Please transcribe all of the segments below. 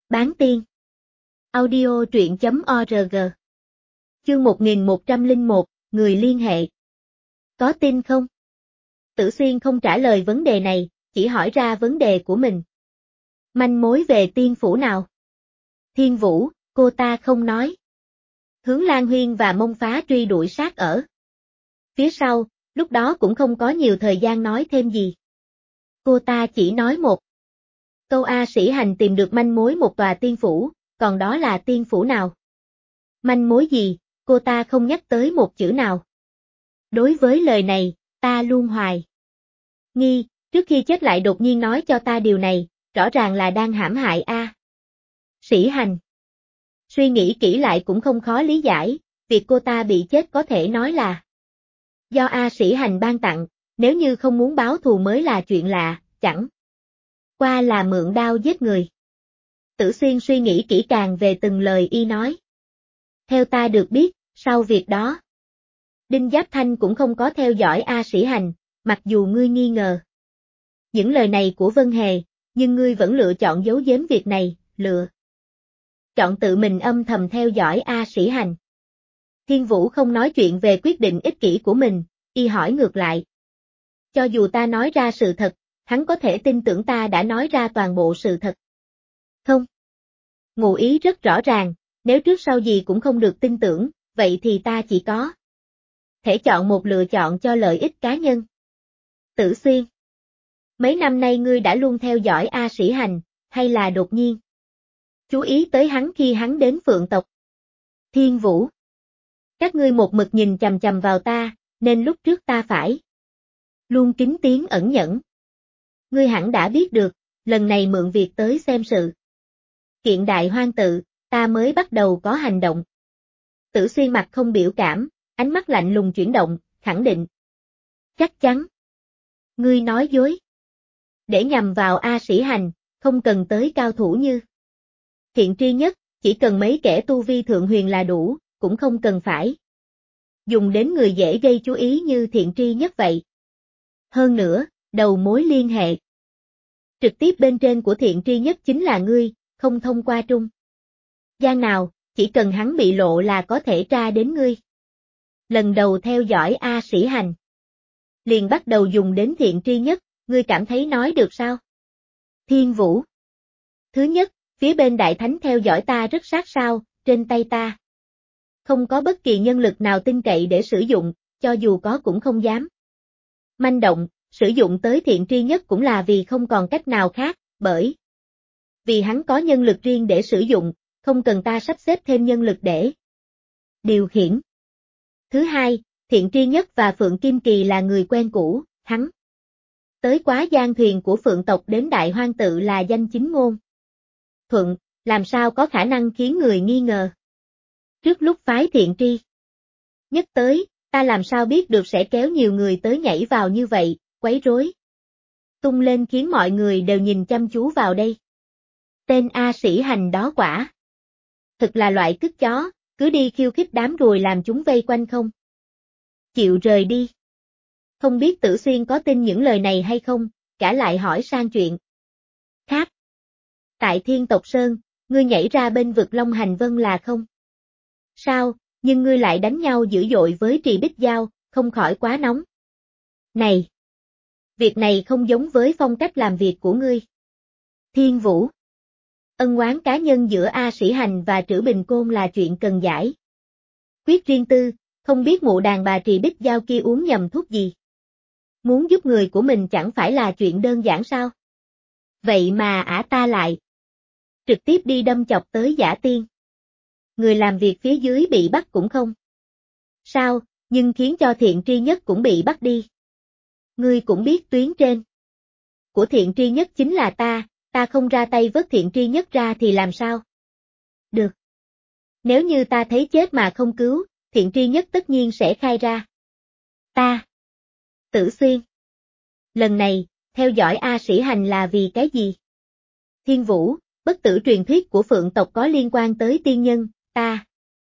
Bán tiên. Audio truyện.org. Chương 1101, người liên hệ. Có tin không? Tử Xuyên không trả lời vấn đề này, chỉ hỏi ra vấn đề của mình. Manh mối về tiên phủ nào? Thiên Vũ, cô ta không nói. Hướng Lan Huyên và Mông Phá truy đuổi sát ở phía sau, lúc đó cũng không có nhiều thời gian nói thêm gì. Cô ta chỉ nói một câu: A Sĩ Hành tìm được manh mối một tòa tiên phủ, còn đó là tiên phủ nào? Manh mối gì? Cô ta không nhắc tới một chữ nào. Đối với lời này, ta luôn hoài nghi, trước khi chết lại đột nhiên nói cho ta điều này, rõ ràng là đang hãm hại A Sĩ Hành. Suy nghĩ kỹ lại cũng không khó lý giải, việc cô ta bị chết có thể nói là do A Sĩ Hành ban tặng, nếu như không muốn báo thù mới là chuyện lạ, chẳng qua là mượn đao giết người. Tử Xuyên suy nghĩ kỹ càng về từng lời y nói. Theo ta được biết, sau việc đó, Đinh Giáp Thanh cũng không có theo dõi A Sĩ Hành, mặc dù ngươi nghi ngờ những lời này của Vân Hề, nhưng ngươi vẫn lựa chọn giấu giếm việc này, lựa chọn tự mình âm thầm theo dõi A Sĩ Hành. Thiên Vũ không nói chuyện về quyết định ích kỷ của mình, y hỏi ngược lại. Cho dù ta nói ra sự thật, hắn có thể tin tưởng ta đã nói ra toàn bộ sự thật không? Ngụ ý rất rõ ràng, nếu trước sau gì cũng không được tin tưởng, vậy thì ta chỉ có thể chọn một lựa chọn cho lợi ích cá nhân. Tử Xuyên, mấy năm nay ngươi đã luôn theo dõi A Sĩ Hành, hay là đột nhiên chú ý tới hắn khi hắn đến Phượng tộc? Thiên Vũ, các ngươi một mực nhìn chằm chằm vào ta, nên lúc trước ta phải luôn kín tiếng ẩn nhẫn. Ngươi hẳn đã biết được, lần này mượn việc tới xem sự kiện Đại Hoang Tự, ta mới bắt đầu có hành động. Tử Xuyên mặt không biểu cảm, ánh mắt lạnh lùng chuyển động, khẳng định. Chắc chắn. Ngươi nói dối. Để nhằm vào A Sĩ Hành, không cần tới cao thủ như Thiện Tri Nhất, chỉ cần mấy kẻ tu vi thượng huyền là đủ, cũng không cần phải dùng đến người dễ gây chú ý như Thiện Tri Nhất vậy. Hơn nữa, đầu mối liên hệ trực tiếp bên trên của Thiện Tri Nhất chính là ngươi, không thông qua trung gian nào, chỉ cần hắn bị lộ là có thể tra đến ngươi. Lần đầu theo dõi A Sĩ Hành, liền bắt đầu dùng đến Thiện Tri Nhất, ngươi cảm thấy nói được sao? Thiên Vũ, thứ nhất, phía bên Đại Thánh theo dõi ta rất sát sao, trên tay ta không có bất kỳ nhân lực nào tin cậy để sử dụng, cho dù có cũng không dám manh động, sử dụng tới Thiện Tri Nhất cũng là vì không còn cách nào khác, bởi vì hắn có nhân lực riêng để sử dụng, không cần ta sắp xếp thêm nhân lực để điều khiển. Thứ hai, Thiện Tri Nhất và Phượng Kim Kỳ là người quen cũ, hắn tới quá gian thuyền của Phượng tộc đến Đại Hoang Tự là danh chính ngôn thuận, làm sao có khả năng khiến người nghi ngờ. Trước lúc phái Thiện Tri Nhất tới, ta làm sao biết được sẽ kéo nhiều người tới nhảy vào như vậy, quấy rối tung lên khiến mọi người đều nhìn chăm chú vào đây. Tên A Sĩ Hành đó quả thực là loại cứt chó, cứ đi khiêu khích đám ruồi làm chúng vây quanh không chịu rời đi. Không biết Tử Xuyên có tin những lời này hay không, cả lại hỏi sang chuyện khác. Tại Thiên Tộc Sơn, ngươi nhảy ra bên vực Long Hành Vân là không sao, nhưng ngươi lại đánh nhau dữ dội với Trì Bích Giao, không khỏi quá nóng. Này! Việc này không giống với phong cách làm việc của ngươi. Thiên Vũ, ân oán cá nhân giữa A Sĩ Hành và Trử Bình Côn là chuyện cần giải quyết riêng tư, không biết mụ đàn bà Trì Bích Giao kia uống nhầm thuốc gì. Muốn giúp người của mình chẳng phải là chuyện đơn giản sao? Vậy mà ta lại trực tiếp đi đâm chọc tới Giả Tiên. Người làm việc phía dưới bị bắt cũng không sao, nhưng khiến cho Thiện Tri Nhất cũng bị bắt đi. Ngươi cũng biết tuyến trên của Thiện Tri Nhất chính là ta không ra tay vớt Thiện Tri Nhất ra thì làm sao? Được. Nếu như ta thấy chết mà không cứu, Thiện Tri Nhất tất nhiên sẽ khai ra. Ta. Tử Xuyên. Lần này, theo dõi A Sĩ Hành là vì cái gì? Thiên Vũ, bất tử truyền thuyết của Phượng tộc có liên quan tới tiên nhân, ta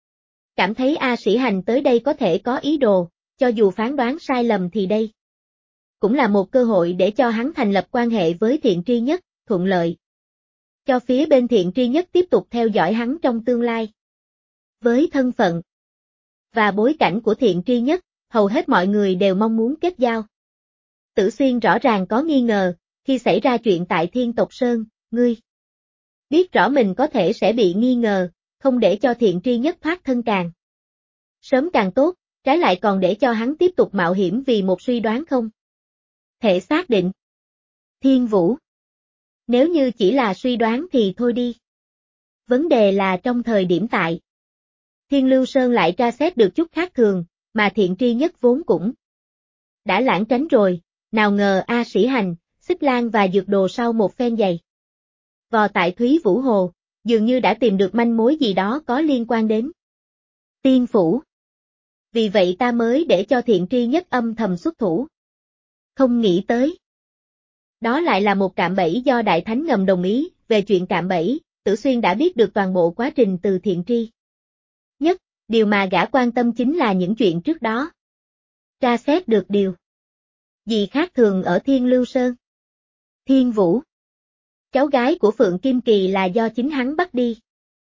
cảm thấy A Sĩ Hành tới đây có thể có ý đồ, cho dù phán đoán sai lầm thì đây cũng là một cơ hội để cho hắn thành lập quan hệ với Thiện Tri Nhất, thuận lợi cho phía bên Thiện Tri Nhất tiếp tục theo dõi hắn trong tương lai. Với thân phận và bối cảnh của Thiện Tri Nhất, hầu hết mọi người đều mong muốn kết giao. Tử Xuyên rõ ràng có nghi ngờ, khi xảy ra chuyện tại Thiên Tộc Sơn, ngươi biết rõ mình có thể sẽ bị nghi ngờ, không để cho Thiện Tri Nhất thoát thân càng sớm càng tốt, trái lại còn để cho hắn tiếp tục mạo hiểm vì một suy đoán không thể xác định. Thiên Vũ, nếu như chỉ là suy đoán thì thôi đi. Vấn đề là trong thời điểm tại Thiên Lưu Sơn lại tra xét được chút khác thường, mà Thiện Tri Nhất vốn cũng đã lảng tránh rồi, nào ngờ A Sĩ Hành, Xích Lan và Dược Đồ sau một phen giày vò tại Thúy Vũ Hồ, dường như đã tìm được manh mối gì đó có liên quan đến Tiên Phủ. Vì vậy ta mới để cho Thiện Tri Nhất âm thầm xuất thủ. Không nghĩ tới. Đó lại là một cạm bẫy do Đại Thánh ngầm đồng ý. Về chuyện cạm bẫy, Tử Xuyên đã biết được toàn bộ quá trình từ Thiện Tri Nhất, điều mà gã quan tâm chính là những chuyện trước đó. Tra xét được điều gì khác thường ở Thiên Lưu Sơn. Thiên Vũ, cháu gái của Phượng Kim Kỳ là do chính hắn bắt đi.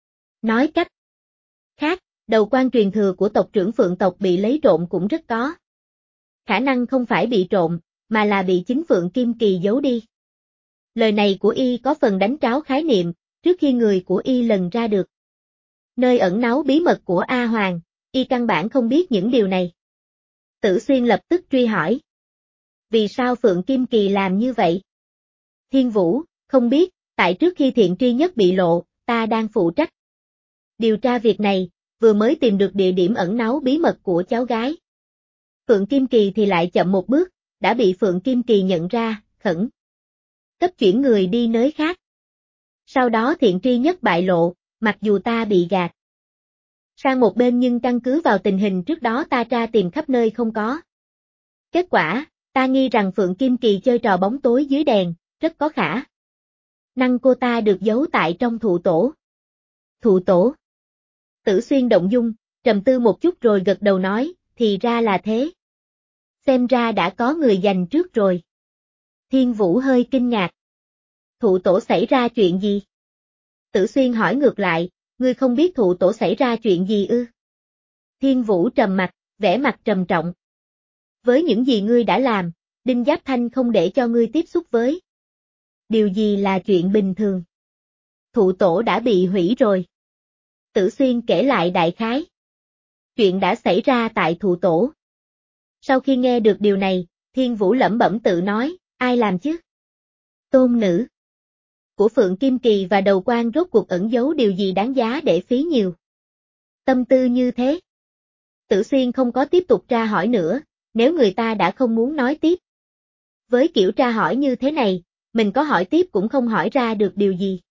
Nói cách khác, đầu quan truyền thừa của tộc trưởng Phượng tộc bị lấy trộm cũng rất có khả năng không phải bị trộm, mà là bị chính Phượng Kim Kỳ giấu đi. Lời này của y có phần đánh tráo khái niệm, trước khi người của y lần ra được nơi ẩn náu bí mật của A Hoàng, y căn bản không biết những điều này. Tử Xuyên lập tức truy hỏi. Vì sao Phượng Kim Kỳ làm như vậy? Thiên Vũ, không biết, tại trước khi Thiện Tri Nhất bị lộ, ta đang phụ trách điều tra việc này, vừa mới tìm được địa điểm ẩn náu bí mật của cháu gái. Phượng Kim Kỳ thì lại chậm một bước, đã bị Phượng Kim Kỳ nhận ra, khẩn cấp chuyển người đi nơi khác. Sau đó Thiện Tri Nhất bại lộ, mặc dù ta bị gạt sang một bên nhưng căn cứ vào tình hình trước đó ta tra tìm khắp nơi không có kết quả, ta nghi rằng Phượng Kim Kỳ chơi trò bóng tối dưới đèn, rất có khả năng cô ta được giấu tại trong thụ tổ. Thụ tổ? Tử Xuyên động dung, trầm tư một chút rồi gật đầu nói, thì ra là thế. Xem ra đã có người giành trước rồi. Thiên Vũ hơi kinh ngạc. Thụ tổ xảy ra chuyện gì? Tử Xuyên hỏi ngược lại, ngươi không biết thụ tổ xảy ra chuyện gì ư? Thiên Vũ trầm mặt, vẻ mặt trầm trọng. Với những gì ngươi đã làm, Đinh Giáp Thanh không để cho ngươi tiếp xúc với điều gì là chuyện bình thường. Thụ tổ đã bị hủy rồi. Tử Xuyên kể lại đại khái chuyện đã xảy ra tại thụ tổ. Sau khi nghe được điều này, Thiên Vũ lẩm bẩm tự nói, ai làm chứ? Tôn nữ của Phượng Kim Kỳ và đầu quan rốt cuộc ẩn giấu điều gì đáng giá để phí nhiều tâm tư như thế. Tử Xuyên không có tiếp tục tra hỏi nữa, nếu người ta đã không muốn nói tiếp. Với kiểu tra hỏi như thế này, mình có hỏi tiếp cũng không hỏi ra được điều gì.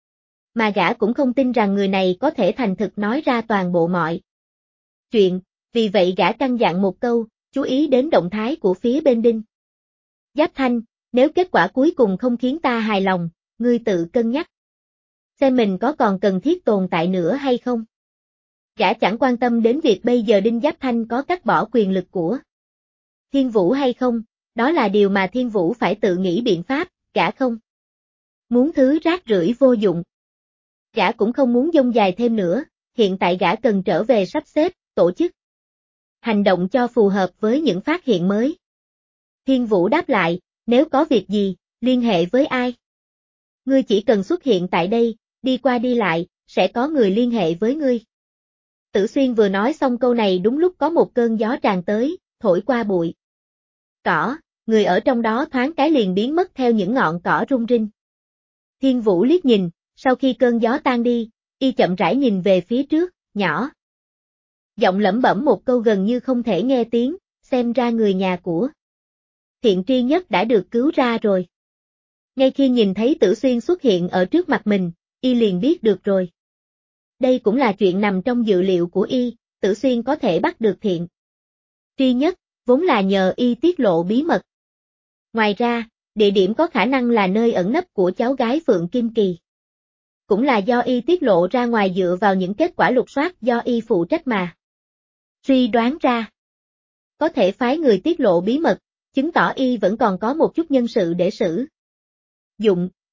Mà gã cũng không tin rằng người này có thể thành thực nói ra toàn bộ mọi chuyện, vì vậy gã căn dặn một câu, chú ý đến động thái của phía bên Đinh Giáp Thanh, nếu kết quả cuối cùng không khiến ta hài lòng, ngươi tự cân nhắc xem mình có còn cần thiết tồn tại nữa hay không. Gã chẳng quan tâm đến việc bây giờ Đinh Giáp Thanh có cắt bỏ quyền lực của Thiên Vũ hay không, đó là điều mà Thiên Vũ phải tự nghĩ biện pháp, gã không muốn thứ rác rưởi vô dụng. Gã cũng không muốn dông dài thêm nữa, hiện tại gã cần trở về sắp xếp, tổ chức hành động cho phù hợp với những phát hiện mới. Thiên Vũ đáp lại, nếu có việc gì, liên hệ với ai? Ngươi chỉ cần xuất hiện tại đây, đi qua đi lại, sẽ có người liên hệ với ngươi. Tử Xuyên vừa nói xong câu này đúng lúc có một cơn gió tràn tới, thổi qua bụi cỏ, người ở trong đó thoáng cái liền biến mất theo những ngọn cỏ rung rinh. Thiên Vũ liếc nhìn, sau khi cơn gió tan đi, y chậm rãi nhìn về phía trước, nhỏ giọng lẩm bẩm một câu gần như không thể nghe tiếng, xem ra người nhà của Thiện Tri Nhất đã được cứu ra rồi. Ngay khi nhìn thấy Tử Xuyên xuất hiện ở trước mặt mình, y liền biết được rồi. Đây cũng là chuyện nằm trong dự liệu của y, Tử Xuyên có thể bắt được Thiện Tri Nhất, vốn là nhờ y tiết lộ bí mật. Ngoài ra, địa điểm có khả năng là nơi ẩn nấp của cháu gái Phượng Kim Kỳ. Cũng là do y tiết lộ ra ngoài dựa vào những kết quả lục soát do y phụ trách mà. Suy đoán ra, có thể phái người tiết lộ bí mật, chứng tỏ y vẫn còn có một chút nhân sự để sử dụng,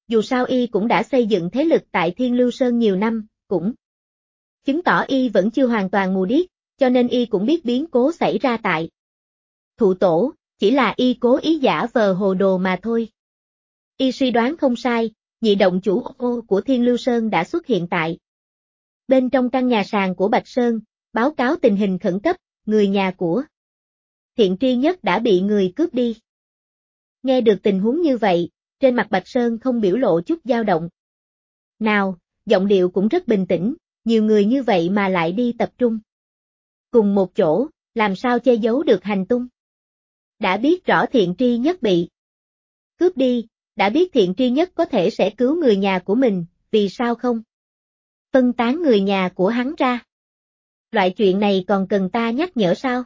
dù sao y cũng đã xây dựng thế lực tại Thiên Lưu Sơn nhiều năm, cũng chứng tỏ y vẫn chưa hoàn toàn mù điếc, cho nên y cũng biết biến cố xảy ra tại Thụ Tổ, chỉ là y cố ý giả vờ hồ đồ mà thôi. Y suy đoán không sai, nhị động chủ ô của Thiên Lưu Sơn đã xuất hiện tại bên trong căn nhà sàn của Bạch Sơn, báo cáo tình hình khẩn cấp, người nhà của Thiện Tri Nhất đã bị người cướp đi. Nghe được tình huống như vậy, trên mặt Bạch Sơn không biểu lộ chút dao động nào, giọng điệu cũng rất bình tĩnh, nhiều người như vậy mà lại đi tập trung cùng một chỗ, làm sao che giấu được hành tung. Đã biết rõ Thiện Tri Nhất bị cướp đi, đã biết Thiện Tri Nhất có thể sẽ cứu người nhà của mình, vì sao không phân tán người nhà của hắn ra? Loại chuyện này còn cần ta nhắc nhở sao?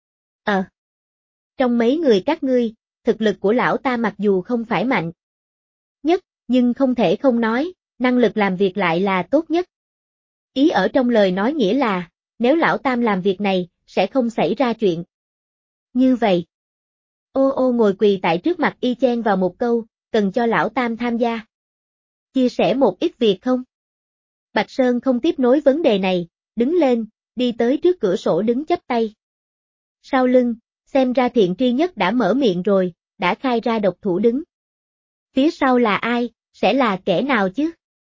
Trong mấy người các ngươi, thực lực của lão ta mặc dù không phải mạnh nhất, nhưng không thể không nói, năng lực làm việc lại là tốt nhất. Ý ở trong lời nói nghĩa là, nếu lão tam làm việc này, sẽ không xảy ra chuyện như vậy. Ô ô ngồi quỳ tại trước mặt y chen vào một câu, cần cho lão tam tham gia chia sẻ một ít việc không? Bạch Sơn không tiếp nối vấn đề này, đứng lên, đi tới trước cửa sổ đứng chắp tay sau lưng, xem ra Thiện Tri Nhất đã mở miệng rồi, đã khai ra độc thủ đứng phía sau là ai, sẽ là kẻ nào chứ?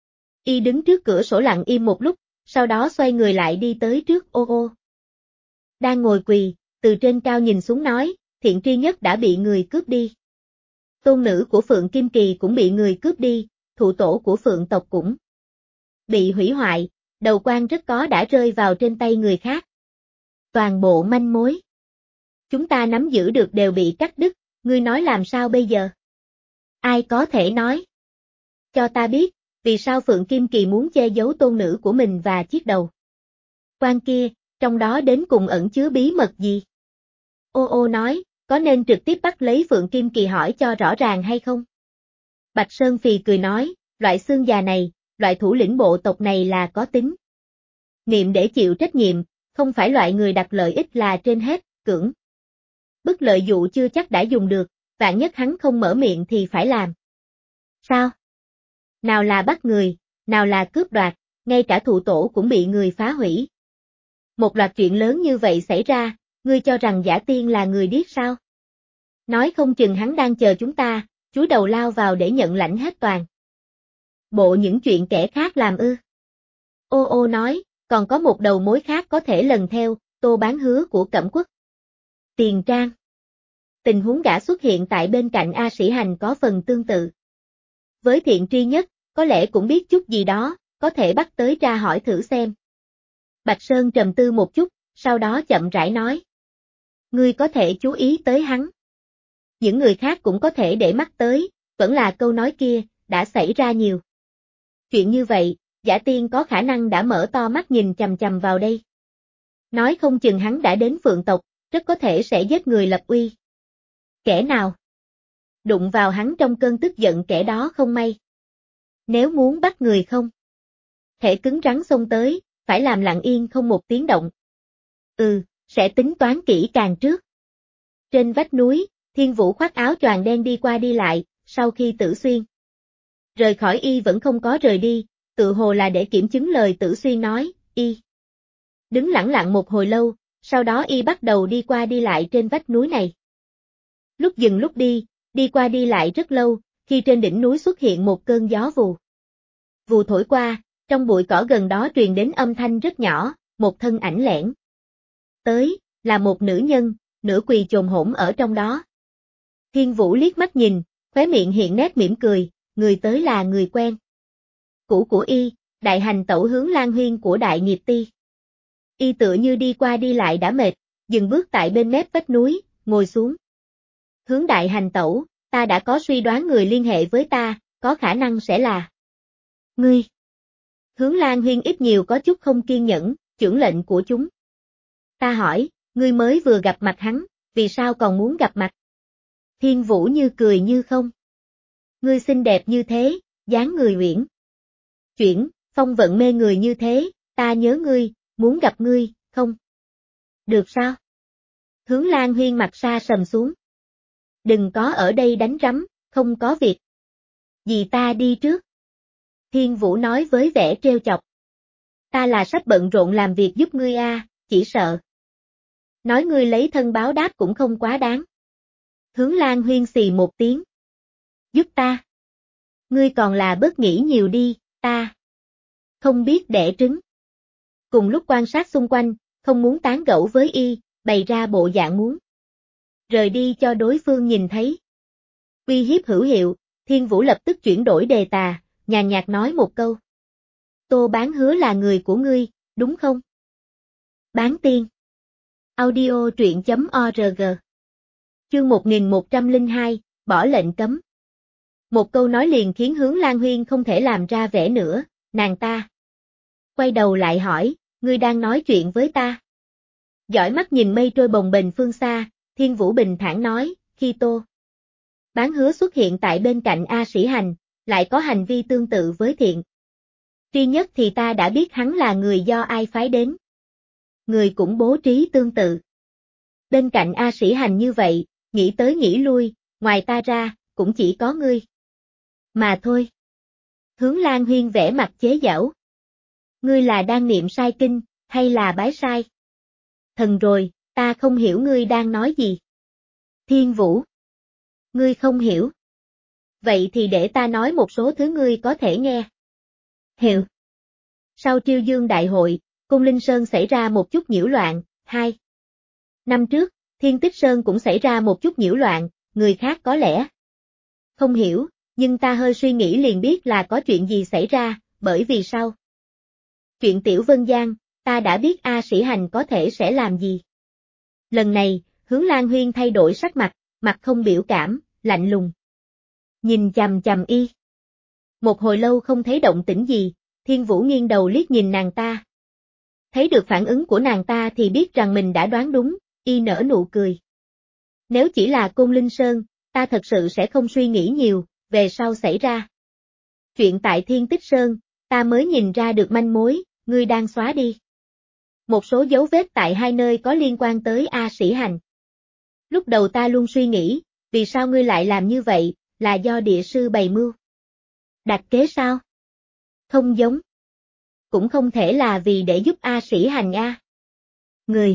Y đứng trước cửa sổ lặng im một lúc, sau đó xoay người lại đi tới trước ô ô. Đang ngồi quỳ, từ trên cao nhìn xuống nói, Thiện Tri Nhất đã bị người cướp đi. Tôn nữ của Phượng Kim Kỳ cũng bị người cướp đi, thụ tổ của Phượng tộc cũng bị hủy hoại, đầu quan rất có đã rơi vào trên tay người khác. Toàn bộ manh mối chúng ta nắm giữ được đều bị cắt đứt, ngươi nói làm sao bây giờ? Ai có thể nói cho ta biết, vì sao Phượng Kim Kỳ muốn che giấu tôn nữ của mình và chiếc đầu quan kia, trong đó đến cùng ẩn chứa bí mật gì? Ô ô nói, có nên trực tiếp bắt lấy Phượng Kim Kỳ hỏi cho rõ ràng hay không? Bạch Sơn Phì cười nói, loại xương già này, loại thủ lĩnh bộ tộc này là có tính niệm để chịu trách nhiệm, không phải loại người đặt lợi ích là trên hết, cưỡng bức lợi dụ chưa chắc đã dùng được, vạn nhất hắn không mở miệng thì phải làm sao? Nào là bắt người, nào là cướp đoạt, ngay cả thụ tổ cũng bị người phá hủy. Một loạt chuyện lớn như vậy xảy ra, ngươi cho rằng Giả Tiên là người điếc sao? Nói không chừng hắn đang chờ chúng ta, chúi đầu lao vào để nhận lãnh hết toàn bộ những chuyện kẻ khác làm ư. Ô ô nói, còn có một đầu mối khác có thể lần theo, Tô Bán hứa của Cẩm Quốc Tiền Trang. Tình huống gã xuất hiện tại bên cạnh A Sĩ Hành có phần tương tự với Thiện Tri Nhất, có lẽ cũng biết chút gì đó, có thể bắt tới ra hỏi thử xem. Bạch Sơn trầm tư một chút, sau đó chậm rãi nói. Ngươi có thể chú ý tới hắn. Những người khác cũng có thể để mắt tới, vẫn là câu nói kia, đã xảy ra nhiều chuyện như vậy, Giả Tiên có khả năng đã mở to mắt nhìn chằm chằm vào đây. Nói không chừng hắn đã đến Phượng tộc, rất có thể sẽ giết người lập uy. Kẻ nào đụng vào hắn trong cơn tức giận kẻ đó không may. Nếu muốn bắt người không thể cứng rắn xông tới, phải làm lặng yên không một tiếng động. Sẽ tính toán kỹ càng trước. Trên vách núi, Thiên Vũ khoác áo choàng đen đi qua đi lại, sau khi Tử Xuyên rời khỏi y vẫn không có rời đi, tự hồ là để kiểm chứng lời Tử Xuyên nói, y đứng lặng lặng một hồi lâu, sau đó y bắt đầu đi qua đi lại trên vách núi này. Lúc dừng lúc đi qua đi lại rất lâu, khi trên đỉnh núi xuất hiện một cơn gió vù. Vù thổi qua, trong bụi cỏ gần đó truyền đến âm thanh rất nhỏ, một thân ảnh lẻn tới, là một nữ nhân, nửa quỳ chồm hổm ở trong đó. Thiên Vũ liếc mắt nhìn, khóe miệng hiện nét mỉm cười, người tới là người quen cũ của y, Đại Hành Tẩu Hướng Lan Huyên của Đại Nghiệp Ti. Y tựa như đi qua đi lại đã mệt, dừng bước tại bên mép vách núi, ngồi xuống. Hướng Đại Hành Tẩu, ta đã có suy đoán người liên hệ với ta, có khả năng sẽ là ngươi. Hướng Lan Huyên ít nhiều có chút không kiên nhẫn, chưởng lệnh của chúng. Ta hỏi, ngươi mới vừa gặp mặt hắn, vì sao còn muốn gặp mặt? Thiên Vũ như cười như không. Ngươi xinh đẹp như thế, dáng người uyển chuyển, phong vận mê người như thế, ta nhớ ngươi, muốn gặp ngươi, không? Được sao? Hướng Lan Huyên mặt sa sầm xuống. Đừng có ở đây đánh rắm, không có việc Vì ta đi trước. Thiên Vũ nói với vẻ trêu chọc. Ta là sắp bận rộn làm việc giúp ngươi chỉ sợ. Nói ngươi lấy thân báo đáp cũng không quá đáng. Hướng Lan Huyên xì một tiếng. Giúp ta. Ngươi còn là bớt nghĩ nhiều đi, ta. Không biết đẻ trứng. Cùng lúc quan sát xung quanh, không muốn tán gẫu với y, bày ra bộ dạng muốn rời đi cho đối phương nhìn thấy. Uy hiếp hữu hiệu, Thiên Vũ lập tức chuyển đổi đề tài, nhàn nhạt nói một câu. Tô Bán Hứa là người của ngươi, đúng không? Bán tiên. Audio truyện.org. Chương 1102, bỏ lệnh cấm. Một câu nói liền khiến Hướng Lan Huyên không thể làm ra vẻ nữa, nàng ta quay đầu lại hỏi, ngươi đang nói chuyện với ta? Dõi mắt nhìn mây trôi bồng bềnh phương xa, Thiên Vũ bình thản nói, khi Tô Bán Hứa xuất hiện tại bên cạnh A Sĩ Hành, lại có hành vi tương tự với Thiện Tri Nhất thì ta đã biết hắn là người do ai phái đến. Người cũng bố trí tương tự. Bên cạnh A Sĩ Hành như vậy, nghĩ tới nghĩ lui, ngoài ta ra, cũng chỉ có ngươi. Mà thôi. Hướng Lan Huyên vẽ mặt chế giễu. Ngươi là đang niệm sai kinh, hay là bái sai? Thần rồi, ta không hiểu ngươi đang nói gì. Thiên Vũ. Ngươi không hiểu. Vậy thì để ta nói một số thứ ngươi có thể nghe. Hiệu. Sau Triêu Dương Đại hội, Côn Linh Sơn xảy ra một chút nhiễu loạn. 2 năm trước, Thiên Tích Sơn cũng xảy ra một chút nhiễu loạn, người khác có lẽ không hiểu, nhưng ta hơi suy nghĩ liền biết là có chuyện gì xảy ra, bởi vì sao? Chuyện Tiểu Vân Giang, ta đã biết A Sĩ Hành có thể sẽ làm gì. Lần này, Hướng Lan Huyên thay đổi sắc mặt, mặt không biểu cảm, lạnh lùng. Nhìn chằm chằm y. Một hồi lâu không thấy động tĩnh gì, Thiên Vũ nghiêng đầu liếc nhìn nàng ta. Thấy được phản ứng của nàng ta thì biết rằng mình đã đoán đúng, y nở nụ cười. Nếu chỉ là Côn Linh Sơn, ta thật sự sẽ không suy nghĩ nhiều, về sau xảy ra. Chuyện tại Thiên Tích Sơn, ta mới nhìn ra được manh mối, ngươi đang xóa đi. Một số dấu vết tại hai nơi có liên quan tới A Sĩ Hành. Lúc đầu ta luôn suy nghĩ, vì sao ngươi lại làm như vậy, là do địa sư bày mưu. Đặt kế sao? Không giống. Cũng không thể là vì để giúp A Sĩ Hành Người.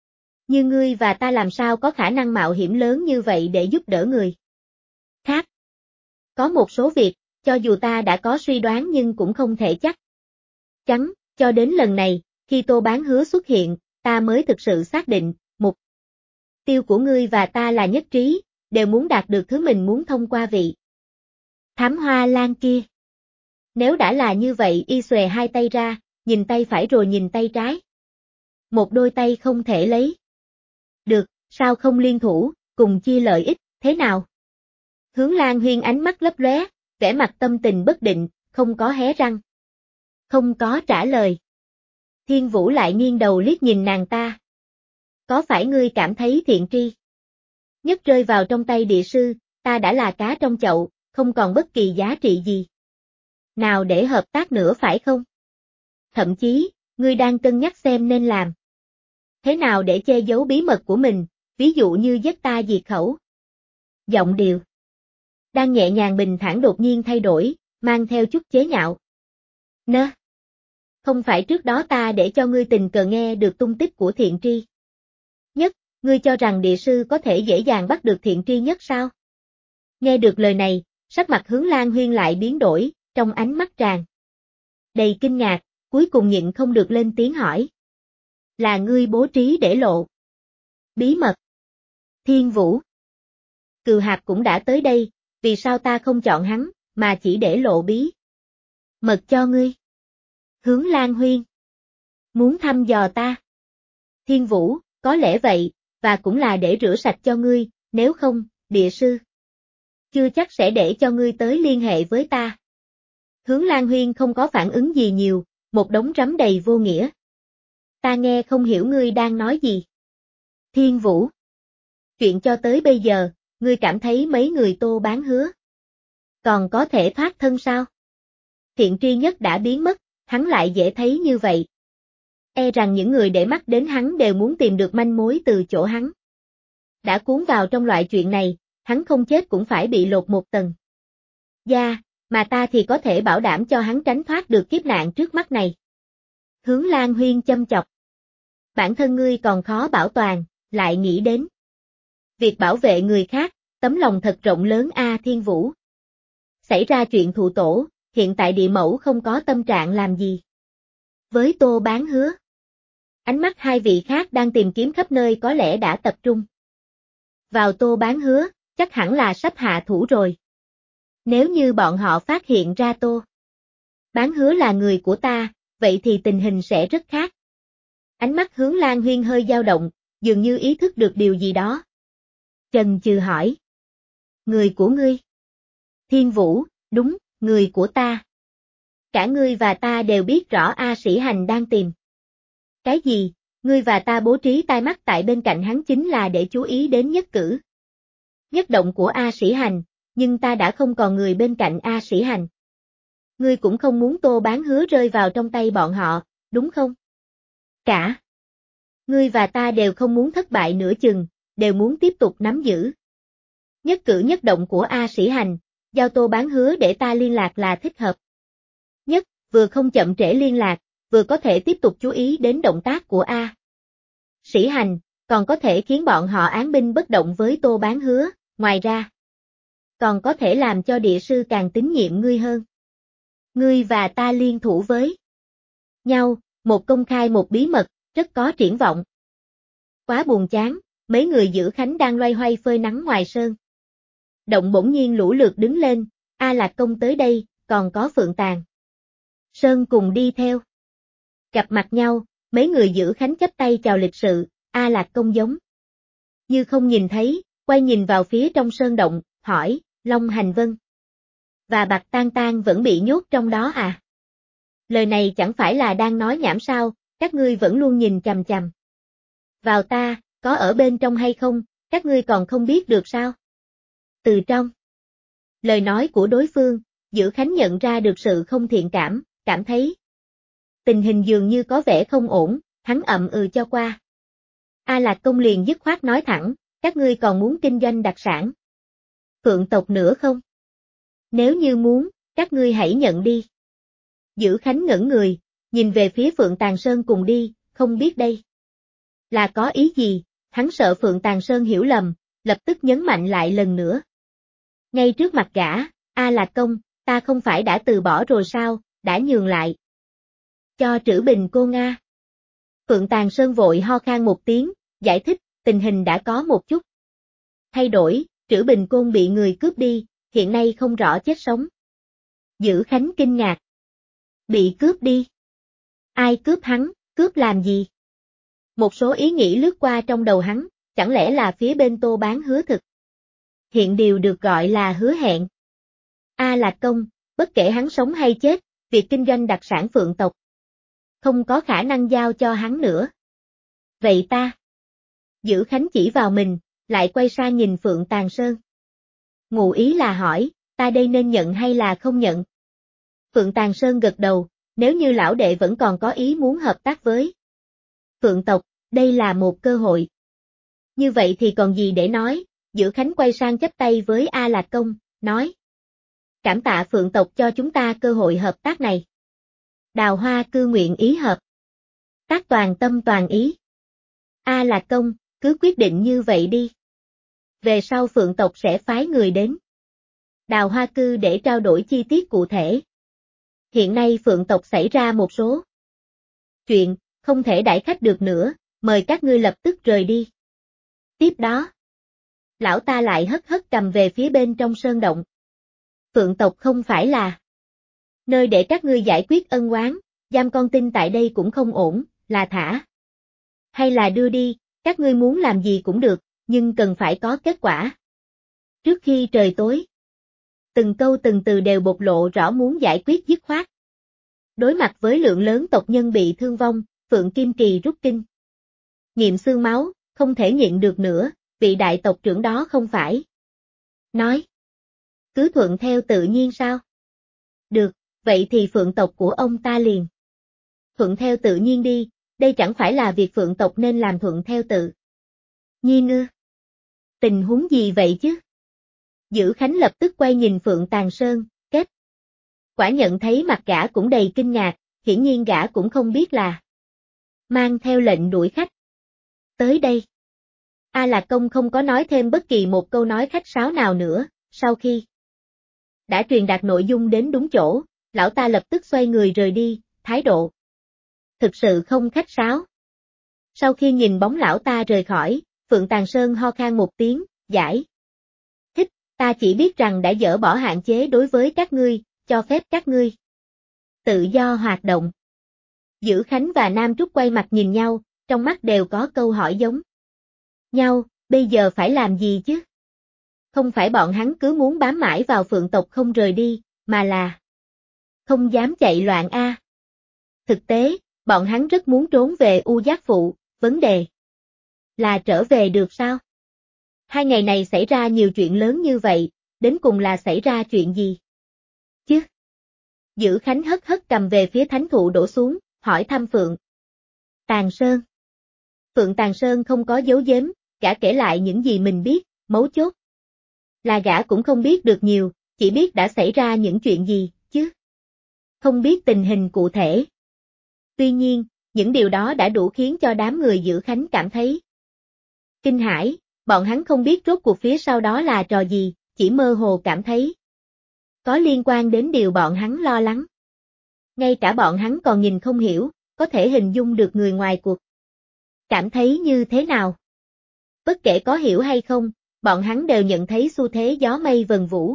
Như ngươi và ta làm sao có khả năng mạo hiểm lớn như vậy để giúp đỡ người khác. Có một số việc, cho dù ta đã có suy đoán nhưng cũng không thể chắc chắn, cho đến lần này, khi Tô Bán Hứa xuất hiện, ta mới thực sự xác định, mục tiêu của ngươi và ta là nhất trí, đều muốn đạt được thứ mình muốn thông qua vị Thám Hoa Lan kia. Nếu đã là như vậy y xòe hai tay ra, nhìn tay phải rồi nhìn tay trái. Một đôi tay không thể lấy. Được, sao không liên thủ, cùng chia lợi ích, thế nào? Hướng Lan Huyên ánh mắt lấp lóe, vẻ mặt tâm tình bất định, không có hé răng. Không có trả lời. Thiên Vũ lại nghiêng đầu liếc nhìn nàng ta. Có phải ngươi cảm thấy Thiện Tri Nhất rơi vào trong tay địa sư, ta đã là cá trong chậu, không còn bất kỳ giá trị gì nào để hợp tác nữa phải không? Thậm chí, ngươi đang cân nhắc xem nên làm thế nào để che giấu bí mật của mình, ví dụ như giết ta diệt khẩu. Giọng điệu đang nhẹ nhàng bình thản đột nhiên thay đổi, mang theo chút chế nhạo. Không phải trước đó ta để cho ngươi tình cờ nghe được tung tích của Thiện Tri Nhất, ngươi cho rằng địa sư có thể dễ dàng bắt được Thiện Tri Nhất sao? Nghe được lời này, sắc mặt Hướng Lan Huyên lại biến đổi, trong ánh mắt tràn đầy kinh ngạc, cuối cùng nhịn không được lên tiếng hỏi. Là ngươi bố trí để lộ bí mật? Thiên Vũ. Cừu Hạp cũng đã tới đây, vì sao ta không chọn hắn, mà chỉ để lộ bí mật cho ngươi? Hướng Lan Huyên. Muốn thăm dò ta? Thiên Vũ, có lẽ vậy, và cũng là để rửa sạch cho ngươi, nếu không, địa sư chưa chắc sẽ để cho ngươi tới liên hệ với ta. Hướng Lan Huyên không có phản ứng gì nhiều, một đống rắm đầy vô nghĩa. Ta nghe không hiểu ngươi đang nói gì. Thiên Vũ. Chuyện cho tới bây giờ, ngươi cảm thấy mấy người Tô Bán Hứa còn có thể thoát thân sao? Thiện Tri Nhất đã biến mất, hắn lại dễ thấy như vậy. E rằng những người để mắt đến hắn đều muốn tìm được manh mối từ chỗ hắn. Đã cuốn vào trong loại chuyện này, hắn không chết cũng phải bị lột một tầng da, Mà ta thì có thể bảo đảm cho hắn tránh thoát được kiếp nạn trước mắt này. Hướng Lan Huyên châm chọc. Bản thân ngươi còn khó bảo toàn, lại nghĩ đến việc bảo vệ người khác, tấm lòng thật rộng lớn a Thiên Vũ. Xảy ra chuyện thụ tổ, hiện tại địa mẫu không có tâm trạng làm gì. Với Tô Bán Hứa, ánh mắt hai vị khác đang tìm kiếm khắp nơi có lẽ đã tập trung vào Tô Bán Hứa, chắc hẳn là sắp hạ thủ rồi. Nếu như bọn họ phát hiện ra Tô Bán Hứa là người của ta, vậy thì tình hình sẽ rất khác. Ánh mắt Hướng Lan Huyên hơi dao động, dường như ý thức được điều gì đó. Chần chừ hỏi. Người của ngươi? Thiên Vũ, đúng, người của ta. Cả ngươi và ta đều biết rõ A Sĩ Hành đang tìm. Cái gì? Ngươi và ta bố trí tai mắt tại bên cạnh hắn chính là để chú ý đến nhất cử nhất động của A Sĩ Hành, nhưng ta đã không còn người bên cạnh A Sĩ Hành. Ngươi cũng không muốn Tô Bán Hứa rơi vào trong tay bọn họ, đúng không? Cả. Ngươi và ta đều không muốn thất bại nửa chừng, đều muốn tiếp tục nắm giữ nhất cử nhất động của A Sĩ Hành, giao Tô Bán Hứa để ta liên lạc là thích hợp nhất, vừa không chậm trễ liên lạc, vừa có thể tiếp tục chú ý đến động tác của A Sĩ Hành, còn có thể khiến bọn họ án binh bất động với Tô Bán Hứa, ngoài ra còn có thể làm cho địa sư càng tín nhiệm ngươi hơn. Ngươi và ta liên thủ với nhau, một công khai một bí mật, rất có triển vọng. Quá buồn chán, mấy người giữ khánh đang loay hoay phơi nắng ngoài sơn. Động bỗng nhiên lũ lượt đứng lên, A Lạc Công tới đây, còn có Phượng Tàng Sơn cùng đi theo. Gặp mặt nhau, mấy người giữ khánh chắp tay chào lịch sự, A Lạc Công giống như không nhìn thấy, quay nhìn vào phía trong sơn động, hỏi, Long Hành Vân và Bạch Tan Tan vẫn bị nhốt trong đó à? Lời này chẳng phải là đang nói nhảm sao, các ngươi vẫn luôn nhìn chằm chằm vào ta, có ở bên trong hay không, các ngươi còn không biết được sao? Từ trong lời nói của đối phương, Giữ Khánh nhận ra được sự không thiện cảm, cảm thấy tình hình dường như có vẻ không ổn, hắn ậm ừ cho qua. A Lạc Công liền dứt khoát nói thẳng, các ngươi còn muốn kinh doanh đặc sản Phượng tộc nữa không? Nếu như muốn, các ngươi hãy nhận đi. Giữ Khánh ngẩn người, nhìn về phía Phượng Tàng Sơn cùng đi, không biết đây là có ý gì, hắn sợ Phượng Tàng Sơn hiểu lầm, lập tức nhấn mạnh lại lần nữa. Ngay trước mặt gã, A Lạc Công, ta không phải đã từ bỏ rồi sao, đã nhường lại cho Trữ Bình cô Nga. Phượng Tàng Sơn vội ho khan một tiếng, giải thích, tình hình đã có một chút thay đổi, Trữ Bình Côn bị người cướp đi, hiện nay không rõ chết sống. Giữ Khánh kinh ngạc. Bị cướp đi? Ai cướp hắn, cướp làm gì? Một số ý nghĩ lướt qua trong đầu hắn, chẳng lẽ là phía bên Tô Bán Hứa thực hiện điều được gọi là hứa hẹn. A Lạc Công, bất kể hắn sống hay chết, việc kinh doanh đặc sản Phượng tộc không có khả năng giao cho hắn nữa. Vậy ta? Giữ Khánh chỉ vào mình, lại quay sang nhìn Phượng Tàng Sơn. Ngụ ý là hỏi, ta đây nên nhận hay là không nhận? Phượng Tàng Sơn gật đầu, nếu như lão đệ vẫn còn có ý muốn hợp tác với Phượng tộc, đây là một cơ hội. Như vậy thì còn gì để nói, Giữ Khánh quay sang chắp tay với A Lạc Công, nói. Cảm tạ Phượng tộc cho chúng ta cơ hội hợp tác này. Đào Hoa cư nguyện ý hợp tác toàn tâm toàn ý. A Lạc Công, cứ quyết định như vậy đi. Về sau Phượng tộc sẽ phái người đến Đào Hoa cư để trao đổi chi tiết cụ thể. Hiện nay Phượng tộc xảy ra một số chuyện, không thể đãi khách được nữa, mời các ngươi lập tức rời đi. Tiếp đó, lão ta lại hất hất cầm về phía bên trong sơn động. Phượng tộc không phải là nơi để các ngươi giải quyết ân oán, giam con tin tại đây cũng không ổn, là thả hay là đưa đi, các ngươi muốn làm gì cũng được, nhưng cần phải có kết quả. Trước khi trời tối, từng câu từng từ đều bộc lộ rõ muốn giải quyết dứt khoát. Đối mặt với lượng lớn tộc nhân bị thương vong, Phượng Kim Kỳ rút kinh nghiệm xương máu, không thể nhịn được nữa, vị đại tộc trưởng đó không phải nói cứ thuận theo tự nhiên sao? Được, vậy thì Phượng tộc của ông ta liền thuận theo tự nhiên đi, đây chẳng phải là việc Phượng tộc nên làm thuận theo tự nhiên ư? Tình huống gì vậy chứ? Giữ Khánh lập tức quay nhìn Phượng Tàng Sơn, kết Quả nhận thấy mặt gã cũng đầy kinh ngạc, hiển nhiên gã cũng không biết là mang theo lệnh đuổi khách. Tới đây. A Lạc Công không có nói thêm bất kỳ một câu nói khách sáo nào nữa, sau khi đã truyền đạt nội dung đến đúng chỗ, lão ta lập tức xoay người rời đi, thái độ thực sự không khách sáo. Sau khi nhìn bóng lão ta rời khỏi, Phượng Tàng Sơn ho khan một tiếng, giải thích, ta chỉ biết rằng đã dỡ bỏ hạn chế đối với các ngươi, cho phép các ngươi tự do hoạt động. Dữ Khánh và Nam Trúc quay mặt nhìn nhau, trong mắt đều có câu hỏi giống nhau, bây giờ phải làm gì chứ? Không phải bọn hắn cứ muốn bám mãi vào Phượng tộc không rời đi, mà là không dám chạy loạn a. Thực tế, bọn hắn rất muốn trốn về U Giác Phụ, vấn đề là trở về được sao? 2 ngày này xảy ra nhiều chuyện lớn như vậy, đến cùng là xảy ra chuyện gì? Chứ? Dữ Khánh hất hất cầm về phía thánh thụ đổ xuống, hỏi thăm Phượng Tàng Sơn. Phượng Tàng Sơn không có giấu giếm, gã kể lại những gì mình biết, mấu chốt là gã cũng không biết được nhiều, chỉ biết đã xảy ra những chuyện gì, chứ không biết tình hình cụ thể. Tuy nhiên, những điều đó đã đủ khiến cho đám người Dữ Khánh cảm thấy kinh hãi, bọn hắn không biết rốt cuộc phía sau đó là trò gì, chỉ mơ hồ cảm thấy có liên quan đến điều bọn hắn lo lắng. Ngay cả bọn hắn còn nhìn không hiểu, có thể hình dung được người ngoài cuộc cảm thấy như thế nào. Bất kể có hiểu hay không, bọn hắn đều nhận thấy xu thế gió mây vần vũ.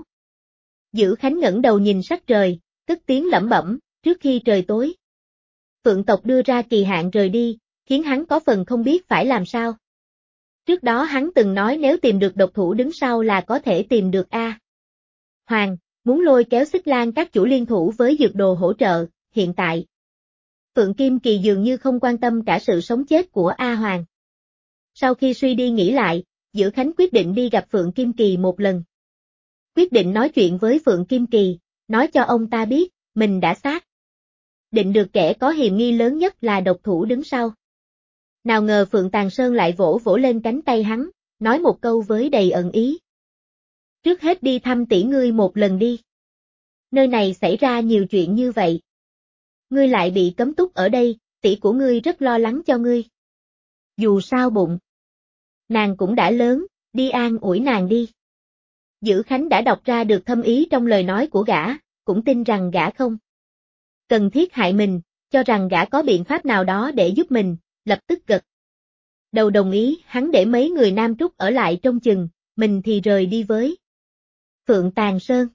Dữ Khánh ngẩng đầu nhìn sắc trời, cất tiếng lẩm bẩm, trước khi trời tối. Phượng tộc đưa ra kỳ hạn rời đi, khiến hắn có phần không biết phải làm sao. Trước đó hắn từng nói nếu tìm được độc thủ đứng sau là có thể tìm được A Hoàng, muốn lôi kéo Xích Lan các chủ liên thủ với dược đồ hỗ trợ, hiện tại. Phượng Kim Kỳ dường như không quan tâm cả sự sống chết của A Hoàng. Sau khi suy đi nghĩ lại, Dữ Khánh quyết định đi gặp Phượng Kim Kỳ một lần. Quyết định nói chuyện với Phượng Kim Kỳ, nói cho ông ta biết, mình đã xác định được kẻ có hiềm nghi lớn nhất là độc thủ đứng sau. Nào ngờ Phượng Tàng Sơn lại vỗ vỗ lên cánh tay hắn, nói một câu với đầy ẩn ý. Trước hết đi thăm tỷ ngươi một lần đi. Nơi này xảy ra nhiều chuyện như vậy. Ngươi lại bị cấm túc ở đây, tỷ của ngươi rất lo lắng cho ngươi. Dù sao bụng nàng cũng đã lớn, đi an ủi nàng đi. Dữ Khánh đã đọc ra được thâm ý trong lời nói của gã, cũng tin rằng gã không cần thiết hại mình, cho rằng gã có biện pháp nào đó để giúp mình, lập tức gật đầu đồng ý, hắn để mấy người Nam Trúc ở lại trông chừng, mình thì rời đi với Phượng Tàng Sơn.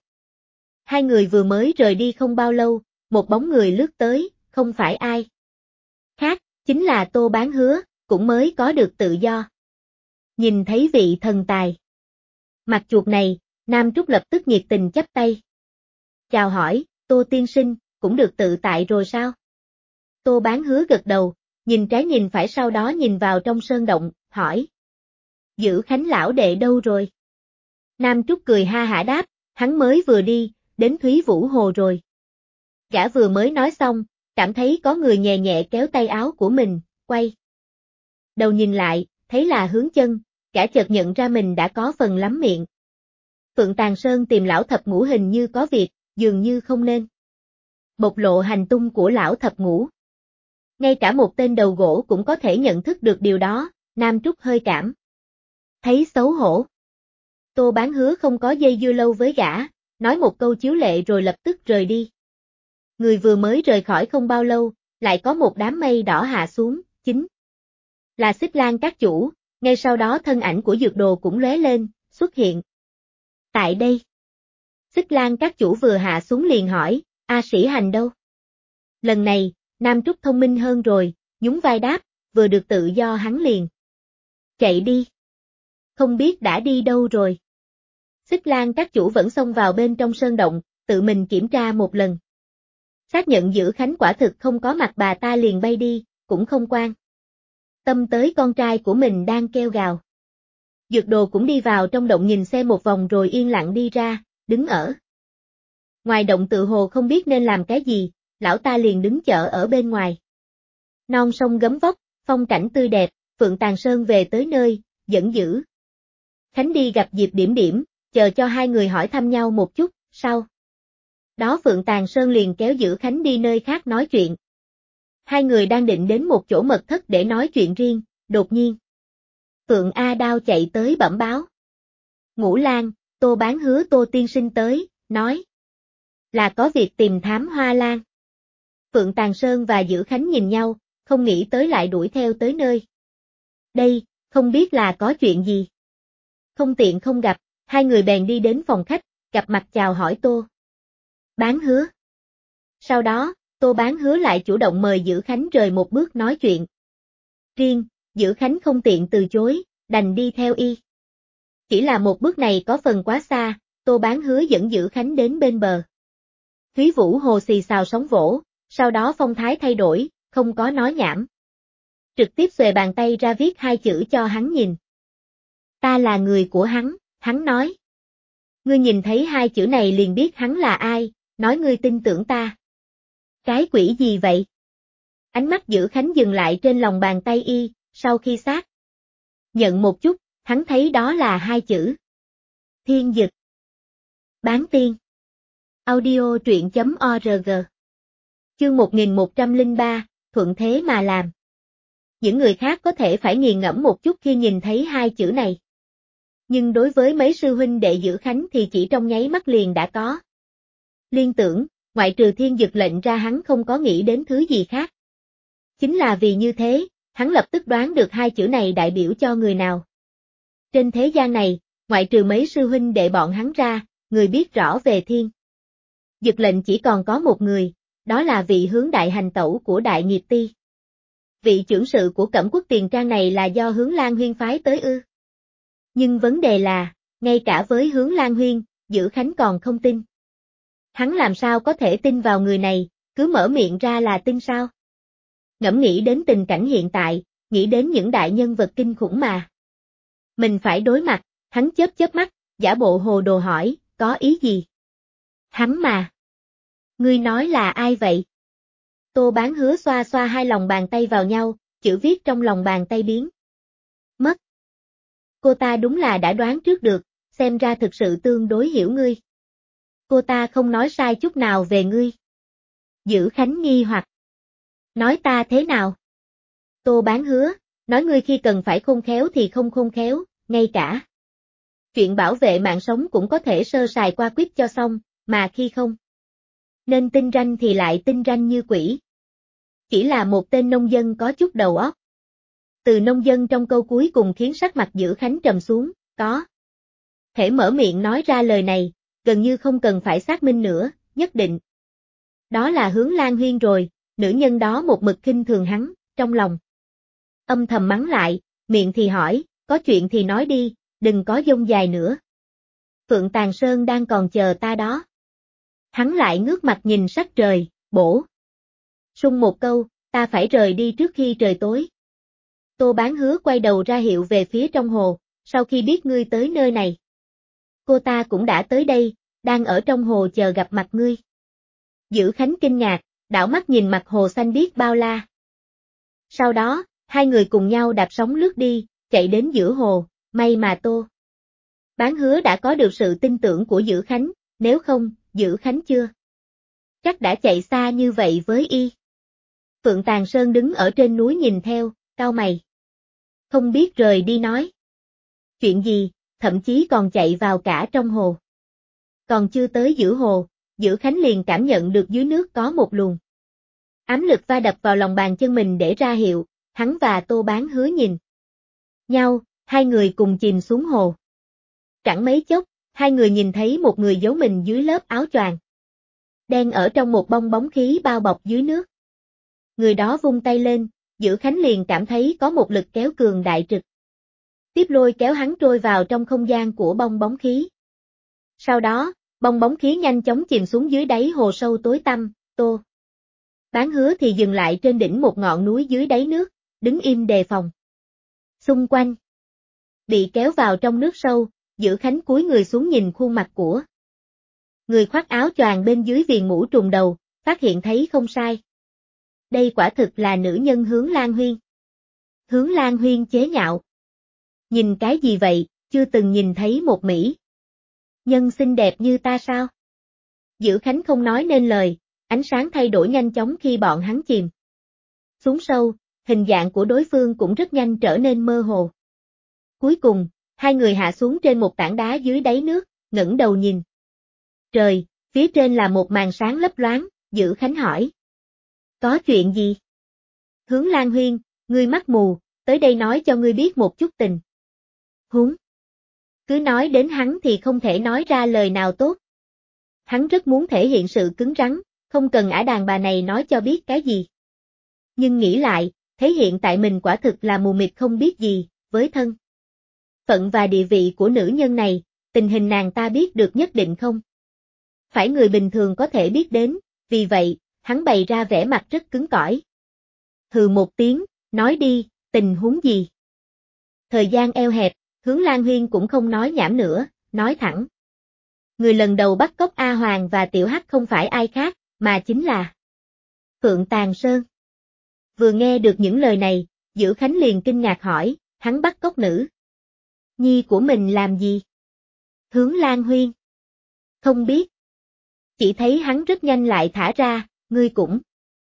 2 người vừa mới rời đi không bao lâu, một bóng người lướt tới, không phải ai khác, chính là Tô Bán Hứa, cũng mới có được tự do. Nhìn thấy vị thần tài mặt chuột này, Nam Trúc lập tức nhiệt tình chắp tay. Chào hỏi, Tô tiên sinh, cũng được tự tại rồi sao? Tô Bán Hứa gật đầu, nhìn trái nhìn phải sau đó nhìn vào trong sơn động, hỏi. Dữ Khánh lão đệ đâu rồi? Nam Trúc cười ha hả đáp, hắn mới vừa đi, đến Thúy Vũ Hồ rồi. Gã vừa mới nói xong, cảm thấy có người nhẹ nhẹ kéo tay áo của mình, quay đầu nhìn lại, thấy là Hướng Chân, gã chợt nhận ra mình đã có phần lắm miệng. Phượng Tàng Sơn tìm lão thập ngũ hình như có việc, dường như không nên bộc lộ hành tung của lão thập ngũ. Ngay cả một tên đầu gỗ cũng có thể nhận thức được điều đó, Nam Trúc hơi cảm thấy xấu hổ. Tô Bán Hứa không có dây dưa lâu với gã, nói một câu chiếu lệ rồi lập tức rời đi. Người vừa mới rời khỏi không bao lâu, lại có một đám mây đỏ hạ xuống, chính là Xích Lan các chủ, ngay sau đó thân ảnh của dược đồ cũng lóe lên, xuất hiện tại đây. Xích Lan các chủ vừa hạ xuống liền hỏi, A Sĩ Hành đâu? Lần này, Nam Trúc thông minh hơn rồi, nhún vai đáp, vừa được tự do hắn liền chạy đi. Không biết đã đi đâu rồi. Xích Lan các chủ vẫn xông vào bên trong sơn động, tự mình kiểm tra một lần. Xác nhận Dữ Khánh quả thực không có mặt bà ta liền bay đi, cũng không quan tâm tới con trai của mình đang kêu gào. Dược đồ cũng đi vào trong động nhìn xem một vòng rồi yên lặng đi ra, đứng ở ngoài động tự hồ không biết nên làm cái gì, lão ta liền đứng chờ ở bên ngoài. Non sông gấm vóc, phong cảnh tươi đẹp, Phượng Tàng Sơn về tới nơi, dẫn Dữ Khánh đi gặp Diệp Điểm Điểm, chờ cho 2 người hỏi thăm nhau một chút, sau đó Phượng Tàng Sơn liền kéo Dữ Khánh đi nơi khác nói chuyện. Hai người đang định đến một chỗ mật thất để nói chuyện riêng, đột nhiên. Phượng A Đao chạy tới bẩm báo. Ngũ Lang, Tô Bán Hứa Tô tiên sinh tới, nói. Là có việc tìm thám Hoa Lan. Phượng Tàng Sơn và Dữ Khánh nhìn nhau, không nghĩ tới lại đuổi theo tới nơi. Đây, không biết là có chuyện gì. Không tiện không gặp, hai người bèn đi đến phòng khách, gặp mặt chào hỏi Tô Bán Hứa. Sau đó, Tô Bán Hứa lại chủ động mời Dữ Khánh rời một bước nói chuyện. Riêng, Dữ Khánh không tiện từ chối, đành đi theo y. Chỉ là một bước này có phần quá xa, Tô Bán Hứa dẫn Dữ Khánh đến bên bờ. Thúy Vũ Hồ xì xào sóng vỗ, sau đó phong thái thay đổi, không có nói nhảm. Trực tiếp xuề bàn tay ra viết hai chữ cho hắn nhìn. Ta là người của hắn nói. Ngươi nhìn thấy hai chữ này liền biết hắn là ai, nói ngươi tin tưởng ta. Cái quỷ gì vậy? Ánh mắt Dữ Khánh dừng lại trên lòng bàn tay y, sau khi xác nhận một chút, hắn thấy đó là hai chữ. Thiên Dực. Bán tiên. Audio truyện.org. Chương 1103, thuận thế mà làm. Những người khác có thể phải nghiền ngẫm một chút khi nhìn thấy hai chữ này. Nhưng đối với mấy sư huynh đệ Dữ Khánh thì chỉ trong nháy mắt liền đã có liên tưởng, ngoại trừ Thiên Dực lệnh ra hắn không có nghĩ đến thứ gì khác. Chính là vì như thế, hắn lập tức đoán được hai chữ này đại biểu cho người nào. Trên thế gian này, ngoại trừ mấy sư huynh đệ bọn hắn ra, người biết rõ về Thiên Dực lệnh chỉ còn có một người, đó là vị Hướng đại hành tẩu của Đại Nghiệp Ti. Vị trưởng sự của Cẩm Quốc Tiền Trang này là do Hướng Lan Huyên phái tới ư. Nhưng vấn đề là, ngay cả với Hướng Lan Huyên, Dữ Khánh còn không tin. Hắn làm sao có thể tin vào người này, cứ mở miệng ra là tin sao? Ngẫm nghĩ đến tình cảnh hiện tại, nghĩ đến những đại nhân vật kinh khủng mà mình phải đối mặt, hắn chớp chớp mắt, giả bộ hồ đồ hỏi, có ý gì? Hắn mà. Ngươi nói là ai vậy? Tô Bán Hứa xoa xoa hai lòng bàn tay vào nhau, chữ viết trong lòng bàn tay biến mất. Cô ta đúng là đã đoán trước được, xem ra thực sự tương đối hiểu ngươi. Cô ta không nói sai chút nào về ngươi. Dữ Khánh nghi hoặc. Nói ta thế nào? Tô Bán Hứa, nói ngươi khi cần phải khôn khéo thì không khôn khéo, ngay cả chuyện bảo vệ mạng sống cũng có thể sơ sài qua quýt cho xong, mà khi không nên tinh ranh thì lại tinh ranh như quỷ. Chỉ là một tên nông dân có chút đầu óc. Từ nông dân trong câu cuối cùng khiến sắc mặt Dữ Khánh trầm xuống, có thể mở miệng nói ra lời này, gần như không cần phải xác minh nữa, nhất định. Đó là Hướng Lan Huyên rồi, nữ nhân đó một mực khinh thường hắn, trong lòng âm thầm mắng lại, miệng thì hỏi, có chuyện thì nói đi, đừng có dông dài nữa. Phượng Tàng Sơn đang còn chờ ta đó. Hắn lại ngước mặt nhìn sắc trời, bổ sung một câu, ta phải rời đi trước khi trời tối. Tô Bán Hứa quay đầu ra hiệu về phía trong hồ, sau khi biết ngươi tới nơi này. Cô ta cũng đã tới đây, đang ở trong hồ chờ gặp mặt ngươi. Dữ Khánh kinh ngạc, đảo mắt nhìn mặt hồ xanh biếc bao la. Sau đó, hai người cùng nhau đạp sóng lướt đi, chạy đến giữa hồ, may mà Tô Bán Hứa đã có được sự tin tưởng của Dữ Khánh, nếu không, Dữ Khánh chưa chắc đã chạy xa như vậy với y. Phượng Tàng Sơn đứng ở trên núi nhìn theo, cau mày. Không biết rời đi nói. Chuyện gì, thậm chí còn chạy vào cả trong hồ. Còn chưa tới giữa hồ, Dữ Khánh liền cảm nhận được dưới nước có một luồng ám lực va đập vào lòng bàn chân mình để ra hiệu, hắn và Tô Bán Hứa nhìn nhau, hai người cùng chìm xuống hồ. Chẳng mấy chốc, hai người nhìn thấy một người giấu mình dưới lớp áo choàng đen ở trong một bong bóng khí bao bọc dưới nước. Người đó vung tay lên, Dữ Khánh liền cảm thấy có một lực kéo cường đại trực tiếp lôi kéo hắn trôi vào trong không gian của bong bóng khí. Sau đó, bong bóng khí nhanh chóng chìm xuống dưới đáy hồ sâu tối tăm, Tô Bán Hứa thì dừng lại trên đỉnh một ngọn núi dưới đáy nước, đứng im đề phòng. Xung quanh bị kéo vào trong nước sâu, Dữ Khánh cúi người xuống nhìn khuôn mặt của người khoác áo choàng bên dưới viền mũ trùm đầu, phát hiện thấy không sai. Đây quả thực là nữ nhân Hướng Lan Huyên. Hướng Lan Huyên chế nhạo. Nhìn cái gì vậy, chưa từng nhìn thấy một mỹ nhân xinh đẹp như ta sao? Dữ Khánh không nói nên lời, ánh sáng thay đổi nhanh chóng khi bọn hắn chìm xuống sâu, hình dạng của đối phương cũng rất nhanh trở nên mơ hồ. Cuối cùng, hai người hạ xuống trên một tảng đá dưới đáy nước, ngẩng đầu nhìn. Trời, phía trên là một màn sáng lấp loáng, Dữ Khánh hỏi. Có chuyện gì? Hướng Lan Huyên, ngươi mắt mù, tới đây nói cho ngươi biết một chút tình huống. Cứ nói đến hắn thì không thể nói ra lời nào tốt. Hắn rất muốn thể hiện sự cứng rắn, không cần ả đàn bà này nói cho biết cái gì. Nhưng nghĩ lại, thấy hiện tại mình quả thực là mù mịt không biết gì, với thân phận và địa vị của nữ nhân này, tình hình nàng ta biết được nhất định không phải người bình thường có thể biết đến, vì vậy, hắn bày ra vẻ mặt rất cứng cỏi. Hừ một tiếng, nói đi, tình huống gì? Thời gian eo hẹp, Hướng Lan Huyên cũng không nói nhảm nữa, nói thẳng. Người lần đầu bắt cóc A Hoàng và Tiểu Hắc không phải ai khác, mà chính là Phượng Tàng Sơn. Vừa nghe được những lời này, Dữ Khánh liền kinh ngạc hỏi, hắn bắt cóc nữ nhi của mình làm gì? Hướng Lan Huyên. Không biết. Chỉ thấy hắn rất nhanh lại thả ra, ngươi cũng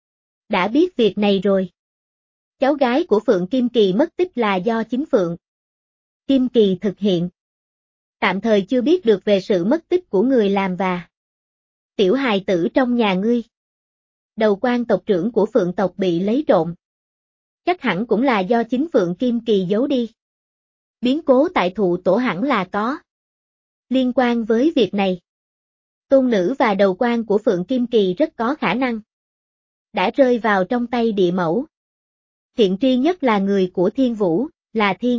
đã biết việc này rồi. Cháu gái của Phượng Kim Kỳ mất tích là do chính Phượng Kim Kỳ thực hiện. Tạm thời chưa biết được về sự mất tích của người làm và tiểu hài tử trong nhà ngươi. Đầu quan tộc trưởng của Phượng tộc bị lấy trộm. Chắc hẳn cũng là do chính Phượng Kim Kỳ giấu đi. Biến cố tại thụ tổ hẳn là có liên quan với việc này. Tôn nữ và đầu quan của Phượng Kim Kỳ rất có khả năng đã rơi vào trong tay địa mẫu. Thiện tri nhất là người của Thiên Vũ, là Thiên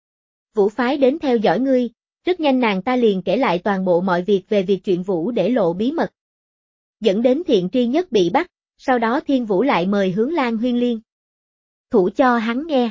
Vũ phái đến theo dõi ngươi, rất nhanh nàng ta liền kể lại toàn bộ mọi việc về việc chuyện Vũ để lộ bí mật. Dẫn đến Thiện tri nhất bị bắt, sau đó Thiên Vũ lại mời Hướng Lan Huyên liên thủ cho hắn nghe.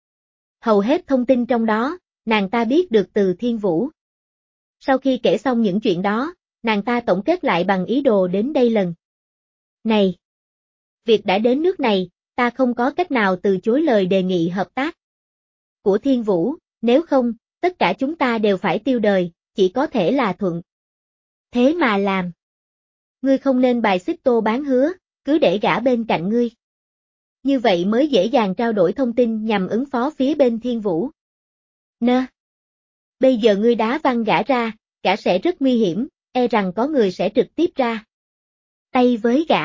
Hầu hết thông tin trong đó, nàng ta biết được từ Thiên Vũ. Sau khi kể xong những chuyện đó, nàng ta tổng kết lại bằng ý đồ đến đây lần này. Việc đã đến nước này, ta không có cách nào từ chối lời đề nghị hợp tác của Thiên Vũ, nếu không, tất cả chúng ta đều phải tiêu đời, chỉ có thể là thuận thế mà làm. Ngươi không nên bài xích Tô Bán Hứa, cứ để gã bên cạnh ngươi. Như vậy mới dễ dàng trao đổi thông tin nhằm ứng phó phía bên Thiên Vũ. Nơ. Bây giờ ngươi đá văng gã ra, gã sẽ rất nguy hiểm, e rằng có người sẽ trực tiếp ra tay với gã.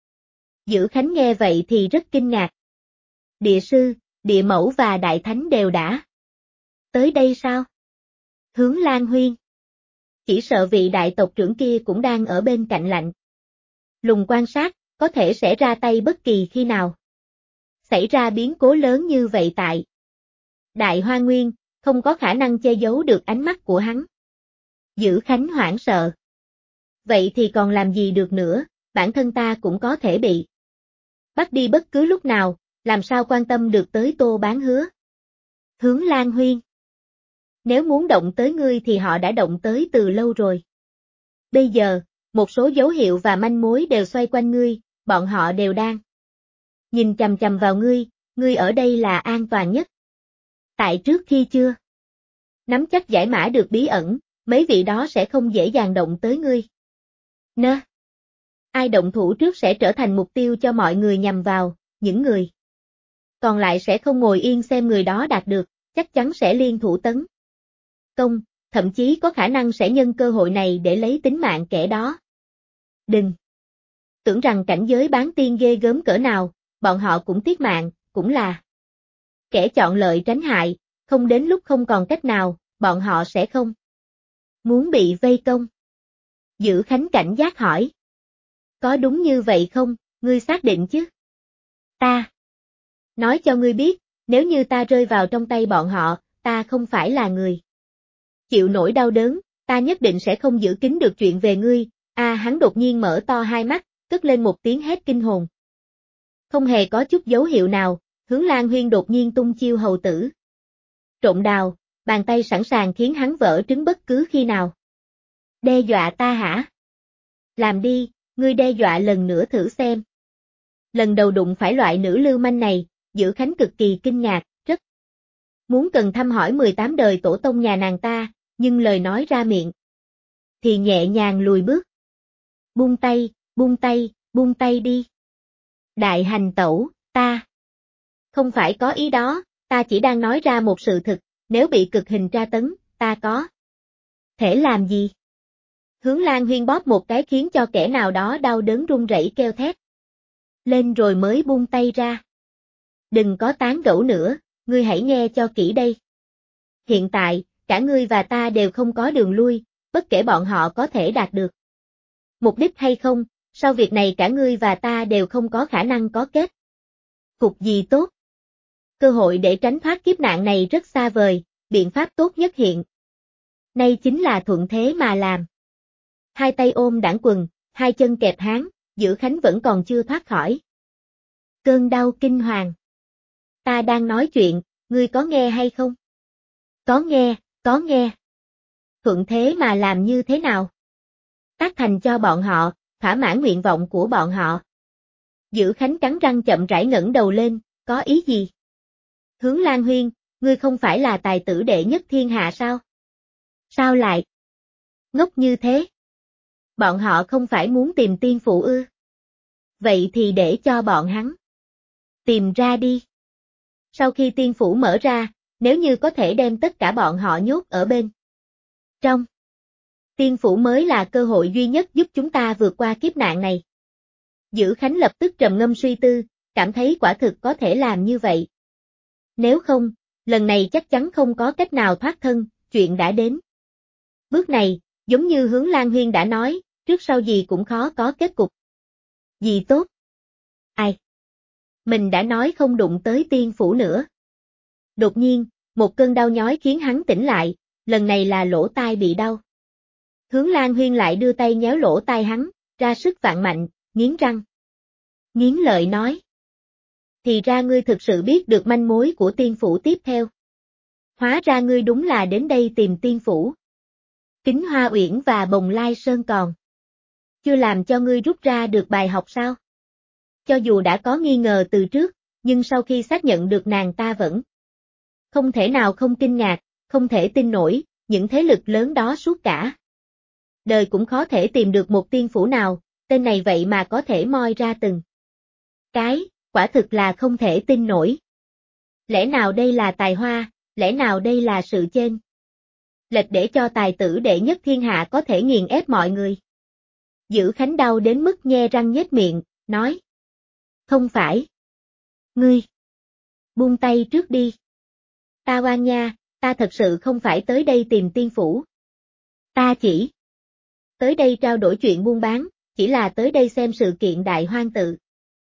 Dữ Khánh nghe vậy thì rất kinh ngạc. Địa sư, địa mẫu và đại thánh đều đã tới đây sao? Hướng Lan Huyên. Chỉ sợ vị đại tộc trưởng kia cũng đang ở bên cạnh lạnh lùng quan sát, có thể sẽ ra tay bất kỳ khi nào xảy ra biến cố lớn như vậy tại Đại Hoa Nguyên, không có khả năng che giấu được ánh mắt của hắn. Dữ Khánh hoảng sợ. Vậy thì còn làm gì được nữa, bản thân ta cũng có thể bị bắt đi bất cứ lúc nào, làm sao quan tâm được tới Tô Bán Hứa. Hướng Lan Huyên. Nếu muốn động tới ngươi thì họ đã động tới từ lâu rồi. Bây giờ, một số dấu hiệu và manh mối đều xoay quanh ngươi, bọn họ đều đang nhìn chằm chằm vào ngươi ở đây là an toàn nhất. Tại trước khi chưa nắm chắc giải mã được bí ẩn, mấy vị đó sẽ không dễ dàng động tới ngươi. Nơ. Ai động thủ trước sẽ trở thành mục tiêu cho mọi người nhằm vào, những người còn lại sẽ không ngồi yên xem người đó đạt được, chắc chắn sẽ liên thủ tấn công, thậm chí có khả năng sẽ nhân cơ hội này để lấy tính mạng kẻ đó. Đừng tưởng rằng cảnh giới bán tiên ghê gớm cỡ nào, bọn họ cũng tiếc mạng, cũng là kẻ chọn lợi tránh hại, không đến lúc không còn cách nào, bọn họ sẽ không muốn bị vây công. Dữ Khánh cảnh giác hỏi. Có đúng như vậy không, ngươi xác định chứ? Ta nói cho ngươi biết, nếu như ta rơi vào trong tay bọn họ, ta không phải là người chịu nổi đau đớn, ta nhất định sẽ không giữ kín được chuyện về ngươi. Hắn đột nhiên mở to hai mắt, cất lên một tiếng hét kinh hồn. Không hề có chút dấu hiệu nào, Hướng Lan Huyên đột nhiên tung chiêu hầu tử trộm đào, bàn tay sẵn sàng khiến hắn vỡ trứng bất cứ khi nào. Đe dọa ta hả? Làm đi, ngươi đe dọa lần nữa thử xem. Lần đầu đụng phải loại nữ lưu manh này, Dữ Khánh cực kỳ kinh ngạc, rất muốn cần thăm hỏi 18 đời tổ tông nhà nàng ta, nhưng lời nói ra miệng thì nhẹ nhàng lùi bước. buông tay đi. Đại hành tẩu, ta không phải có ý đó, ta chỉ đang nói ra một sự thực, nếu bị cực hình tra tấn, ta có thể làm gì? Hướng Lan Huyên bóp một cái khiến cho kẻ nào đó đau đớn run rẩy kêu thét lên rồi mới buông tay ra. Đừng có tán gẫu nữa, ngươi hãy nghe cho kỹ đây. Hiện tại, cả ngươi và ta đều không có đường lui, bất kể bọn họ có thể đạt được mục đích hay không, sau việc này cả ngươi và ta đều không có khả năng có kết cục gì tốt. Cơ hội để tránh thoát kiếp nạn này rất xa vời, biện pháp tốt nhất hiện nay chính là thuận thế mà làm. Hai tay ôm đảng quần, hai chân kẹp háng, Dữ Khánh vẫn còn chưa thoát khỏi cơn đau kinh hoàng. Ta đang nói chuyện, ngươi có nghe hay không? Có nghe. Thuận thế mà làm như thế nào? Tác thành cho bọn họ, thỏa mãn nguyện vọng của bọn họ. Dữ Khánh cắn răng chậm rãi ngẩng đầu lên, có ý gì? Hướng Lan Huyên, ngươi không phải là tài tử đệ nhất thiên hạ sao? Sao lại ngốc như thế? Bọn họ không phải muốn tìm tiên phụ ư? Vậy thì để cho bọn hắn tìm ra đi. Sau khi tiên phủ mở ra, nếu như có thể đem tất cả bọn họ nhốt ở bên trong, tiên phủ mới là cơ hội duy nhất giúp chúng ta vượt qua kiếp nạn này. Dữ Khánh lập tức trầm ngâm suy tư, cảm thấy quả thực có thể làm như vậy. Nếu không, lần này chắc chắn không có cách nào thoát thân, chuyện đã đến bước này, giống như Hướng Lan Huyên đã nói, trước sau gì cũng khó có kết cục gì tốt. Ai? Mình đã nói không đụng tới tiên phủ nữa. Đột nhiên, một cơn đau nhói khiến hắn tỉnh lại, lần này là lỗ tai bị đau. Hướng Lan Huyên lại đưa tay nhéo lỗ tai hắn, ra sức vạn mạnh, nghiến răng nghiến lợi nói. Thì ra ngươi thực sự biết được manh mối của tiên phủ tiếp theo. Hóa ra ngươi đúng là đến đây tìm tiên phủ. Kính Hoa Uyển và Bồng Lai Sơn còn chưa làm cho ngươi rút ra được bài học sao? Cho dù đã có nghi ngờ từ trước, nhưng sau khi xác nhận được nàng ta vẫn không thể nào không kinh ngạc, không thể tin nổi, những thế lực lớn đó suốt cả đời cũng khó thể tìm được một tiên phủ nào, tên này vậy mà có thể moi ra từng cái, quả thực là không thể tin nổi. Lẽ nào đây là tài hoa, lẽ nào đây là sự chênh lệch để cho tài tử đệ nhất thiên hạ có thể nghiền ép mọi người? Dữ Khánh đau đến mức nhe răng nhếch miệng, nói. Không phải. Ngươi. Buông tay trước đi. Ta oan nha, ta thật sự không phải tới đây tìm tiên phủ. Ta chỉ tới đây trao đổi chuyện buôn bán, chỉ là tới đây xem sự kiện đại hoang tự.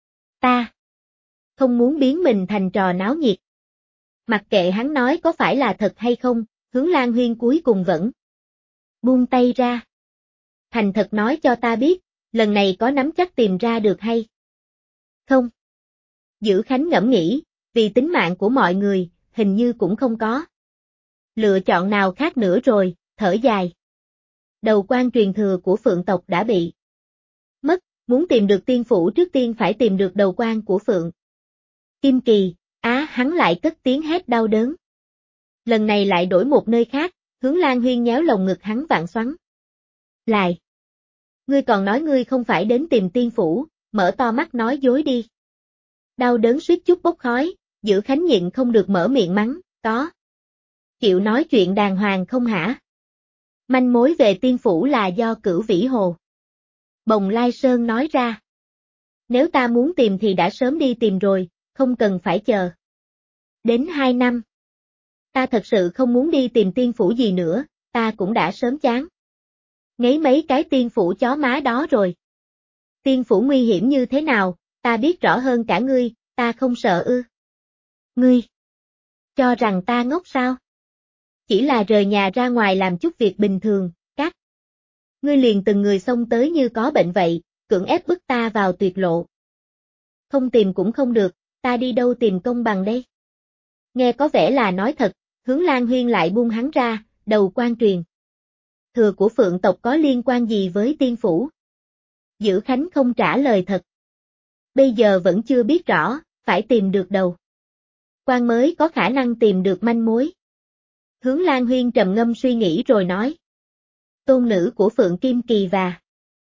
Ta không muốn biến mình thành trò náo nhiệt. Mặc kệ hắn nói có phải là thật hay không, Hướng Lan Huyên cuối cùng vẫn buông tay ra. Thành thật nói cho ta biết, lần này có nắm chắc tìm ra được hay không? Dữ Khánh ngẫm nghĩ, vì tính mạng của mọi người, hình như cũng không có lựa chọn nào khác nữa rồi, thở dài. Đầu quan truyền thừa của Phượng tộc đã bị mất, muốn tìm được tiên phủ trước tiên phải tìm được đầu quan của Phượng Kim Kỳ. Hắn lại cất tiếng hét đau đớn. Lần này lại đổi một nơi khác, Hướng Lan Huyên nhéo lồng ngực hắn vặn xoắn lại. Ngươi còn nói ngươi không phải đến tìm tiên phủ, mở to mắt nói dối đi. Đau đớn suýt chút bốc khói, Dữ Khánh nhịn không được mở miệng mắng, có chịu nói chuyện đàng hoàng không hả? Manh mối về tiên phủ là do Cửu Vĩ Hồ Bồng Lai Sơn nói ra. Nếu ta muốn tìm thì đã sớm đi tìm rồi, không cần phải chờ đến 2 năm. Ta thật sự không muốn đi tìm tiên phủ gì nữa, ta cũng đã sớm chán ngấy mấy cái tiên phủ chó má đó rồi. Tiên phủ nguy hiểm như thế nào, ta biết rõ hơn cả ngươi, ta không sợ ư? Ngươi cho rằng ta ngốc sao? Chỉ là rời nhà ra ngoài làm chút việc bình thường, các ngươi liền từng người xông tới như có bệnh vậy, cưỡng ép bức ta vào tuyệt lộ. Không tìm cũng không được, ta đi đâu tìm công bằng đây? Nghe có vẻ là nói thật, Hướng Lan Huyên lại buông hắn ra, đầu quan truyền thừa của Phượng tộc có liên quan gì với tiên phủ? Dữ Khánh không trả lời thật. Bây giờ vẫn chưa biết rõ, phải tìm được đầu quan mới có khả năng tìm được manh mối. Hướng Lan Huyên trầm ngâm suy nghĩ rồi nói. Tôn nữ của Phượng Kim Kỳ và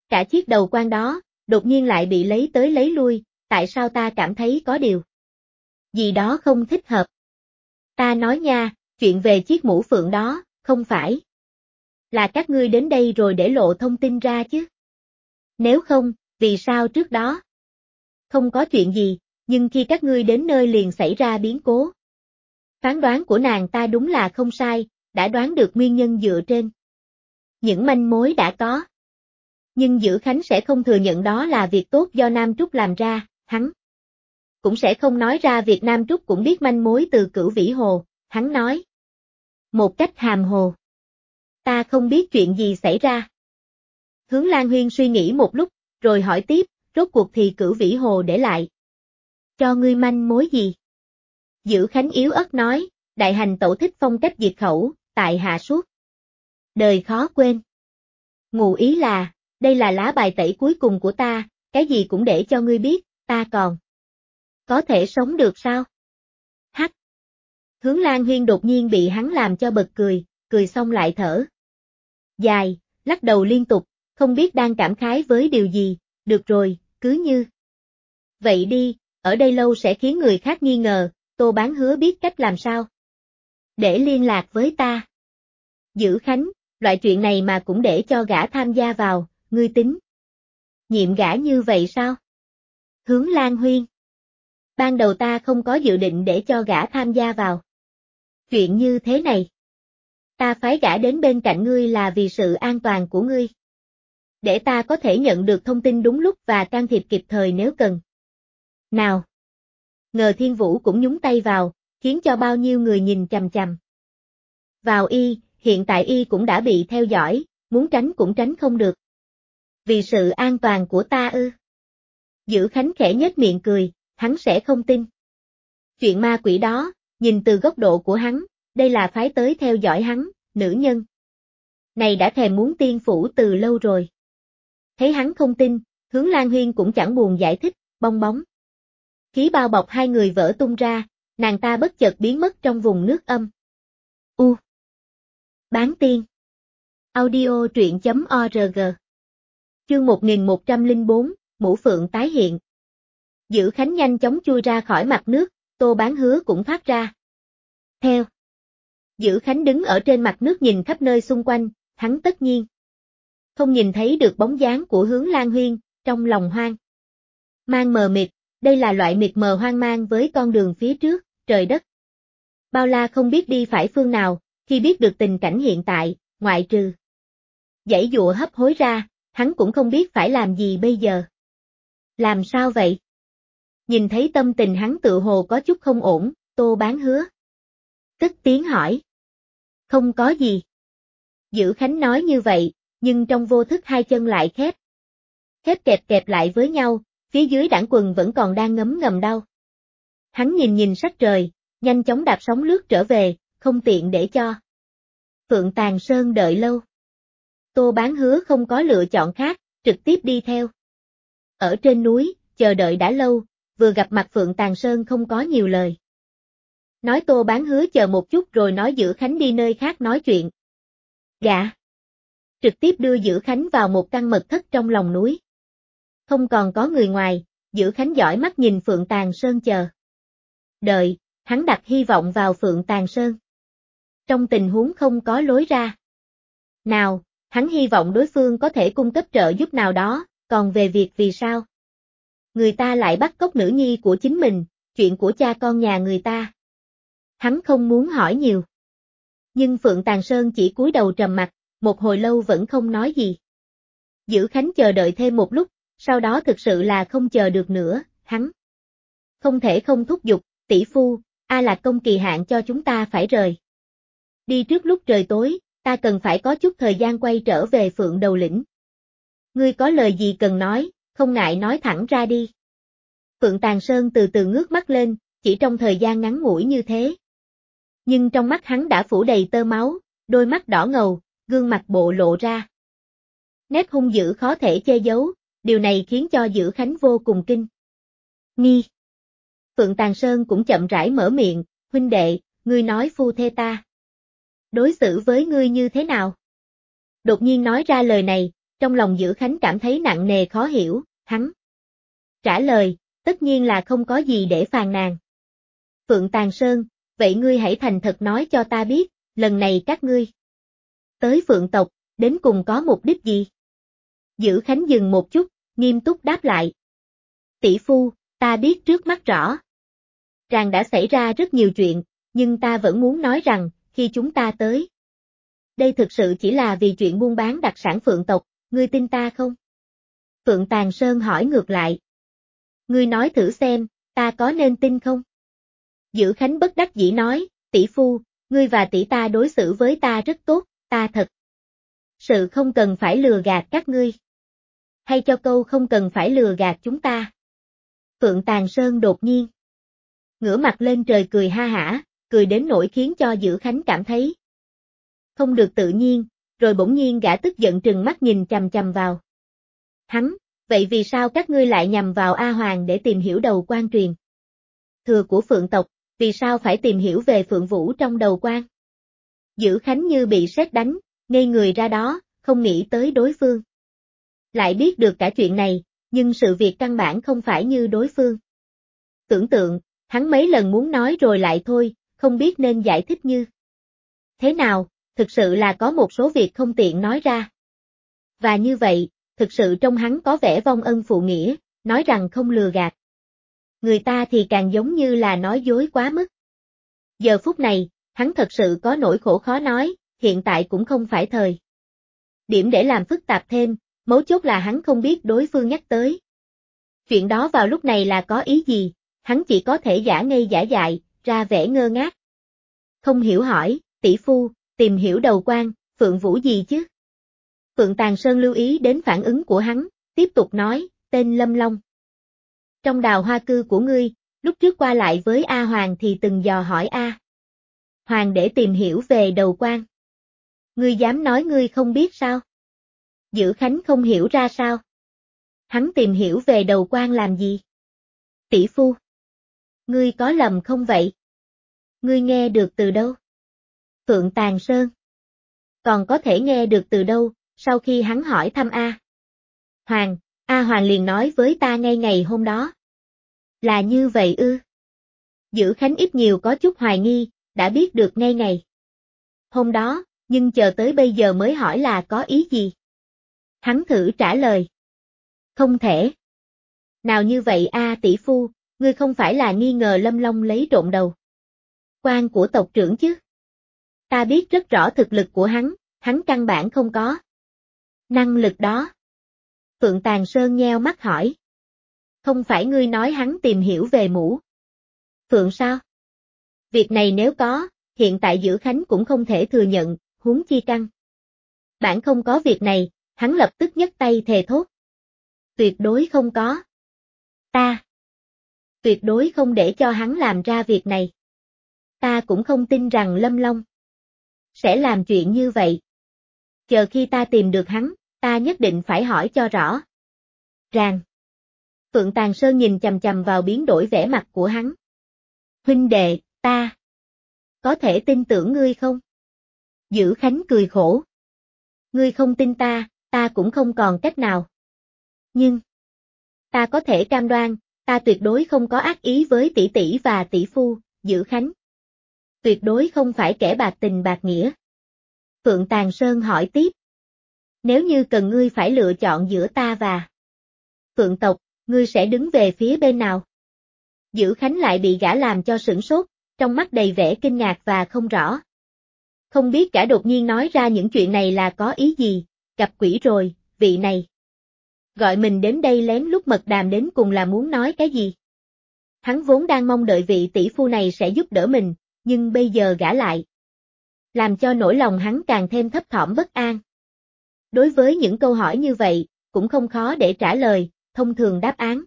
Cả chiếc đầu quan đó, đột nhiên lại bị lấy tới lấy lui, tại sao ta cảm thấy có điều gì đó không thích hợp. Ta nói nha, chuyện về chiếc mũ phượng đó, không phải là các ngươi đến đây rồi để lộ thông tin ra chứ. Nếu không, vì sao trước đó không có chuyện gì, nhưng khi các ngươi đến nơi liền xảy ra biến cố. Phán đoán của nàng ta đúng là không sai, đã đoán được nguyên nhân dựa trên những manh mối đã có. Nhưng Dữ Khánh sẽ không thừa nhận đó là việc tốt do Nam Trúc làm ra, hắn cũng sẽ không nói ra việc Nam Trúc cũng biết manh mối từ Cửu Vĩ Hồ, hắn nói một cách hàm hồ. Ta không biết chuyện gì xảy ra. Hướng Lan Huyên suy nghĩ một lúc, rồi hỏi tiếp, rốt cuộc thì Cửu Vĩ Hồ để lại cho ngươi manh mối gì? Dữ Khánh yếu ớt nói, đại hành tẩu thích phong cách diệt khẩu, tại hạ suốt đời khó quên. Ngụ ý là, đây là lá bài tẩy cuối cùng của ta, cái gì cũng để cho ngươi biết, ta còn có thể sống được sao? Hắc. Hướng Lan Huyên đột nhiên bị hắn làm cho bật cười, cười xong lại thở dài, lắc đầu liên tục, không biết đang cảm khái với điều gì, được rồi, cứ như vậy đi, ở đây lâu sẽ khiến người khác nghi ngờ, Tô Bán Hứa biết cách làm sao để liên lạc với ta. Dữ Khánh, loại chuyện này mà cũng để cho gã tham gia vào, ngươi tính nhiệm gã như vậy sao? Hướng Lan Huyên. Ban đầu ta không có dự định để cho gã tham gia vào chuyện như thế này. Ta phái gã đến bên cạnh ngươi là vì sự an toàn của ngươi. Để ta có thể nhận được thông tin đúng lúc và can thiệp kịp thời nếu cần. Nào. Ngờ Thiên Vũ cũng nhúng tay vào, khiến cho bao nhiêu người nhìn chằm chằm vào y, hiện tại y cũng đã bị theo dõi, muốn tránh cũng tránh không được. Vì sự an toàn của ta ư? Dữ Khánh khẽ nhếch miệng cười, hắn sẽ không tin. Chuyện ma quỷ đó, nhìn từ góc độ của hắn, đây là phái tới theo dõi hắn, nữ nhân này đã thèm muốn tiên phủ từ lâu rồi. Thấy hắn không tin, Hướng Lan Huyên cũng chẳng buồn giải thích, bong bóng. Khí bao bọc hai người vỡ tung ra, nàng ta bất chợt biến mất trong vùng nước âm. Bán tiên. Audio truyện.org. Chương 1104, Mũ Phượng tái hiện. Dữ Khánh nhanh chóng chui ra khỏi mặt nước, Tô Bán Hứa cũng thoát ra. Theo. Dữ Khánh đứng ở trên mặt nước nhìn khắp nơi xung quanh, hắn tất nhiên không nhìn thấy được bóng dáng của Hướng Lan Huyên, trong lòng hoang mang mờ mịt, đây là loại mịt mờ hoang mang với con đường phía trước, trời đất bao la không biết đi phải phương nào, khi biết được tình cảnh hiện tại, ngoại trừ giãy giụa hấp hối ra, hắn cũng không biết phải làm gì bây giờ. Làm sao vậy? Nhìn thấy tâm tình hắn tự hồ có chút không ổn, Tô Bán Hứa cất tiếng hỏi. Không có gì. Dữ Khánh nói như vậy, nhưng trong vô thức hai chân lại khép kẹp lại với nhau, phía dưới đảng quần vẫn còn đang ngấm ngầm đau. Hắn nhìn sắc trời, nhanh chóng đạp sóng lướt trở về, không tiện để cho Phượng Tàng Sơn đợi lâu. Tô Bán Hứa không có lựa chọn khác, trực tiếp đi theo. Ở trên núi, chờ đợi đã lâu, vừa gặp mặt Phượng Tàng Sơn không có nhiều lời. Nói Tô Bán Hứa chờ một chút rồi nói Dữ Khánh đi nơi khác nói chuyện. Gã trực tiếp đưa Dữ Khánh vào một căn mật thất trong lòng núi. Không còn có người ngoài, Dữ Khánh dõi mắt nhìn Phượng Tàng Sơn chờ đợi, hắn đặt hy vọng vào Phượng Tàng Sơn. Trong tình huống không có lối ra nào, hắn hy vọng đối phương có thể cung cấp trợ giúp nào đó, còn về việc vì sao người ta lại bắt cóc nữ nhi của chính mình, chuyện của cha con nhà người ta. Hắn không muốn hỏi nhiều. Nhưng Phượng Tàng Sơn chỉ cúi đầu trầm mặc, một hồi lâu vẫn không nói gì. Dữ Khánh chờ đợi thêm một lúc, sau đó thực sự là không chờ được nữa, hắn không thể không thúc giục, tỷ phu, A Lạc Công kỳ hạn cho chúng ta phải rời đi trước lúc trời tối, ta cần phải có chút thời gian quay trở về Phượng Đầu Lĩnh. Ngươi có lời gì cần nói, không ngại nói thẳng ra đi. Phượng Tàng Sơn từ từ ngước mắt lên, chỉ trong thời gian ngắn ngủi như thế. Nhưng trong mắt hắn đã phủ đầy tơ máu, đôi mắt đỏ ngầu, gương mặt bộ lộ ra. Nét hung dữ khó thể che giấu, điều này khiến cho Dữ Khánh vô cùng kinh nghi. Phượng Tàng Sơn cũng chậm rãi mở miệng, huynh đệ, ngươi nói phu thê ta đối xử với ngươi như thế nào? Đột nhiên nói ra lời này, trong lòng Dữ Khánh cảm thấy nặng nề khó hiểu, hắn trả lời, tất nhiên là không có gì để phàn nàn. Phượng Tàn Sơn, vậy ngươi hãy thành thật nói cho ta biết, lần này các ngươi tới Phượng tộc, đến cùng có mục đích gì? Dữ Khánh dừng một chút, nghiêm túc đáp lại. Tỷ phu, ta biết trước mắt rõ ràng đã xảy ra rất nhiều chuyện, nhưng ta vẫn muốn nói rằng, khi chúng ta tới, đây thực sự chỉ là vì chuyện buôn bán đặc sản Phượng tộc, ngươi tin ta không? Phượng Tàn Sơn hỏi ngược lại. Ngươi nói thử xem, ta có nên tin không? Dữ Khánh bất đắc dĩ nói, tỷ phu, ngươi và tỷ ta đối xử với ta rất tốt, ta thật sự không cần phải lừa gạt các ngươi. Hay cho câu không cần phải lừa gạt chúng ta. Phượng Tàn Sơn đột nhiên ngửa mặt lên trời cười ha hả, cười đến nỗi khiến cho Dữ Khánh cảm thấy không được tự nhiên, rồi bỗng nhiên gã tức giận trừng mắt nhìn chằm chằm vào hắn, vậy vì sao các ngươi lại nhằm vào A Hoàng để tìm hiểu đầu quan truyền thừa của Phượng tộc, vì sao phải tìm hiểu về Phượng Vũ trong đầu quan? Dữ Khánh như bị sét đánh, ngây người ra đó, không nghĩ tới đối phương lại biết được cả chuyện này, nhưng sự việc căn bản không phải như đối phương tưởng tượng, hắn mấy lần muốn nói rồi lại thôi, không biết nên giải thích như thế nào, thực sự là có một số việc không tiện nói ra. Và như vậy, thực sự trong hắn có vẻ vong ân phụ nghĩa, nói rằng không lừa gạt. Người ta thì càng giống như là nói dối quá mức. Giờ phút này, hắn thật sự có nỗi khổ khó nói, hiện tại cũng không phải thời điểm để làm phức tạp thêm, mấu chốt là hắn không biết đối phương nhắc tới. Chuyện đó vào lúc này là có ý gì, hắn chỉ có thể giả ngây giả dại, ra vẻ ngơ ngác. Không hiểu hỏi, tỷ phu, tìm hiểu đầu quan, Phượng Vũ gì chứ? Phượng Tàn Sơn lưu ý đến phản ứng của hắn, tiếp tục nói, tên Lâm Long. Trong đào hoa cư của ngươi, lúc trước qua lại với A Hoàng thì từng dò hỏi A Hoàng để tìm hiểu về đầu quan. Ngươi dám nói ngươi không biết sao? Dữ Khánh không hiểu ra sao. Hắn tìm hiểu về đầu quan làm gì? Tỷ phu. Ngươi có lầm không vậy? Ngươi nghe được từ đâu? Phượng Tàn Sơn. Còn có thể nghe được từ đâu, sau khi hắn hỏi thăm A Hoàng, A Hoàng liền nói với ta ngay ngày hôm đó. Là như vậy ư? Dữ Khánh ít nhiều có chút hoài nghi, đã biết được ngay ngày hôm đó, nhưng chờ tới bây giờ mới hỏi là có ý gì? Hắn thử trả lời. Không thể. Nào như vậy a tỷ phu, ngươi không phải là nghi ngờ Lâm Long lấy trộm đầu quan của tộc trưởng chứ? Ta biết rất rõ thực lực của hắn căn bản không có năng lực đó. Phượng Tàn Sơn nheo mắt hỏi. Không phải ngươi nói hắn tìm hiểu về mũ Phượng sao? Việc này nếu có, hiện tại Dữ Khánh cũng không thể thừa nhận, huống chi căn bản không có việc này, hắn lập tức nhấc tay thề thốt. Tuyệt đối không có. Ta tuyệt đối không để cho hắn làm ra việc này. Ta cũng không tin rằng Lâm Long sẽ làm chuyện như vậy. Chờ khi ta tìm được hắn, ta nhất định phải hỏi cho rõ ràng. Phượng Tàn Sơn nhìn chằm chằm vào biến đổi vẻ mặt của hắn. Huynh đệ, ta có thể tin tưởng ngươi không? Dữ Khánh cười khổ. Ngươi không tin ta, ta cũng không còn cách nào. Nhưng ta có thể cam đoan, ta tuyệt đối không có ác ý với tỷ tỷ và tỷ phu, Dữ Khánh. Tuyệt đối không phải kẻ bạc tình bạc nghĩa. Phượng Tàn Sơn hỏi tiếp. Nếu như cần ngươi phải lựa chọn giữa ta và Phượng tộc, ngươi sẽ đứng về phía bên nào? Dữ Khánh lại bị gã làm cho sửng sốt, trong mắt đầy vẻ kinh ngạc và không rõ. Không biết gã đột nhiên nói ra những chuyện này là có ý gì, gặp quỷ rồi, vị này. Gọi mình đến đây lén lút mật đàm đến cùng là muốn nói cái gì? Hắn vốn đang mong đợi vị tỷ phu này sẽ giúp đỡ mình, nhưng bây giờ gã lại làm cho nỗi lòng hắn càng thêm thấp thỏm bất an. Đối với những câu hỏi như vậy, cũng không khó để trả lời, thông thường đáp án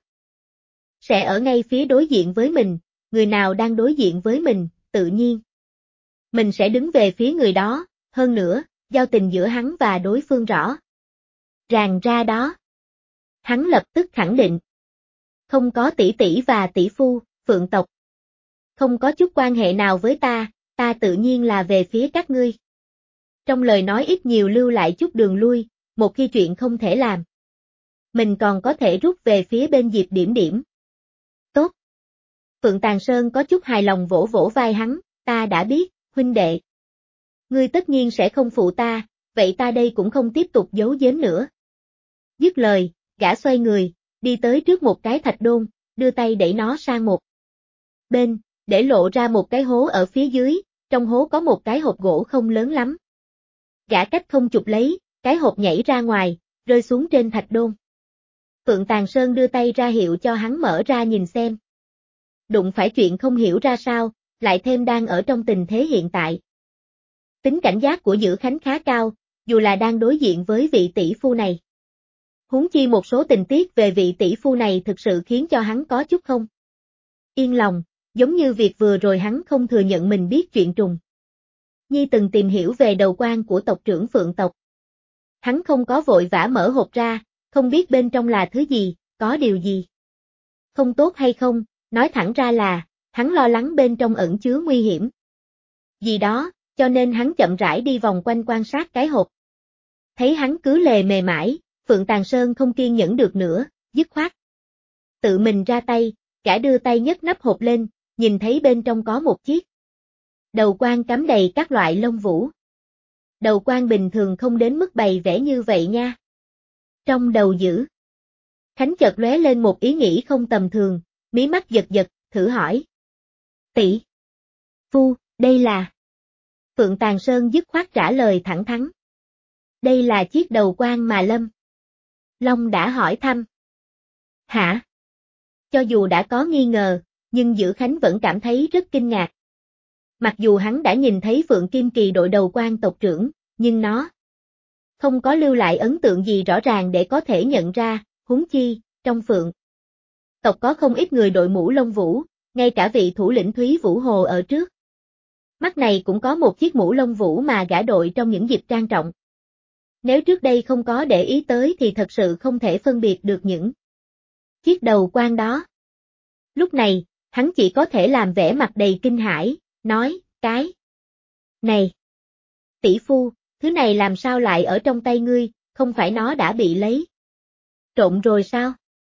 sẽ ở ngay phía đối diện với mình, người nào đang đối diện với mình, tự nhiên mình sẽ đứng về phía người đó, hơn nữa, giao tình giữa hắn và đối phương rõ ràng ra đó. Hắn lập tức khẳng định. Không có tỷ tỷ và tỷ phu, Phượng tộc. Không có chút quan hệ nào với ta tự nhiên là về phía các ngươi. Trong lời nói ít nhiều lưu lại chút đường lui, một khi chuyện không thể làm. Mình còn có thể rút về phía bên Diệp Điểm Điểm. Tốt. Phượng Tàng Sơn có chút hài lòng vỗ vỗ vai hắn, ta đã biết, huynh đệ. Ngươi tất nhiên sẽ không phụ ta, vậy ta đây cũng không tiếp tục giấu giếm nữa. Dứt lời, gã xoay người, đi tới trước một cái thạch đôn, đưa tay đẩy nó sang một bên, để lộ ra một cái hố ở phía dưới, trong hố có một cái hộp gỗ không lớn lắm. Gã cách không chụp lấy, cái hộp nhảy ra ngoài, rơi xuống trên thạch đôn. Phượng Tàng Sơn đưa tay ra hiệu cho hắn mở ra nhìn xem. Đụng phải chuyện không hiểu ra sao, lại thêm đang ở trong tình thế hiện tại. Tính cảnh giác của Dữ Khánh khá cao, dù là đang đối diện với vị tỷ phu này. Huống chi một số tình tiết về vị tỷ phu này thực sự khiến cho hắn có chút không yên lòng, giống như việc vừa rồi hắn không thừa nhận mình biết chuyện trùng Nhi từng tìm hiểu về đầu quan của tộc trưởng Phượng tộc. Hắn không có vội vã mở hộp ra, không biết bên trong là thứ gì, có điều gì không tốt hay không, nói thẳng ra là, hắn lo lắng bên trong ẩn chứa nguy hiểm gì đó, cho nên hắn chậm rãi đi vòng quanh quan sát cái hộp. Thấy hắn cứ lề mề mãi, Phượng Tàng Sơn không kiên nhẫn được nữa, dứt khoát tự mình ra tay, gã đưa tay nhấc nắp hộp lên, nhìn thấy bên trong có một chiếc đầu quan cắm đầy các loại lông vũ. Đầu quan bình thường không đến mức bày vẽ như vậy nha. Trong đầu Dữ Khánh chợt lóe lên một ý nghĩ không tầm thường, mí mắt giật giật, thử hỏi. Tỷ phu, đây là... Phượng Tàng Sơn dứt khoát trả lời thẳng thắn. Đây là chiếc đầu quan mà Lâm Long đã hỏi thăm. Hả? Cho dù đã có nghi ngờ, nhưng Dữ Khánh vẫn cảm thấy rất kinh ngạc. Mặc dù hắn đã nhìn thấy Phượng Kim Kỳ đội đầu quan tộc trưởng, nhưng nó không có lưu lại ấn tượng gì rõ ràng để có thể nhận ra, huống chi, trong Phượng tộc có không ít người đội mũ lông vũ, ngay cả vị thủ lĩnh Thúy Vũ Hồ ở trước mắt này cũng có một chiếc mũ lông vũ mà gã đội trong những dịp trang trọng. Nếu trước đây không có để ý tới thì thật sự không thể phân biệt được những chiếc đầu quan đó. Lúc này, hắn chỉ có thể làm vẻ mặt đầy kinh hãi, nói, cái này, tỷ phu, thứ này làm sao lại ở trong tay ngươi, không phải nó đã bị lấy trộn rồi sao?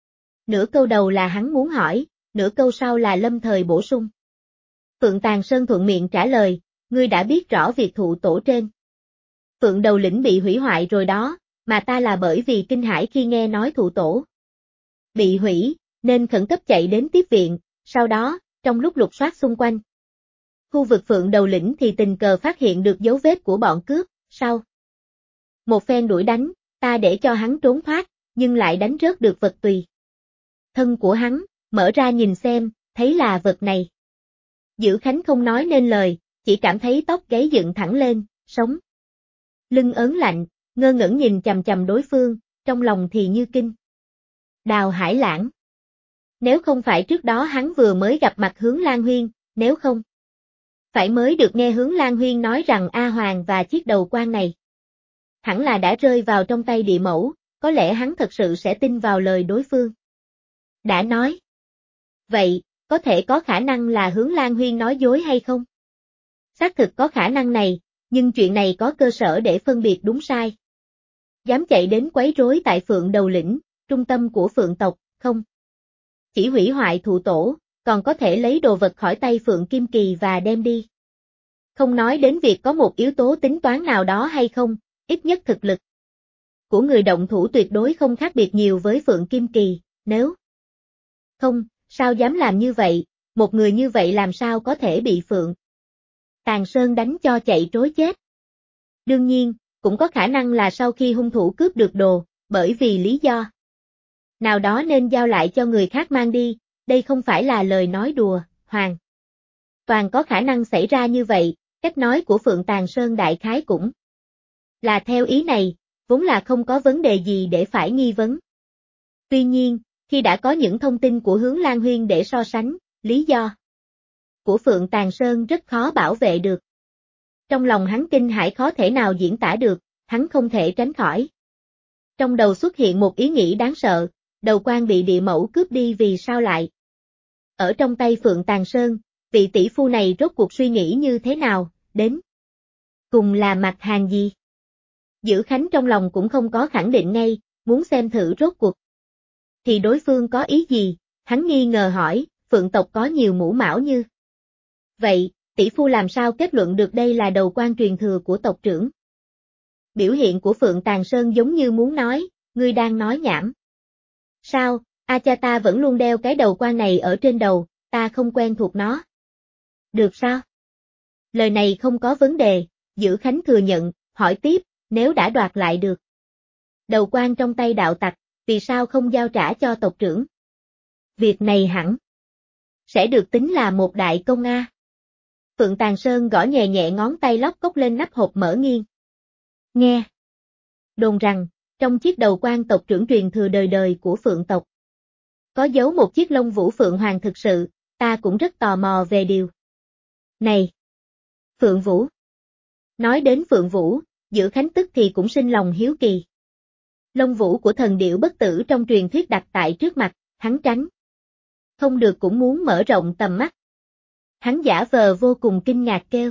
Nửa câu đầu là hắn muốn hỏi, nửa câu sau là lâm thời bổ sung. Phượng Tàng Sơn thuận miệng trả lời, ngươi đã biết rõ việc thụ tổ trên Phượng đầu lĩnh bị hủy hoại rồi đó, mà ta là bởi vì kinh hãi khi nghe nói thụ tổ bị hủy, nên khẩn cấp chạy đến tiếp viện, sau đó, trong lúc lục soát xung quanh khu vực Phượng đầu lĩnh thì tình cờ phát hiện được dấu vết của bọn cướp, sau một phen đuổi đánh, ta để cho hắn trốn thoát, nhưng lại đánh rớt được vật tùy thân của hắn, mở ra nhìn xem, thấy là vật này. Dữ Khánh không nói nên lời, chỉ cảm thấy tóc gáy dựng thẳng lên, sống lưng ớn lạnh, ngơ ngẩn nhìn chằm chằm đối phương, trong lòng thì như kinh đào hải lãng. Nếu không phải trước đó hắn vừa mới gặp mặt Hướng Lan Huyên, nếu không phải mới được nghe Hướng Lan Huyên nói rằng A Hoàng và chiếc đầu quan này hẳn là đã rơi vào trong tay địa mẫu, có lẽ hắn thật sự sẽ tin vào lời đối phương đã nói. Vậy, có thể có khả năng là Hướng Lan Huyên nói dối hay không? Xác thực có khả năng này, nhưng chuyện này có cơ sở để phân biệt đúng sai. Dám chạy đến quấy rối tại Phượng đầu lĩnh, trung tâm của Phượng tộc, không chỉ hủy hoại thụ tổ, còn có thể lấy đồ vật khỏi tay Phượng Kim Kỳ và đem đi. Không nói đến việc có một yếu tố tính toán nào đó hay không, ít nhất thực lực của người động thủ tuyệt đối không khác biệt nhiều với Phượng Kim Kỳ, nếu không, sao dám làm như vậy, một người như vậy làm sao có thể bị Phượng Tàng Sơn đánh cho chạy trối chết. Đương nhiên, cũng có khả năng là sau khi hung thủ cướp được đồ, bởi vì lý do nào đó nên giao lại cho người khác mang đi, đây không phải là lời nói đùa, hoàn toàn có khả năng xảy ra như vậy, cách nói của Phượng Tàng Sơn đại khái cũng là theo ý này, vốn là không có vấn đề gì để phải nghi vấn. Tuy nhiên, khi đã có những thông tin của Hướng Lan Huyên để so sánh, lý do của Phượng Tàng Sơn rất khó bảo vệ được. Trong lòng hắn kinh hãi khó thể nào diễn tả được, hắn không thể tránh khỏi. Trong đầu xuất hiện một ý nghĩ đáng sợ, đầu quan bị địa mẫu cướp đi vì sao lại ở trong tay Phượng Tàng Sơn, vị tỷ phu này rốt cuộc suy nghĩ như thế nào, đến cùng là mặt hàng gì? Dữ Khánh trong lòng cũng không có khẳng định ngay, muốn xem thử rốt cuộc. Thì đối phương có ý gì, hắn nghi ngờ hỏi, Phượng tộc có nhiều mũ mão như. Vậy, tỷ phu làm sao kết luận được đây là đầu quan truyền thừa của tộc trưởng? Biểu hiện của Phượng Tàn Sơn giống như muốn nói, ngươi đang nói nhảm. Sao, a cha ta vẫn luôn đeo cái đầu quan này ở trên đầu, ta không quen thuộc nó. Được sao? Lời này không có vấn đề, Dữ Khánh thừa nhận, hỏi tiếp, nếu đã đoạt lại được. Đầu quan trong tay đạo tặc, vì sao không giao trả cho tộc trưởng? Việc này hẳn sẽ được tính là một đại công a. Phượng Tàn Sơn gõ nhẹ nhẹ ngón tay lóc cốc lên nắp hộp mở nghiêng. Nghe đồn rằng, trong chiếc đầu quan tộc trưởng truyền thừa đời đời của Phượng tộc, có giấu một chiếc lông vũ Phượng Hoàng thực sự, ta cũng rất tò mò về điều này. Phượng Vũ. Nói đến Phượng Vũ, Dữ Khánh tức thì cũng sinh lòng hiếu kỳ. Lông vũ của thần điểu bất tử trong truyền thuyết đặt tại trước mặt, hắn tránh không được cũng muốn mở rộng tầm mắt. Hắn giả vờ vô cùng kinh ngạc kêu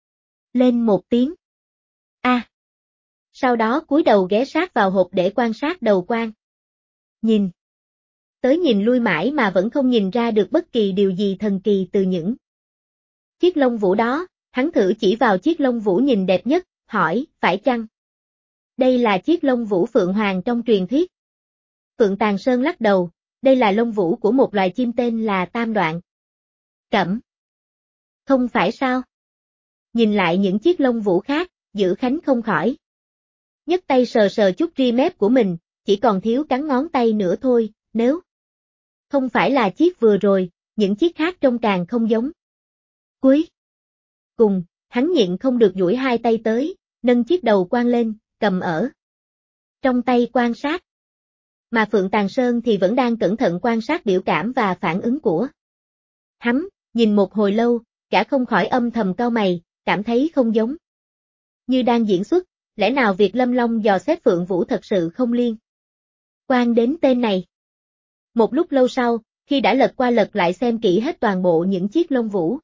lên một tiếng. A. Sau đó cúi đầu ghé sát vào hộp để quan sát đầu quan. Nhìn tới nhìn lui mãi mà vẫn không nhìn ra được bất kỳ điều gì thần kỳ từ những chiếc lông vũ đó, hắn thử chỉ vào chiếc lông vũ nhìn đẹp nhất, hỏi, phải chăng đây là chiếc lông vũ Phượng Hoàng trong truyền thuyết? Phượng Tàn Sơn lắc đầu, đây là lông vũ của một loài chim tên là Tam Đoạn Cẩm. Không phải sao? Nhìn lại những chiếc lông vũ khác, Dữ Khánh không khỏi nhấc tay sờ sờ chút ri mép của mình, chỉ còn thiếu cắn ngón tay nữa thôi, nếu không phải là chiếc vừa rồi, những chiếc khác trông càng không giống. Cuối cùng, hắn nhịn không được duỗi hai tay tới, nâng chiếc đầu quan lên, cầm ở trong tay quan sát. Mà Phượng Tàn Sơn thì vẫn đang cẩn thận quan sát biểu cảm và phản ứng của hắn, nhìn một hồi lâu, cả không khỏi âm thầm cau mày, cảm thấy không giống như đang diễn xuất, lẽ nào việc Lâm Long dò xét Phượng Vũ thật sự không liên quan đến tên này. Một lúc lâu sau, khi đã lật qua lật lại xem kỹ hết toàn bộ những chiếc lông vũ,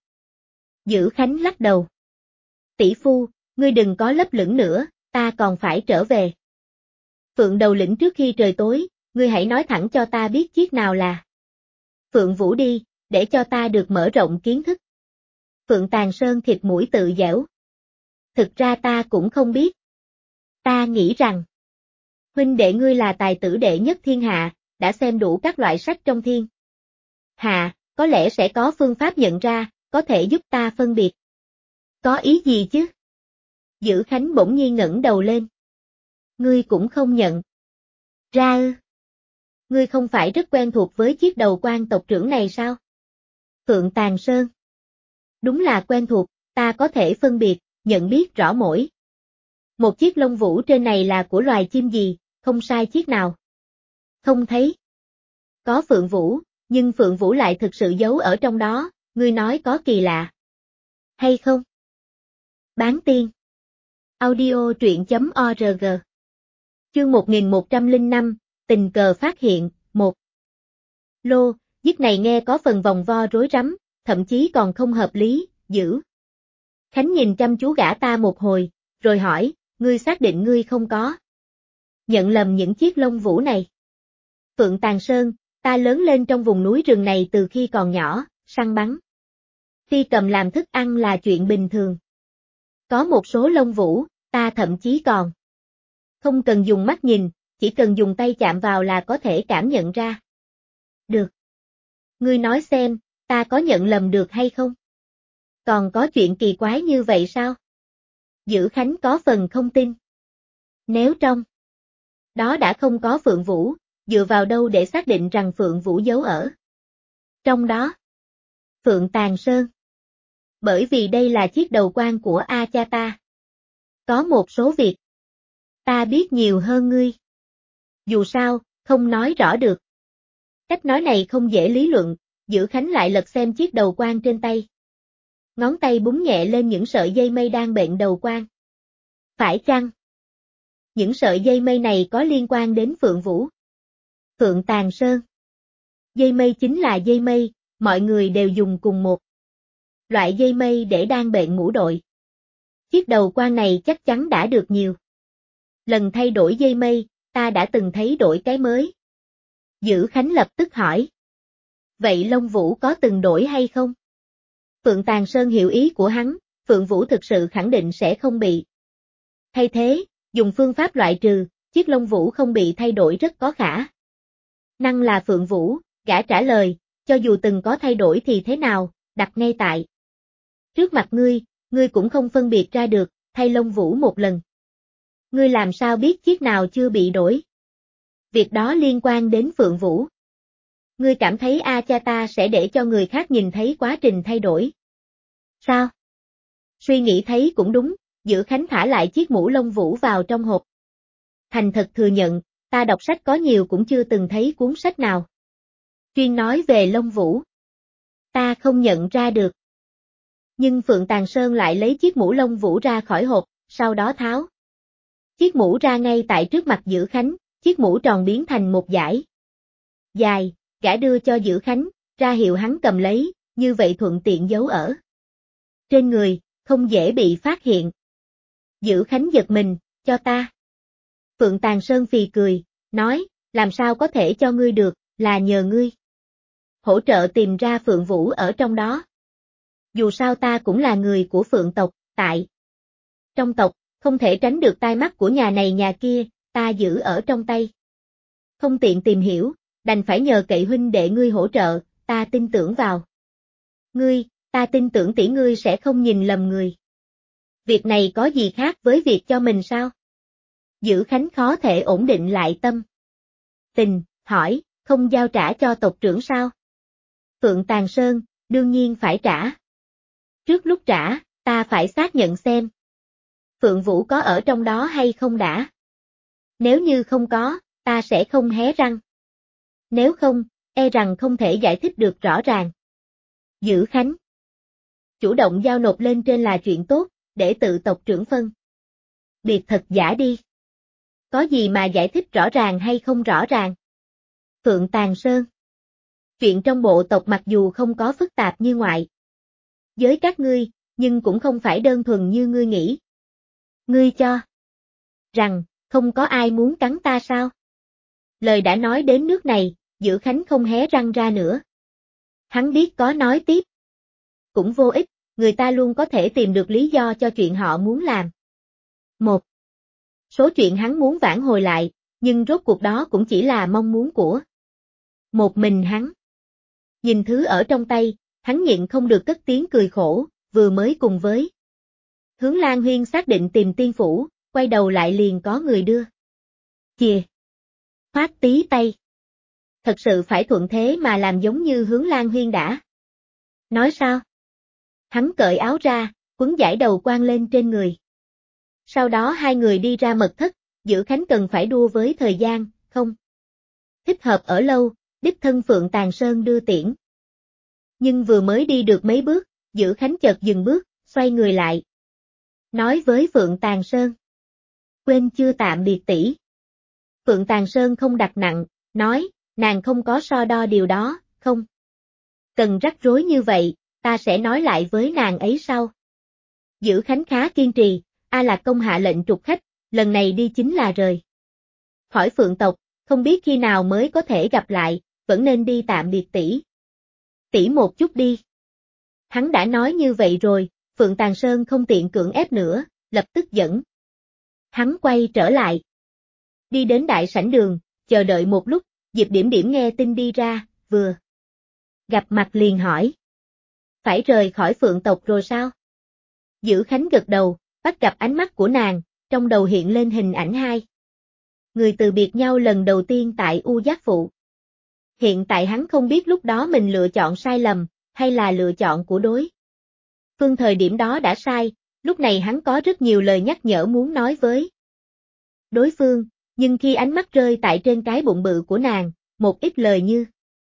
Dữ Khánh lắc đầu. Tỷ phu, ngươi đừng có lấp lửng nữa, ta còn phải trở về Phượng Đầu Lĩnh trước khi trời tối, ngươi hãy nói thẳng cho ta biết chiếc nào là Phượng Vũ đi, để cho ta được mở rộng kiến thức. Phượng Tàn Sơn thịt mũi tự dẻo. Thực ra ta cũng không biết. Ta nghĩ rằng, huynh đệ ngươi là tài tử đệ nhất thiên hạ, đã xem đủ các loại sách trong thiên hạ, có lẽ sẽ có phương pháp nhận ra, có thể giúp ta phân biệt. Có ý gì chứ? Dữ Khánh bỗng nhiên ngẩng đầu lên. Ngươi cũng không nhận ra ư? Ngươi không phải rất quen thuộc với chiếc đầu quan tộc trưởng này sao? Phượng Tàn Sơn. Đúng là quen thuộc, ta có thể phân biệt, nhận biết rõ mỗi một chiếc lông vũ trên này là của loài chim gì, không sai chiếc nào. Không thấy có Phượng Vũ, nhưng Phượng Vũ lại thực sự giấu ở trong đó, ngươi nói có kỳ lạ hay không? Bán tiên. Audio truyện.org. Chương 1105, tình cờ phát hiện, 1. Lô, giết này nghe có phần vòng vo rối rắm, thậm chí còn không hợp lý, Dữ Khánh nhìn chăm chú gã ta một hồi, rồi hỏi, ngươi xác định ngươi không có nhận lầm những chiếc lông vũ này? Phượng Tàn Sơn, ta lớn lên trong vùng núi rừng này từ khi còn nhỏ, săn bắn phi cầm làm thức ăn là chuyện bình thường. Có một số lông vũ, ta thậm chí còn không cần dùng mắt nhìn, chỉ cần dùng tay chạm vào là có thể cảm nhận ra. Được. Ngươi nói xem, ta có nhận lầm được hay không? Còn có chuyện kỳ quái như vậy sao? Dữ Khánh có phần không tin. Nếu trong đó đã không có Phượng Vũ, dựa vào đâu để xác định rằng Phượng Vũ giấu ở trong đó? Phượng Tàn Sơn. Bởi vì đây là chiếc đầu quan của A cha ta. Có một số việc ta biết nhiều hơn ngươi. Dù sao, không nói rõ được. Cách nói này không dễ lý luận, Dữ Khánh lại lật xem chiếc đầu quan trên tay. Ngón tay búng nhẹ lên những sợi dây mây đang bện đầu quan. Phải chăng những sợi dây mây này có liên quan đến Phượng Vũ? Phượng Tàn Sơn. Dây mây chính là dây mây, mọi người đều dùng cùng một loại dây mây để đan bện mũ đội. Chiếc đầu quan này chắc chắn đã được nhiều Lần thay đổi dây mây, ta đã từng thấy đổi cái mới. Dữ Khánh lập tức hỏi. Vậy Long Vũ có từng đổi hay không? Phượng Tàng Sơn hiểu ý của hắn, Phượng Vũ thực sự khẳng định sẽ không bị. Thay thế, dùng phương pháp loại trừ, chiếc Long Vũ không bị thay đổi rất có khả năng là Phượng Vũ, gã trả lời, cho dù từng có thay đổi thì thế nào, đặt ngay tại. Trước mặt ngươi cũng không phân biệt ra được, thay Long Vũ một lần. Ngươi làm sao biết chiếc nào chưa bị đổi? Việc đó liên quan đến Phượng Vũ. Ngươi cảm thấy cha ta sẽ để cho người khác nhìn thấy quá trình thay đổi. Sao? Suy nghĩ thấy cũng đúng, Dữ Khánh thả lại chiếc mũ Long Vũ vào trong hộp. Thành thật thừa nhận, ta đọc sách có nhiều cũng chưa từng thấy cuốn sách nào chuyên nói về Long Vũ. Ta không nhận ra được. Nhưng Phượng Tàng Sơn lại lấy chiếc mũ Long Vũ ra khỏi hộp, sau đó tháo chiếc mũ ra ngay tại trước mặt Dữ Khánh, chiếc mũ tròn biến thành một dải dài, gã đưa cho Dữ Khánh, ra hiệu hắn cầm lấy, như vậy thuận tiện giấu ở trên người, không dễ bị phát hiện. Dữ Khánh giật mình, cho ta. Phượng Tàng Sơn phì cười, nói, làm sao có thể cho ngươi được, là nhờ ngươi hỗ trợ tìm ra Phượng Vũ ở trong đó. Dù sao ta cũng là người của Phượng tộc, tại trong tộc, không thể tránh được tai mắt của nhà này nhà kia, ta giữ ở trong tay. Không tiện tìm hiểu, đành phải nhờ cậy huynh đệ ngươi hỗ trợ, ta tin tưởng vào ngươi, ta tin tưởng tỷ ngươi sẽ không nhìn lầm người. Việc này có gì khác với việc cho mình sao? Dữ Khánh khó thể ổn định lại tâm tình, hỏi, không giao trả cho tộc trưởng sao? Phượng Tàng Sơn, đương nhiên phải trả. Trước lúc trả, ta phải xác nhận xem Phượng Vũ có ở trong đó hay không đã. Nếu như không có, ta sẽ không hé răng. Nếu không, e rằng không thể giải thích được rõ ràng. Dữ Khánh chủ động giao nộp lên trên là chuyện tốt, để tự tộc trưởng phân biệt thật giả đi. Có gì mà giải thích rõ ràng hay không rõ ràng? Phượng Tàng Sơn. Chuyện trong bộ tộc mặc dù không có phức tạp như ngoại giới các ngươi, nhưng cũng không phải đơn thuần như ngươi nghĩ. Ngươi cho rằng, không có ai muốn cắn ta sao? Lời đã nói đến nước này, Dữ Khánh không hé răng ra nữa. Hắn biết có nói tiếp cũng vô ích, người ta luôn có thể tìm được lý do cho chuyện họ muốn làm. Một số chuyện hắn muốn vãn hồi lại, nhưng rốt cuộc đó cũng chỉ là mong muốn của một mình hắn. Nhìn thứ ở trong tay, hắn nhịn không được cất tiếng cười khổ, vừa mới cùng với Hướng Lan Huyên xác định tìm tiên phủ, quay đầu lại liền có người đưa chìa khoát tí tay. Thật sự phải thuận thế mà làm giống như Hướng Lan Huyên đã nói sao? Hắn cởi áo ra, quấn dải đầu quan lên trên người. Sau đó hai người đi ra mật thất, Dữ Khánh cần phải đua với thời gian, không thích hợp ở lâu, đích thân Phượng Tàng Sơn đưa tiễn. Nhưng vừa mới đi được mấy bước, Dữ Khánh chợt dừng bước, xoay người lại. Nói với Phượng Tàng Sơn. Quên chưa tạm biệt tỷ. Phượng Tàng Sơn không đặt nặng, nói, nàng không có so đo điều đó, không cần rắc rối như vậy, ta sẽ nói lại với nàng ấy sau. Dữ Khánh khá kiên trì, A Lạc Công hạ lệnh trục khách, lần này đi chính là rời khỏi Phượng tộc, không biết khi nào mới có thể gặp lại, vẫn nên đi tạm biệt tỷ. Tỷ một chút đi. Hắn đã nói như vậy rồi, Phượng Tàng Sơn không tiện cưỡng ép nữa, lập tức dẫn hắn quay trở lại. Đi đến đại sảnh đường, chờ đợi một lúc, Diệp Điểm Điểm nghe tin đi ra, vừa gặp mặt liền hỏi. Phải rời khỏi Phượng tộc rồi sao? Dữ Khánh gật đầu, bắt gặp ánh mắt của nàng, trong đầu hiện lên hình ảnh hai người từ biệt nhau lần đầu tiên tại U Giác Phụ. Hiện tại hắn không biết lúc đó mình lựa chọn sai lầm, hay là lựa chọn của đối phương thời điểm đó đã sai, lúc này hắn có rất nhiều lời nhắc nhở muốn nói với đối phương, nhưng khi ánh mắt rơi tại trên cái bụng bự của nàng, một ít lời như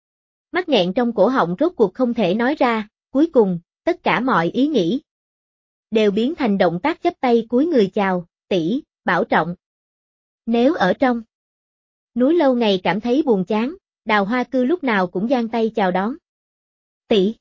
mắc nghẹn trong cổ họng rốt cuộc không thể nói ra, cuối cùng, tất cả mọi ý nghĩ đều biến thành động tác chắp tay cúi người chào, tỷ, bảo trọng. Nếu ở trong núi lâu ngày cảm thấy buồn chán, Đào Hoa Cư lúc nào cũng giang tay chào đón. Tỷ,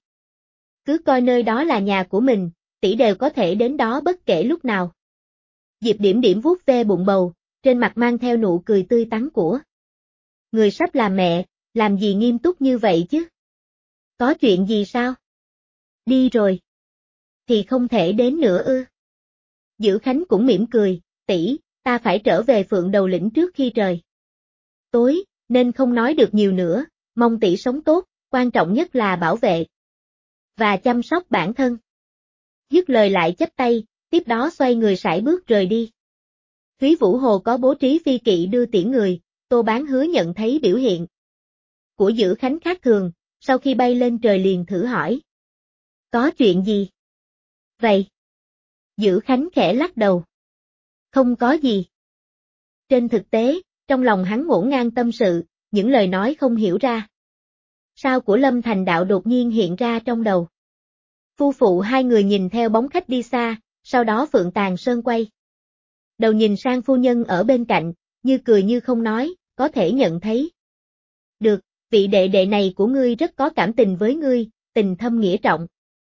cứ coi nơi đó là nhà của mình, tỷ đều có thể đến đó bất kể lúc nào. Diệp Điểm Điểm vuốt ve bụng bầu, trên mặt mang theo nụ cười tươi tắn của người sắp làm mẹ, làm gì nghiêm túc như vậy chứ? Có chuyện gì sao? Đi rồi. Thì không thể đến nữa ư? Dữ Khánh cũng mỉm cười, tỷ, ta phải trở về Phượng Đầu Lĩnh trước khi trời tối, nên không nói được nhiều nữa, mong tỷ sống tốt, quan trọng nhất là bảo vệ và chăm sóc bản thân. Dứt lời lại chắp tay, tiếp đó xoay người sải bước rời đi. Thúy Vũ Hồ có bố trí phi kỵ đưa tiễn người, Tô Bán Hứa nhận thấy biểu hiện của Dữ Khánh khác thường, sau khi bay lên trời liền thử hỏi. Có chuyện gì? Vậy? Dữ Khánh khẽ lắc đầu. Không có gì. Trên thực tế, trong lòng hắn ngổn ngang tâm sự, những lời nói không hiểu ra. Sao của Lâm Thành Đạo đột nhiên hiện ra trong đầu. Phu phụ hai người nhìn theo bóng khách đi xa, sau đó Phượng Tàn Sơn quay đầu nhìn sang phu nhân ở bên cạnh, như cười như không nói, có thể nhận thấy. Được, vị đệ đệ này của ngươi rất có cảm tình với ngươi, tình thâm nghĩa trọng.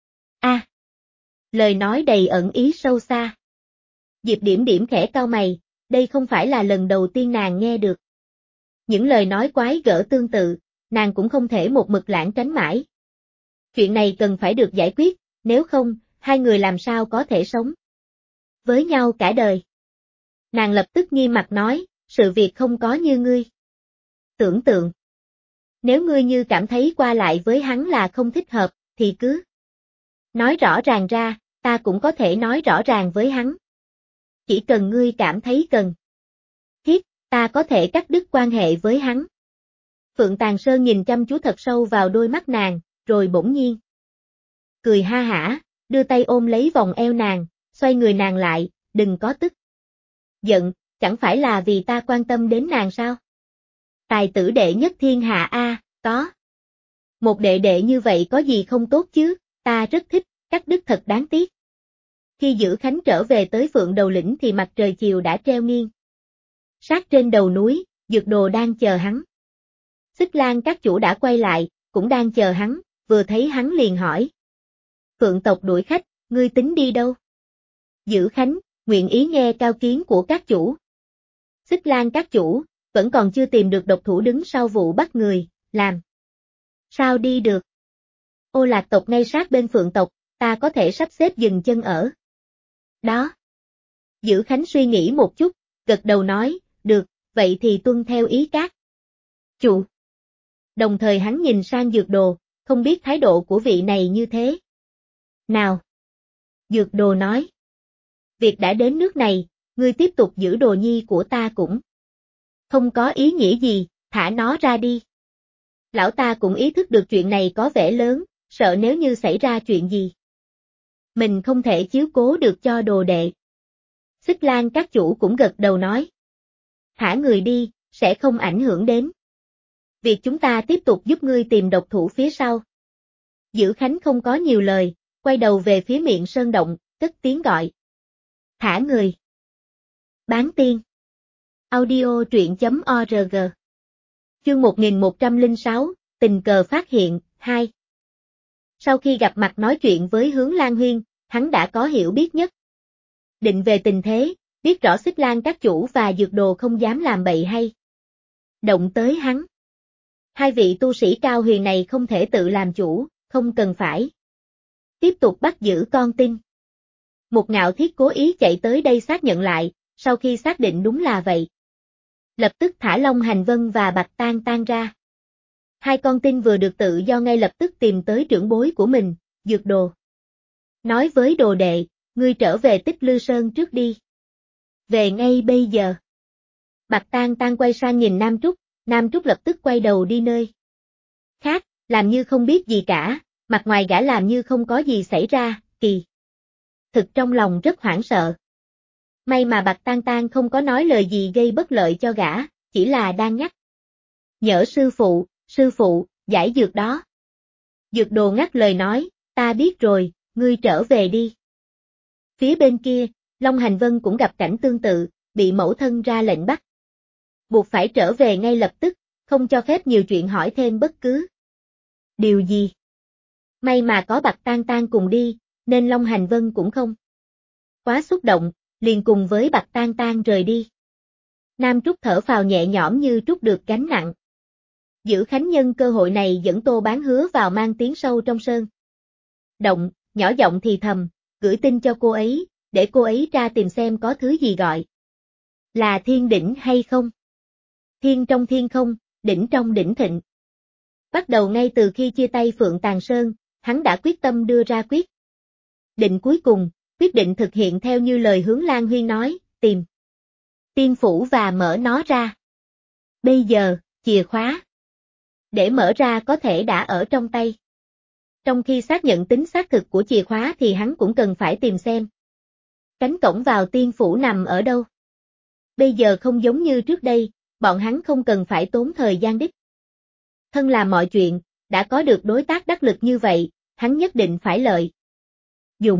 Lời nói đầy ẩn ý sâu xa. Diệp Điểm Điểm khẽ cau mày, đây không phải là lần đầu tiên nàng nghe được. Những lời nói quái gở tương tự, nàng cũng không thể một mực lãng tránh mãi. Chuyện này cần phải được giải quyết, nếu không, hai người làm sao có thể sống với nhau cả đời. Nàng lập tức nghiêm mặt nói, sự việc không có như ngươi tưởng tượng. Nếu ngươi như cảm thấy qua lại với hắn là không thích hợp, thì cứ nói rõ ràng ra, ta cũng có thể nói rõ ràng với hắn. Chỉ cần ngươi cảm thấy cần thiết, ta có thể cắt đứt quan hệ với hắn. Phượng Tàn Sơn nhìn chăm chú thật sâu vào đôi mắt nàng, rồi bỗng nhiên cười ha hả, đưa tay ôm lấy vòng eo nàng, xoay người nàng lại, đừng có tức giận, chẳng phải là vì ta quan tâm đến nàng sao? Tài tử đệ nhất thiên hạ a, có. Một đệ đệ như vậy có gì không tốt chứ, ta rất thích, cắt đứt thật đáng tiếc. Khi Dữ Khánh trở về tới Phượng Đầu Lĩnh thì mặt trời chiều đã treo nghiêng. Sát trên đầu núi, Dược Đồ đang chờ hắn. Xích Lan các chủ đã quay lại, cũng đang chờ hắn, vừa thấy hắn liền hỏi. Phượng tộc đuổi khách, ngươi tính đi đâu? Dữ Khánh, nguyện ý nghe cao kiến của các chủ. Xích Lan các chủ, vẫn còn chưa tìm được độc thủ đứng sau vụ bắt người, làm sao đi được? Ô Lạc tộc ngay sát bên Phượng tộc, ta có thể sắp xếp dừng chân ở đó. Dữ Khánh suy nghĩ một chút, gật đầu nói, được, vậy thì tuân theo ý các chủ. Đồng thời hắn nhìn sang Dược Đồ, không biết thái độ của vị này như thế nào. Dược Đồ nói, việc đã đến nước này, ngươi tiếp tục giữ đồ nhi của ta cũng không có ý nghĩa gì, thả nó ra đi. Lão ta cũng ý thức được chuyện này có vẻ lớn, sợ nếu như xảy ra chuyện gì. Mình không thể chiếu cố được cho đồ đệ. Xích Lan các chủ cũng gật đầu nói. Thả người đi, sẽ không ảnh hưởng đến việc chúng ta tiếp tục giúp ngươi tìm độc thủ phía sau. Dữ Khánh không có nhiều lời, quay đầu về phía miệng sơn động, cất tiếng gọi. Thả người. Bán tiên. Audio truyện.org. Chương 1106, tình cờ phát hiện, 2. Sau khi gặp mặt nói chuyện với Hướng Lan Huyên, hắn đã có hiểu biết nhất định về tình thế, biết rõ Xích Lan các chủ và Dược Đồ không dám làm bậy hay động tới hắn. Hai vị tu sĩ cao huyền này không thể tự làm chủ, không cần phải tiếp tục bắt giữ con tin. Một Ngạo Thiết cố ý chạy tới đây xác nhận lại, sau khi xác định đúng là vậy, lập tức thả Long Hành Vân và Bạch Tan Tan ra. Hai con tin vừa được tự do ngay lập tức tìm tới trưởng bối của mình, Dược Đồ. Nói với đồ đệ, ngươi trở về Tích Lư Sơn trước đi. Về ngay bây giờ. Bạch Tan Tan quay sang nhìn Nam Trúc lập tức quay đầu đi nơi khác, làm như không biết gì cả, mặt ngoài gã làm như không có gì xảy ra, kỳ thực trong lòng rất hoảng sợ. May mà Bạch Tan Tan không có nói lời gì gây bất lợi cho gã, chỉ là đang nhắc nhở sư phụ, giải dược đó. Dược Đồ ngắt lời nói, ta biết rồi, ngươi trở về đi. Phía bên kia, Long Hành Vân cũng gặp cảnh tương tự, bị mẫu thân ra lệnh bắt. Buộc phải trở về ngay lập tức, không cho phép nhiều chuyện hỏi thêm bất cứ điều gì. May mà có Bạch Tan Tan cùng đi, nên Long Hành Vân cũng không quá xúc động, liền cùng với Bạch Tan Tan rời đi. Nam Trúc thở phào nhẹ nhõm như trút được gánh nặng. Giữ Khánh nhân cơ hội này dẫn Tô Bán Hứa vào mang tiếng sâu trong sơn động, nhỏ giọng thì thầm, gửi tin cho cô ấy, để cô ấy ra tìm xem có thứ gì gọi là thiên đỉnh hay không. Thiên trong thiên không, đỉnh trong đỉnh thịnh. Bắt đầu ngay từ khi chia tay Phượng Tàng Sơn, hắn đã quyết tâm đưa ra quyết định cuối cùng, quyết định thực hiện theo như lời Hướng Lan Huyên nói, tìm tiên phủ và mở nó ra. Bây giờ, chìa khóa để mở ra có thể đã ở trong tay. Trong khi xác nhận tính xác thực của chìa khóa thì hắn cũng cần phải tìm xem cánh cổng vào tiên phủ nằm ở đâu. Bây giờ không giống như trước đây, bọn hắn không cần phải tốn thời gian đích thân làm mọi chuyện, đã có được đối tác đắc lực như vậy, hắn nhất định phải lợi dụng.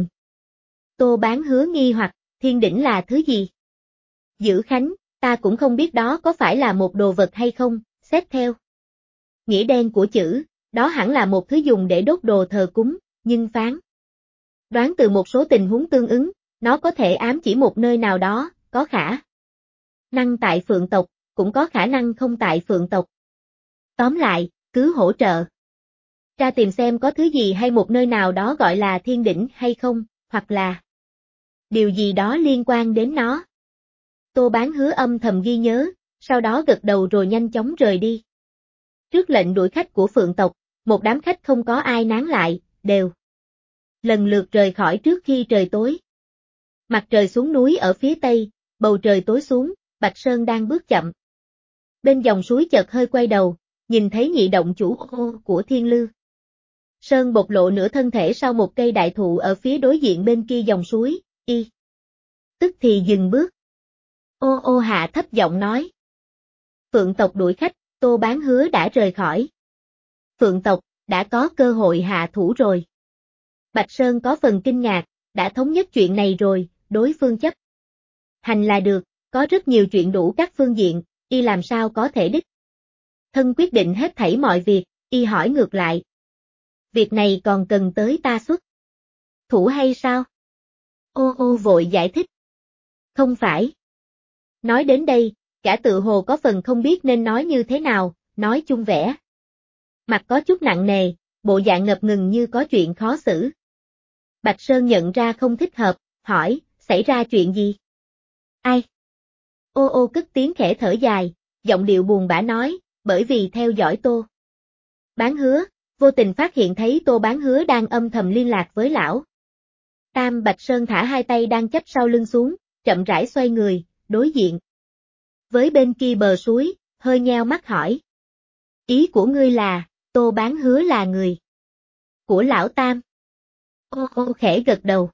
Tô Bán Hứa nghi hoặc, thiên đỉnh là thứ gì? Giữ Khánh, ta cũng không biết đó có phải là một đồ vật hay không, xét theo nghĩa đen của chữ, đó hẳn là một thứ dùng để đốt đồ thờ cúng, nhưng phán đoán từ một số tình huống tương ứng, nó có thể ám chỉ một nơi nào đó, có khả năng tại Phượng tộc, cũng có khả năng không tại Phượng tộc. Tóm lại, cứ hỗ trợ ra tìm xem có thứ gì hay một nơi nào đó gọi là thiên đỉnh hay không, hoặc là điều gì đó liên quan đến nó. Tô Bán Hứa âm thầm ghi nhớ, sau đó gật đầu rồi nhanh chóng rời đi. Trước lệnh đuổi khách của Phượng tộc, một đám khách không có ai nán lại, đều lần lượt rời khỏi trước khi trời tối. Mặt trời xuống núi ở phía tây, bầu trời tối xuống, Bạch Sơn đang bước chậm. Bên dòng suối chợt hơi quay đầu, nhìn thấy nhị động chủ của Thiên Lư Sơn bộc lộ nửa thân thể sau một cây đại thụ ở phía đối diện bên kia dòng suối, tức thì dừng bước. Ô hạ thấp giọng nói. Phượng tộc đuổi khách, Tô Bán Hứa đã rời khỏi. Phượng tộc, đã có cơ hội hạ thủ rồi. Bạch Sơn có phần kinh ngạc, đã thống nhất chuyện này rồi, đối phương chấp hành là được, có rất nhiều chuyện đủ các phương diện, làm sao có thể đích thân quyết định hết thảy mọi việc, hỏi ngược lại. Việc này còn cần tới ta xuất thủ hay sao? Ô vội giải thích. Không phải. Nói đến đây, gã tự hồ có phần không biết nên nói như thế nào, nói chung vẻ mặt có chút nặng nề, bộ dạng ngập ngừng như có chuyện khó xử. Bạch Sơn nhận ra không thích hợp, hỏi, xảy ra chuyện gì? Ai? Ô cất tiếng khẽ thở dài, giọng điệu buồn bã nói, bởi vì theo dõi Tô Bán Hứa, vô tình phát hiện thấy Tô Bán Hứa đang âm thầm liên lạc với lão Tam. Bạch Sơn thả hai tay đang chắp sau lưng xuống, chậm rãi xoay người, đối diện với bên kia bờ suối, hơi nheo mắt hỏi. Ý của ngươi là, Tô Bán Hứa là người của lão Tam? Ô khẽ gật đầu.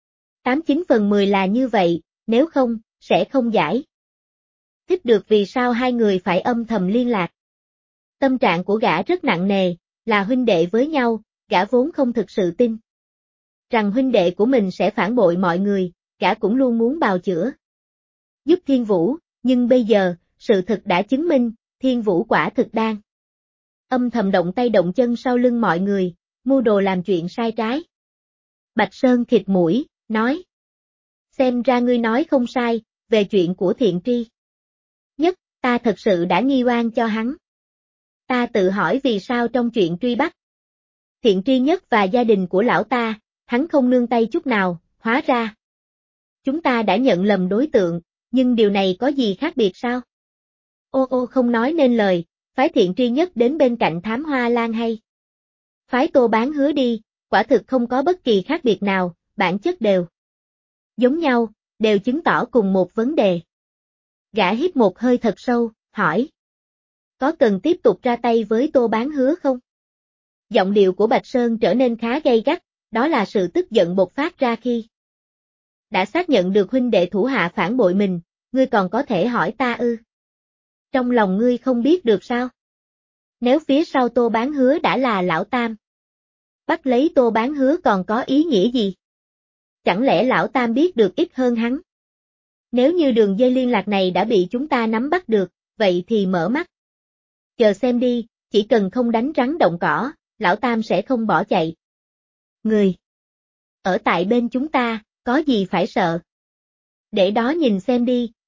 89/10 là như vậy, nếu không, sẽ không giải thích được vì sao hai người phải âm thầm liên lạc. Tâm trạng của gã rất nặng nề, là huynh đệ với nhau, gã vốn không thực sự tin rằng huynh đệ của mình sẽ phản bội mọi người, gã cũng luôn muốn bào chữa giúp Thiên Vũ, nhưng bây giờ, sự thực đã chứng minh, Thiên Vũ quả thực đang âm thầm động tay động chân sau lưng mọi người, mưu đồ làm chuyện sai trái. Bạch Sơn khịt mũi, nói. Xem ra ngươi nói không sai, về chuyện của Thiện Tri Nhất, ta thật sự đã nghi oan cho hắn. Ta tự hỏi vì sao trong chuyện truy bắt Thiện Tri Nhất và gia đình của lão ta, hắn không nương tay chút nào, hóa ra chúng ta đã nhận lầm đối tượng, nhưng điều này có gì khác biệt sao? Ô không nói nên lời, phái Thiện Tri Nhất đến bên cạnh Thám Hoa Lan hay phái Tô Bán Hứa đi, quả thực không có bất kỳ khác biệt nào, bản chất đều giống nhau, đều chứng tỏ cùng một vấn đề. Gã hít một hơi thật sâu, hỏi. Có cần tiếp tục ra tay với Tô Bán Hứa không? Giọng điệu của Bạch Sơn trở nên khá gay gắt, đó là sự tức giận bộc phát ra khi đã xác nhận được huynh đệ thủ hạ phản bội mình, ngươi còn có thể hỏi ta ư? Trong lòng ngươi không biết được sao? Nếu phía sau Tô Bán Hứa đã là lão Tam, bắt lấy Tô Bán Hứa còn có ý nghĩa gì? Chẳng lẽ lão Tam biết được ít hơn hắn? Nếu như đường dây liên lạc này đã bị chúng ta nắm bắt được, vậy thì mở mắt. Chờ xem đi, chỉ cần không đánh rắn động cỏ, lão Tam sẽ không bỏ chạy. Người ở tại bên chúng ta, có gì phải sợ? Để đó nhìn xem đi,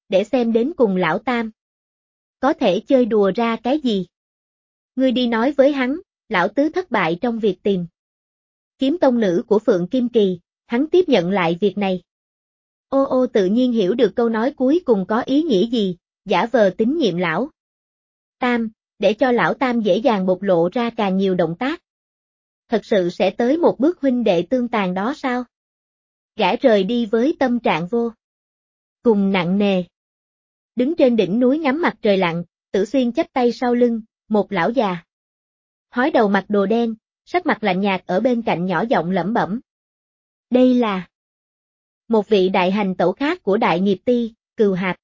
để xem đến cùng lão tam có thể chơi đùa ra cái gì. Ngươi đi nói với hắn, lão tứ thất bại trong việc tìm kiếm tông nữ của Phượng Kim Kỳ, hắn tiếp nhận lại việc này. Ô ô tự nhiên hiểu được câu nói cuối cùng có ý nghĩa gì, giả vờ tín nhiệm lão tam, để cho lão tam dễ dàng bộc lộ ra càng nhiều động tác. Thật sự sẽ tới một bước huynh đệ tương tàn đó sao? Gã rời đi với tâm trạng vô cùng nặng nề. Đứng trên đỉnh núi ngắm mặt trời lặn, Tử Xuyên chắp tay sau lưng, một lão già hói đầu mặc đồ đen, sắc mặt lạnh nhạt ở bên cạnh nhỏ giọng lẩm bẩm. Đây là một vị đại hành tẩu khác của Đại Nghiệp Ti, Cừu Hạp.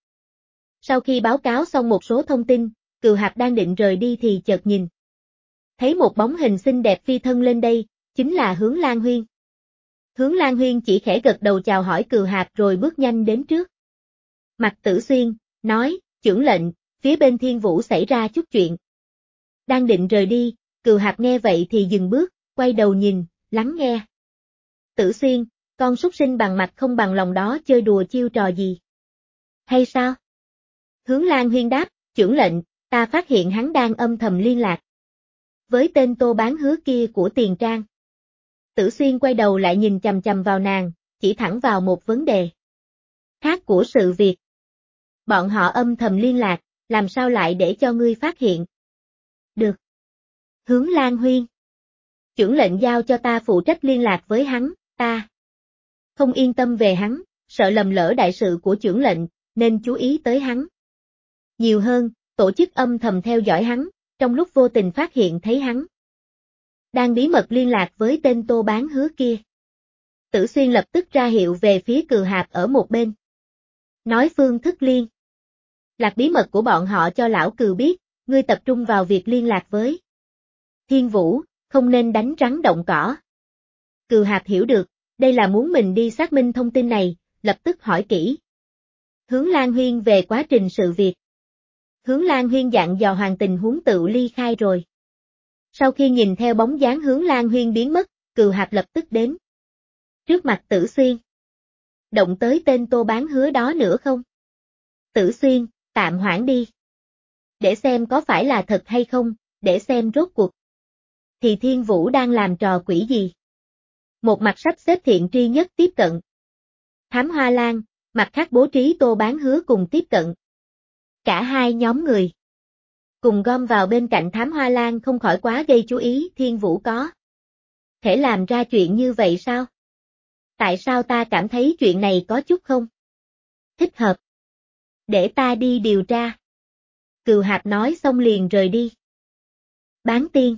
Sau khi báo cáo xong một số thông tin, Cừu Hạp đang định rời đi thì chợt nhìn thấy một bóng hình xinh đẹp phi thân lên đây, chính là Hướng Lan Huyên. Hướng Lan Huyên chỉ khẽ gật đầu chào hỏi Cừu Hạp rồi bước nhanh đến trước mặt Tử Xuyên, nói, chưởng lệnh, phía bên Thiên Vũ xảy ra chút chuyện. Đang định rời đi, Cừu Hạp nghe vậy thì dừng bước, quay đầu nhìn, lắng nghe. Tử Xuyên, con súc sinh bằng mặt không bằng lòng đó chơi đùa chiêu trò gì? Hay sao? Hướng Lan Huyên đáp, chưởng lệnh, ta phát hiện hắn đang âm thầm liên lạc với tên Tô Bán Hứa kia của Tiền Trang. Tử Xuyên quay đầu lại nhìn chằm chằm vào nàng, chỉ thẳng vào một vấn đề khác của sự việc. Bọn họ âm thầm liên lạc, làm sao lại để cho ngươi phát hiện? Được. Hướng Lan Huyên. Chưởng lệnh giao cho ta phụ trách liên lạc với hắn, ta không yên tâm về hắn, sợ lầm lỡ đại sự của chưởng lệnh, nên chú ý tới hắn nhiều hơn, tổ chức âm thầm theo dõi hắn, trong lúc vô tình phát hiện thấy hắn đang bí mật liên lạc với tên Tô Bán Hứa kia. Tử Xuyên lập tức ra hiệu về phía Cừu Hạp ở một bên. Nói phương thức liên lạc bí mật của bọn họ cho lão Cừu biết, ngươi tập trung vào việc liên lạc với Thiên Vũ, không nên đánh rắn động cỏ. Cừu Hạp hiểu được, đây là muốn mình đi xác minh thông tin này, lập tức hỏi kỹ Hướng Lan Huyên về quá trình sự việc. Hướng Lan Huyên dặn dò hoàn tình huống tự ly khai rồi. Sau khi nhìn theo bóng dáng Hướng Lan Huyên biến mất, Cừu Hạp lập tức đến trước mặt Tử Xuyên. Động tới tên Tô Bán Hứa đó nữa không? Tử Xuyên, tạm hoãn đi. Để xem có phải là thật hay không, để xem rốt cuộc thì Thiên Vũ đang làm trò quỷ gì. Một mặt sắp xếp Thiện Tri Nhất tiếp cận Thám Hoa Lan, mặt khác bố trí Tô Bán Hứa cùng tiếp cận. Cả hai nhóm người cùng gom vào bên cạnh Thám Hoa Lan không khỏi quá gây chú ý. Thiên Vũ có thể làm ra chuyện như vậy sao? Tại sao ta cảm thấy chuyện này có chút không thích hợp? Để ta đi điều tra. Cừu Hạp nói xong liền rời đi. Bán tiên.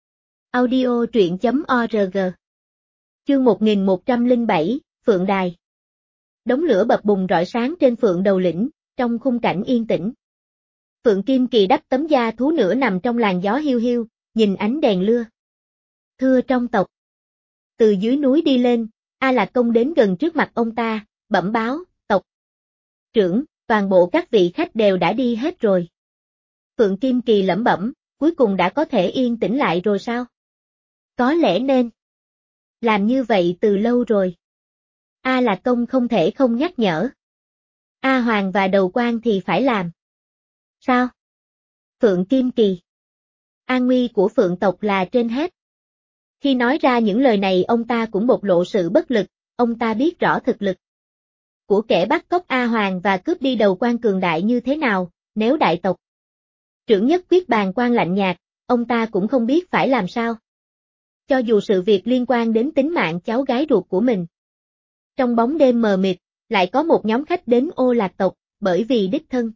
Audio truyện.org. Chương 1107, Phượng Đài. Đống lửa bập bùng rọi sáng trên Phượng Đầu Lĩnh, trong khung cảnh yên tĩnh. Phượng Kim Kỳ đắp tấm da thú nửa nằm trong làn gió hiu hiu, nhìn ánh đèn lưa thưa trong tộc. Từ dưới núi đi lên, A Lạc Công đến gần trước mặt ông ta, bẩm báo, tộc trưởng, toàn bộ các vị khách đều đã đi hết rồi. Phượng Kim Kỳ lẩm bẩm, cuối cùng đã có thể yên tĩnh lại rồi sao? Có lẽ nên làm như vậy từ lâu rồi. A Lạc Công không thể không nhắc nhở. A Hoàng và Đầu Quan thì phải làm. Sao? Phượng Kim Kỳ. An nguy của Phượng tộc là trên hết. Khi nói ra những lời này ông ta cũng bộc lộ sự bất lực, ông ta biết rõ thực lực của kẻ bắt cóc A Hoàng và cướp đi Đầu Quan cường đại như thế nào, nếu đại tộc trưởng nhất quyết bàn quan lạnh nhạt, ông ta cũng không biết phải làm sao. Cho dù sự việc liên quan đến tính mạng cháu gái ruột của mình. Trong bóng đêm mờ mịt, lại có một nhóm khách đến Ô Lạc tộc, bởi vì đích thân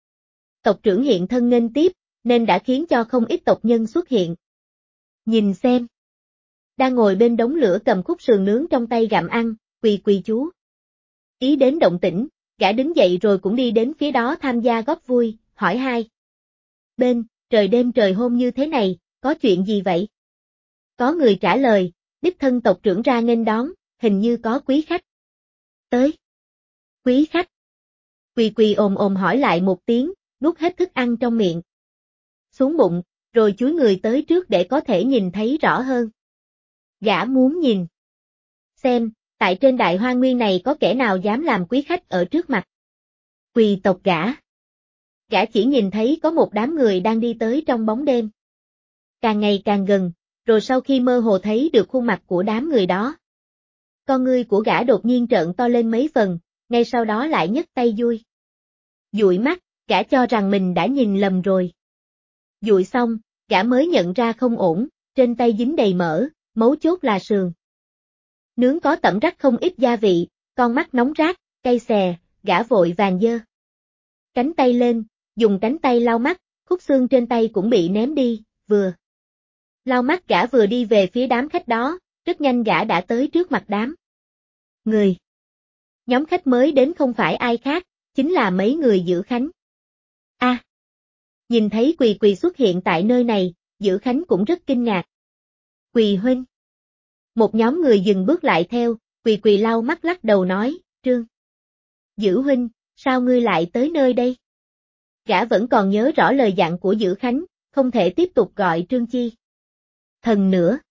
tộc trưởng hiện thân nghênh tiếp, nên đã khiến cho không ít tộc nhân xuất hiện. Nhìn xem. Đang ngồi bên đống lửa cầm khúc sườn nướng trong tay gặm ăn, quỳ quỳ chú. Ý đến động tĩnh, gã đứng dậy rồi cũng đi đến phía đó tham gia góp vui, hỏi hai. Bên, trời đêm trời hôm như thế này, có chuyện gì vậy? Có người trả lời, đích thân tộc trưởng ra nghênh đón, hình như có quý khách tới. Quý khách. Quỳ quỳ ồm ồm hỏi lại một tiếng, nuốt hết thức ăn trong miệng xuống bụng, rồi chúi người tới trước để có thể nhìn thấy rõ hơn. Gã muốn nhìn xem, tại trên đại hoa nguyên này có kẻ nào dám làm quý khách ở trước mặt Quỳ tộc gã. Gã chỉ nhìn thấy có một đám người đang đi tới trong bóng đêm. Càng ngày càng gần, rồi sau khi mơ hồ thấy được khuôn mặt của đám người đó. Con ngươi của gã đột nhiên trợn to lên mấy phần, ngay sau đó lại nhấc tay dui. Dụi mắt, gã cho rằng mình đã nhìn lầm rồi. Dụi xong, gã mới nhận ra không ổn, trên tay dính đầy mỡ, mấu chốt là sườn. Nướng có tẩm rắc không ít gia vị, con mắt nóng rát, cay xè, gã vội vàng giơ cánh tay lên, dùng cánh tay lau mắt, khúc xương trên tay cũng bị ném đi, vừa lau mắt gã vừa đi về phía đám khách đó, rất nhanh gã đã tới trước mặt đám người. Nhóm khách mới đến không phải ai khác, chính là mấy người Dữ Khánh. Nhìn thấy Quỳ Quỳ xuất hiện tại nơi này, Dữ Khánh cũng rất kinh ngạc. Quỳ huynh. Một nhóm người dừng bước lại theo, Quỳ Quỳ lau mắt lắc đầu nói, Trương Dữ huynh, sao ngươi lại tới nơi đây? Gã vẫn còn nhớ rõ lời dặn của Dữ Khánh, không thể tiếp tục gọi Trương Chi Thần nữa.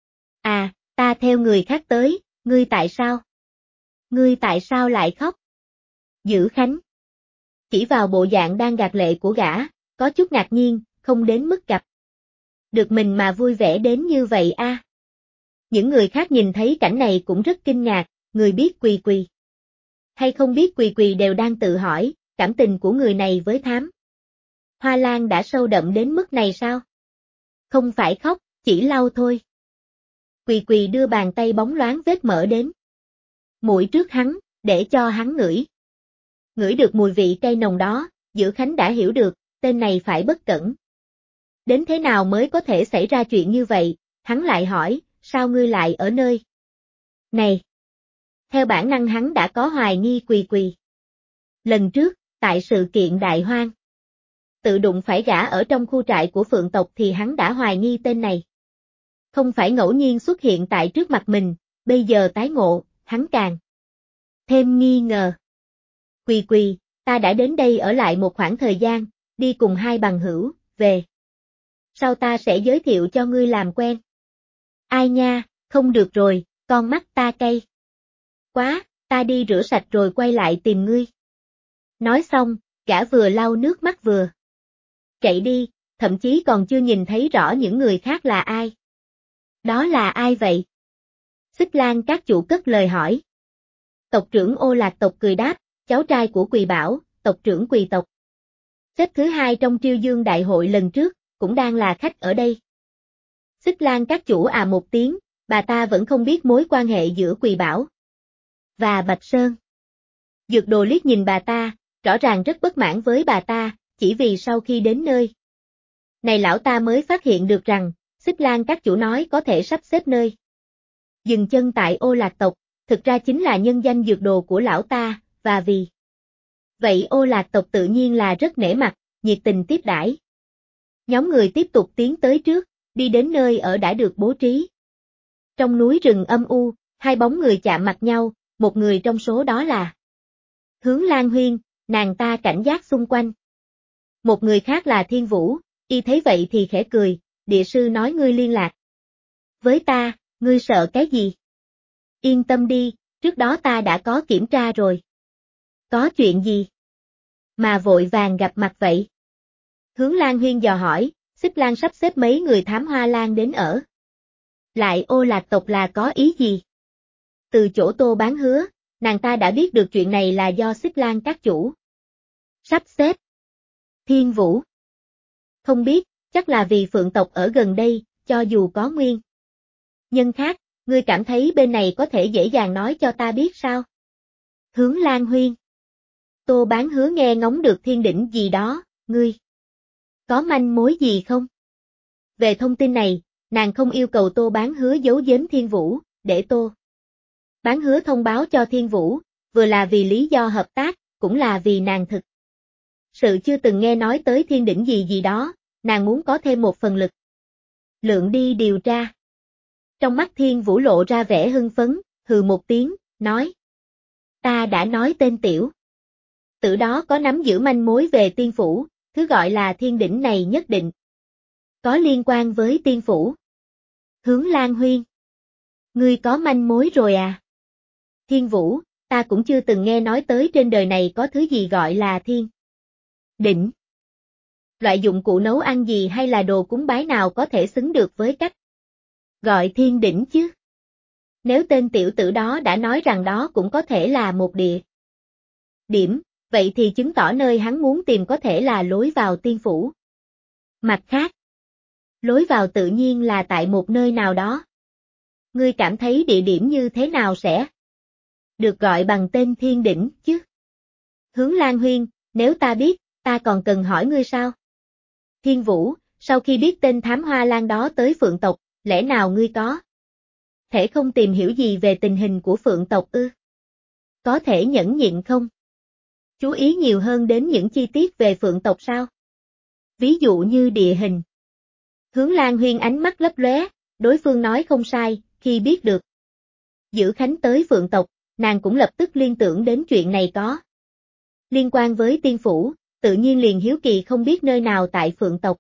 Ta theo người khác tới, ngươi tại sao? Ngươi tại sao lại khóc? Dữ Khánh chỉ vào bộ dạng đang gạt lệ của gã, có chút ngạc nhiên, không đến mức gặp được mình mà vui vẻ đến như vậy Những người khác nhìn thấy cảnh này cũng rất kinh ngạc, người biết Quỳ Quỳ hay không biết Quỳ Quỳ đều đang tự hỏi, cảm tình của người này với Thám Hoa Lan đã sâu đậm đến mức này sao? Không phải khóc, chỉ lau thôi. Quỳ Quỳ đưa bàn tay bóng loáng vết mỡ đến mũi trước hắn, để cho hắn ngửi. Ngửi được mùi vị cay nồng đó, Dữ Khánh đã hiểu được, tên này phải bất cẩn. Đến thế nào mới có thể xảy ra chuyện như vậy, hắn lại hỏi, sao ngươi lại ở nơi này? Theo bản năng hắn đã có hoài nghi Quỳ Quỳ. Lần trước, tại sự kiện Đại Hoang, tự đụng phải gã ở trong khu trại của Phượng tộc thì hắn đã hoài nghi tên này. Không phải ngẫu nhiên xuất hiện tại trước mặt mình, bây giờ tái ngộ, hắn càng thêm nghi ngờ. Quỳ Quỳ, ta đã đến đây ở lại một khoảng thời gian, đi cùng hai bằng hữu, về sau ta sẽ giới thiệu cho ngươi làm quen. Ai nha, không được rồi, con mắt ta cay quá, ta đi rửa sạch rồi quay lại tìm ngươi. Nói xong, gã vừa lau nước mắt vừa chạy đi, thậm chí còn chưa nhìn thấy rõ những người khác là ai. Đó là ai vậy? Xích Lan các chủ cất lời hỏi. Tộc trưởng Ô Lạc tộc cười đáp, cháu trai của Quỳ Bảo, tộc trưởng Quỳ tộc. Xếp thứ hai trong Triêu Dương đại hội lần trước, cũng đang là khách ở đây. Xích Lan các chủ một tiếng, bà ta vẫn không biết mối quan hệ giữa Quỳ Bảo và Bạch Sơn. Dược Đồ liếc nhìn bà ta, rõ ràng rất bất mãn với bà ta, chỉ vì sau khi đến nơi này lão ta mới phát hiện được rằng, Xích Lan các chủ nói có thể sắp xếp nơi dừng chân tại Ô Lạc tộc, thực ra chính là nhân danh Dược Đồ của lão ta, và vì vậy Ô Lạc tộc tự nhiên là rất nể mặt, nhiệt tình tiếp đãi. Nhóm người tiếp tục tiến tới trước, đi đến nơi ở đã được bố trí. Trong núi rừng âm u, hai bóng người chạm mặt nhau, một người trong số đó là Hướng Lan Huyên, nàng ta cảnh giác xung quanh. Một người khác là Thiên Vũ, y thấy vậy thì khẽ cười, địa sư nói ngươi liên lạc với ta, ngươi sợ cái gì? Yên tâm đi, trước đó ta đã có kiểm tra rồi. Có chuyện gì? Mà vội vàng gặp mặt vậy? Hướng Lan Huyên dò hỏi, Xích Lan sắp xếp mấy người Thám Hoa Lan đến ở lại Ô Lạc tộc là có ý gì? Từ chỗ Tô Bán Hứa, nàng ta đã biết được chuyện này là do Xích Lan các chủ sắp xếp. Thiên Vũ không biết, chắc là vì Phượng tộc ở gần đây, cho dù có nguyên nhân khác, ngươi cảm thấy bên này có thể dễ dàng nói cho ta biết sao? Hướng Lan Huyên. Tô Bán Hứa nghe ngóng được thiên đỉnh gì đó, ngươi có manh mối gì không? Về thông tin này, nàng không yêu cầu Tô Bán Hứa giấu giếm Thiên Vũ, để Tô Bán Hứa thông báo cho Thiên Vũ, vừa là vì lý do hợp tác, cũng là vì nàng thực sự chưa từng nghe nói tới thiên đỉnh gì đó, nàng muốn có thêm một phần lực lượng đi điều tra. Trong mắt Thiên Vũ lộ ra vẻ hưng phấn, hừ một tiếng, nói. Ta đã nói tên tiểu tử đó có nắm giữ manh mối về tiên phủ, thứ gọi là thiên đỉnh này nhất định có liên quan với tiên phủ. Hướng Lan Huyên. Ngươi có manh mối rồi à? Thiên Vũ, ta cũng chưa từng nghe nói tới trên đời này có thứ gì gọi là thiên đỉnh. Loại dụng cụ nấu ăn gì hay là đồ cúng bái nào có thể xứng được với cách gọi thiên đỉnh chứ? Nếu tên tiểu tử đó đã nói rằng đó cũng có thể là một địa điểm, vậy thì chứng tỏ nơi hắn muốn tìm có thể là lối vào tiên phủ. Mặt khác, lối vào tự nhiên là tại một nơi nào đó. Ngươi cảm thấy địa điểm như thế nào sẽ được gọi bằng tên thiên đỉnh chứ? Hướng Lan Huyên, nếu ta biết, ta còn cần hỏi ngươi sao? Thiên Vũ, sau khi biết tên thám hoa lan đó tới Phượng tộc, lẽ nào ngươi có thể không tìm hiểu gì về tình hình của Phượng tộc ư? Có thể nhẫn nhịn không? Chú ý nhiều hơn đến những chi tiết về Phượng tộc sao? Ví dụ như địa hình. Hướng Lan Huyên ánh mắt lấp lóe, đối phương nói không sai, khi biết được Dữ Khánh tới Phượng tộc, nàng cũng lập tức liên tưởng đến chuyện này có liên quan với tiên phủ, tự nhiên liền hiếu kỳ không biết nơi nào tại Phượng tộc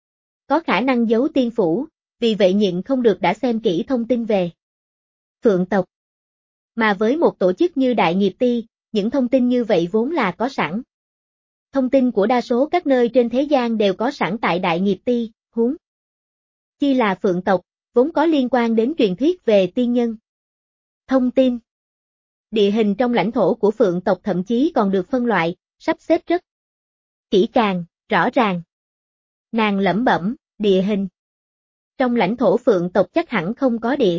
có khả năng giấu tiên phủ, vì vậy nhịn không được đã xem kỹ thông tin về Phượng tộc. Mà với một tổ chức như Đại Nghiệp Ti, những thông tin như vậy vốn là có sẵn. Thông tin của đa số các nơi trên thế gian đều có sẵn tại Đại Nghiệp Ti, huống chi là Phượng tộc, vốn có liên quan đến truyền thuyết về tiên nhân. Thông tin địa hình trong lãnh thổ của Phượng tộc thậm chí còn được phân loại, sắp xếp rất kỹ càng, rõ ràng. Nàng lẩm bẩm, địa hình. Trong lãnh thổ Phượng tộc chắc hẳn không có địa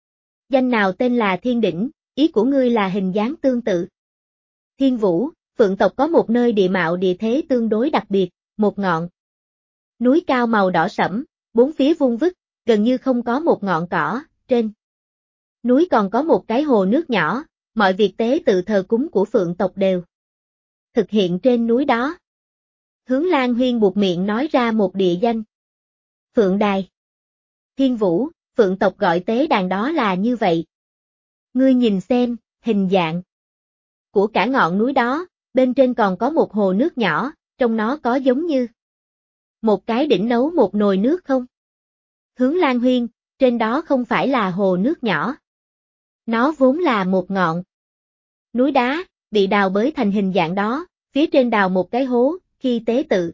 danh nào tên là Thiên Đỉnh, ý của ngươi là hình dáng tương tự. Thiên Vũ, Phượng tộc có một nơi địa mạo địa thế tương đối đặc biệt, một ngọn núi cao màu đỏ sẫm, bốn phía vuông vức, gần như không có một ngọn cỏ, trên núi còn có một cái hồ nước nhỏ, mọi việc tế tự thờ cúng của Phượng tộc đều thực hiện trên núi đó. Hướng Lan Huyên buột miệng nói ra một địa danh. Phượng Đài. Thiên Vũ, Phượng tộc gọi tế đàn đó là như vậy. Ngươi nhìn xem, hình dạng của cả ngọn núi đó, bên trên còn có một hồ nước nhỏ, trong nó có giống như một cái đỉnh nấu một nồi nước không? Hướng Lan Huyên, trên đó không phải là hồ nước nhỏ. Nó vốn là một ngọn núi đá, bị đào bới thành hình dạng đó, phía trên đào một cái hố, khi tế tự.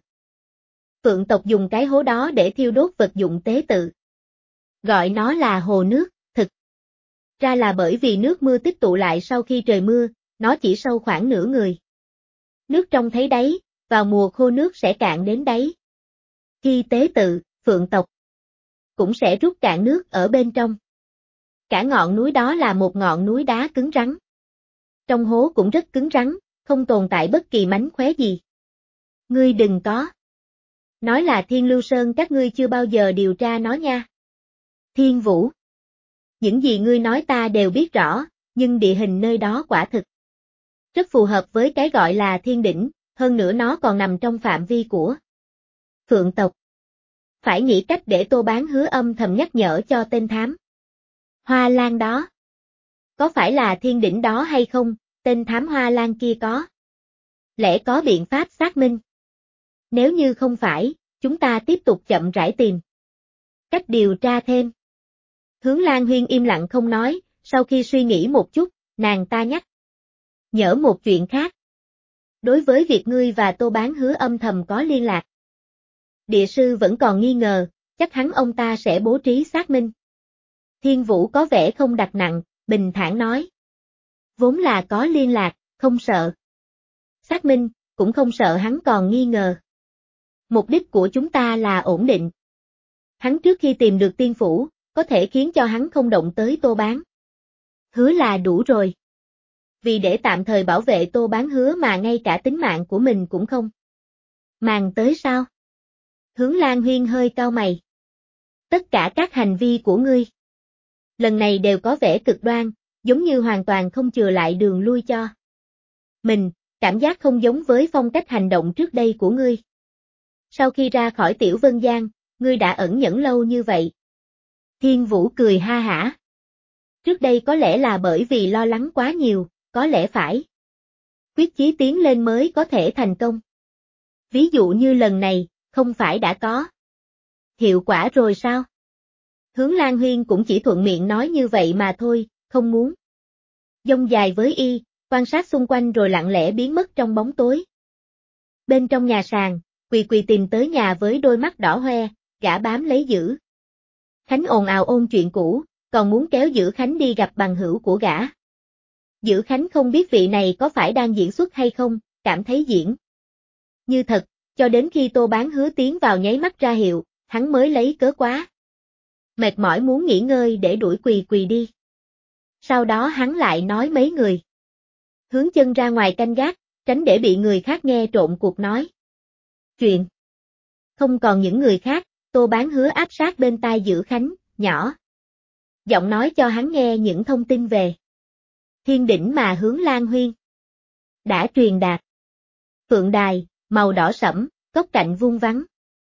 Phượng tộc dùng cái hố đó để thiêu đốt vật dụng tế tự. Gọi nó là hồ nước, thực ra là bởi vì nước mưa tích tụ lại sau khi trời mưa, nó chỉ sâu khoảng nửa người. Nước trong thấy đáy, vào mùa khô nước sẽ cạn đến đáy. Khi tế tự, Phượng tộc cũng sẽ rút cạn nước ở bên trong. Cả ngọn núi đó là một ngọn núi đá cứng rắn. Trong hố cũng rất cứng rắn, không tồn tại bất kỳ mánh khóe gì. Ngươi đừng có nói là Thiên Lưu Sơn các ngươi chưa bao giờ điều tra nó nha. Thiên Vũ, những gì ngươi nói ta đều biết rõ, nhưng địa hình nơi đó quả thực rất phù hợp với cái gọi là thiên đỉnh, hơn nữa nó còn nằm trong phạm vi của Phượng tộc. Phải nghĩ cách để Tô Bán Hứa âm thầm nhắc nhở cho tên thám Hoa Lan đó. Có phải là thiên đỉnh đó hay không, tên thám Hoa Lan kia có lẽ có biện pháp xác minh. Nếu như không phải, chúng ta tiếp tục chậm rãi tìm cách điều tra thêm. Hướng Lan Huyên im lặng không nói, sau khi suy nghĩ một chút, nàng ta nhắc nhở một chuyện khác. Đối với việc ngươi và Tô Bán Hứa âm thầm có liên lạc, địa sư vẫn còn nghi ngờ, chắc hắn ông ta sẽ bố trí xác minh. Thiên Vũ có vẻ không đặt nặng, bình thản nói. Vốn là có liên lạc, không sợ xác minh, cũng không sợ hắn còn nghi ngờ. Mục đích của chúng ta là ổn định hắn trước khi tìm được tiên phủ, có thể khiến cho hắn không động tới Tô Bán Hứa là đủ rồi. Vì để tạm thời bảo vệ Tô Bán Hứa mà ngay cả tính mạng của mình cũng không màng tới sao? Hướng Lan Huyên hơi cau mày. Tất cả các hành vi của ngươi lần này đều có vẻ cực đoan, giống như hoàn toàn không chừa lại đường lui cho mình, cảm giác không giống với phong cách hành động trước đây của ngươi. Sau khi ra khỏi Tiểu Vân Giang, ngươi đã ẩn nhẫn lâu như vậy. Thiên Vũ cười ha hả. Trước đây có lẽ là bởi vì lo lắng quá nhiều, có lẽ phải quyết chí tiến lên mới có thể thành công. Ví dụ như lần này, không phải đã có hiệu quả rồi sao? Hướng Lan Huyên cũng chỉ thuận miệng nói như vậy mà thôi, không muốn dông dài với y, quan sát xung quanh rồi lặng lẽ biến mất trong bóng tối. Bên trong nhà sàn, Quỳ tìm tới nhà với đôi mắt đỏ hoe, gã bám lấy Dữ Khánh ồn ào ôn chuyện cũ, còn muốn kéo Dữ Khánh đi gặp bằng hữu của gã. Dữ Khánh không biết vị này có phải đang diễn xuất hay không, cảm thấy diễn như thật, cho đến khi Tô Bán Hứa tiến vào nháy mắt ra hiệu, hắn mới lấy cớ quá mệt mỏi muốn nghỉ ngơi để đuổi Quỳ đi. Sau đó hắn lại nói mấy người hướng chân ra ngoài canh gác, tránh để bị người khác nghe trộm cuộc nói chuyện. Không còn những người khác, Tô Bán Hứa áp sát bên tai Dữ Khánh, nhỏ giọng nói cho hắn nghe những thông tin về thiên đỉnh mà Hướng Lan Huyên đã truyền đạt. Phượng đài, màu đỏ sẫm, góc cạnh vuông vắn.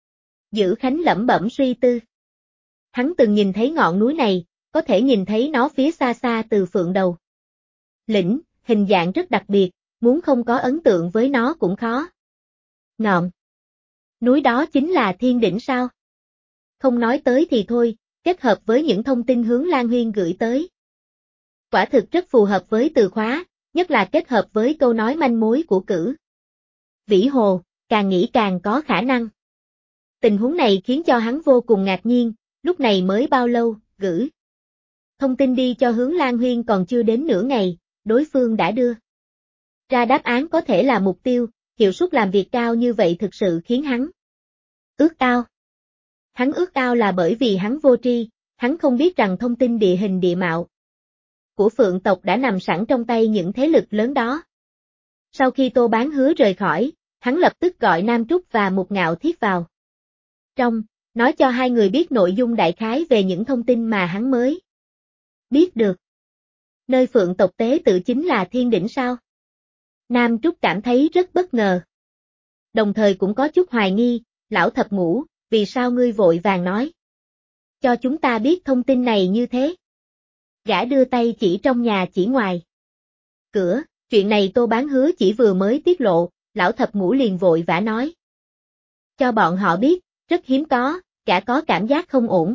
Dữ Khánh lẩm bẩm suy tư. Hắn từng nhìn thấy ngọn núi này, có thể nhìn thấy nó phía xa xa từ Phượng Đầu Lĩnh, hình dạng rất đặc biệt, muốn không có ấn tượng với nó cũng khó. Ngọn núi đó chính là thiên đỉnh sao? Không nói tới thì thôi, kết hợp với những thông tin Hướng Lan Huyên gửi tới. Quả thực rất phù hợp với từ khóa, nhất là kết hợp với câu nói manh mối của Cử Vĩ Hồ, càng nghĩ càng có khả năng. Tình huống này khiến cho hắn vô cùng ngạc nhiên, lúc này mới bao lâu, gửi thông tin đi cho Hướng Lan Huyên còn chưa đến nửa ngày, đối phương đã đưa ra đáp án có thể là mục tiêu, hiệu suất làm việc cao như vậy thực sự khiến hắn ước ao. Hắn ước ao là bởi vì hắn vô tri, hắn không biết rằng thông tin địa hình địa mạo của Phượng tộc đã nằm sẵn trong tay những thế lực lớn đó. Sau khi Tô Bán Hứa rời khỏi, hắn lập tức gọi Nam Trúc và Mục Ngạo Thiết vào trong, nói cho hai người biết nội dung đại khái về những thông tin mà hắn mới biết được. Nơi Phượng tộc tế tự chính là thiên đỉnh sao? Nam Trúc cảm thấy rất bất ngờ. Đồng thời cũng có chút hoài nghi, lão thập ngũ, vì sao ngươi vội vàng nói cho chúng ta biết thông tin này như thế? Gã đưa tay chỉ trong nhà chỉ ngoài cửa, chuyện này Tô Bán Hứa chỉ vừa mới tiết lộ, lão thập ngũ liền vội vã nói cho bọn họ biết, rất hiếm có, gã có cảm giác không ổn.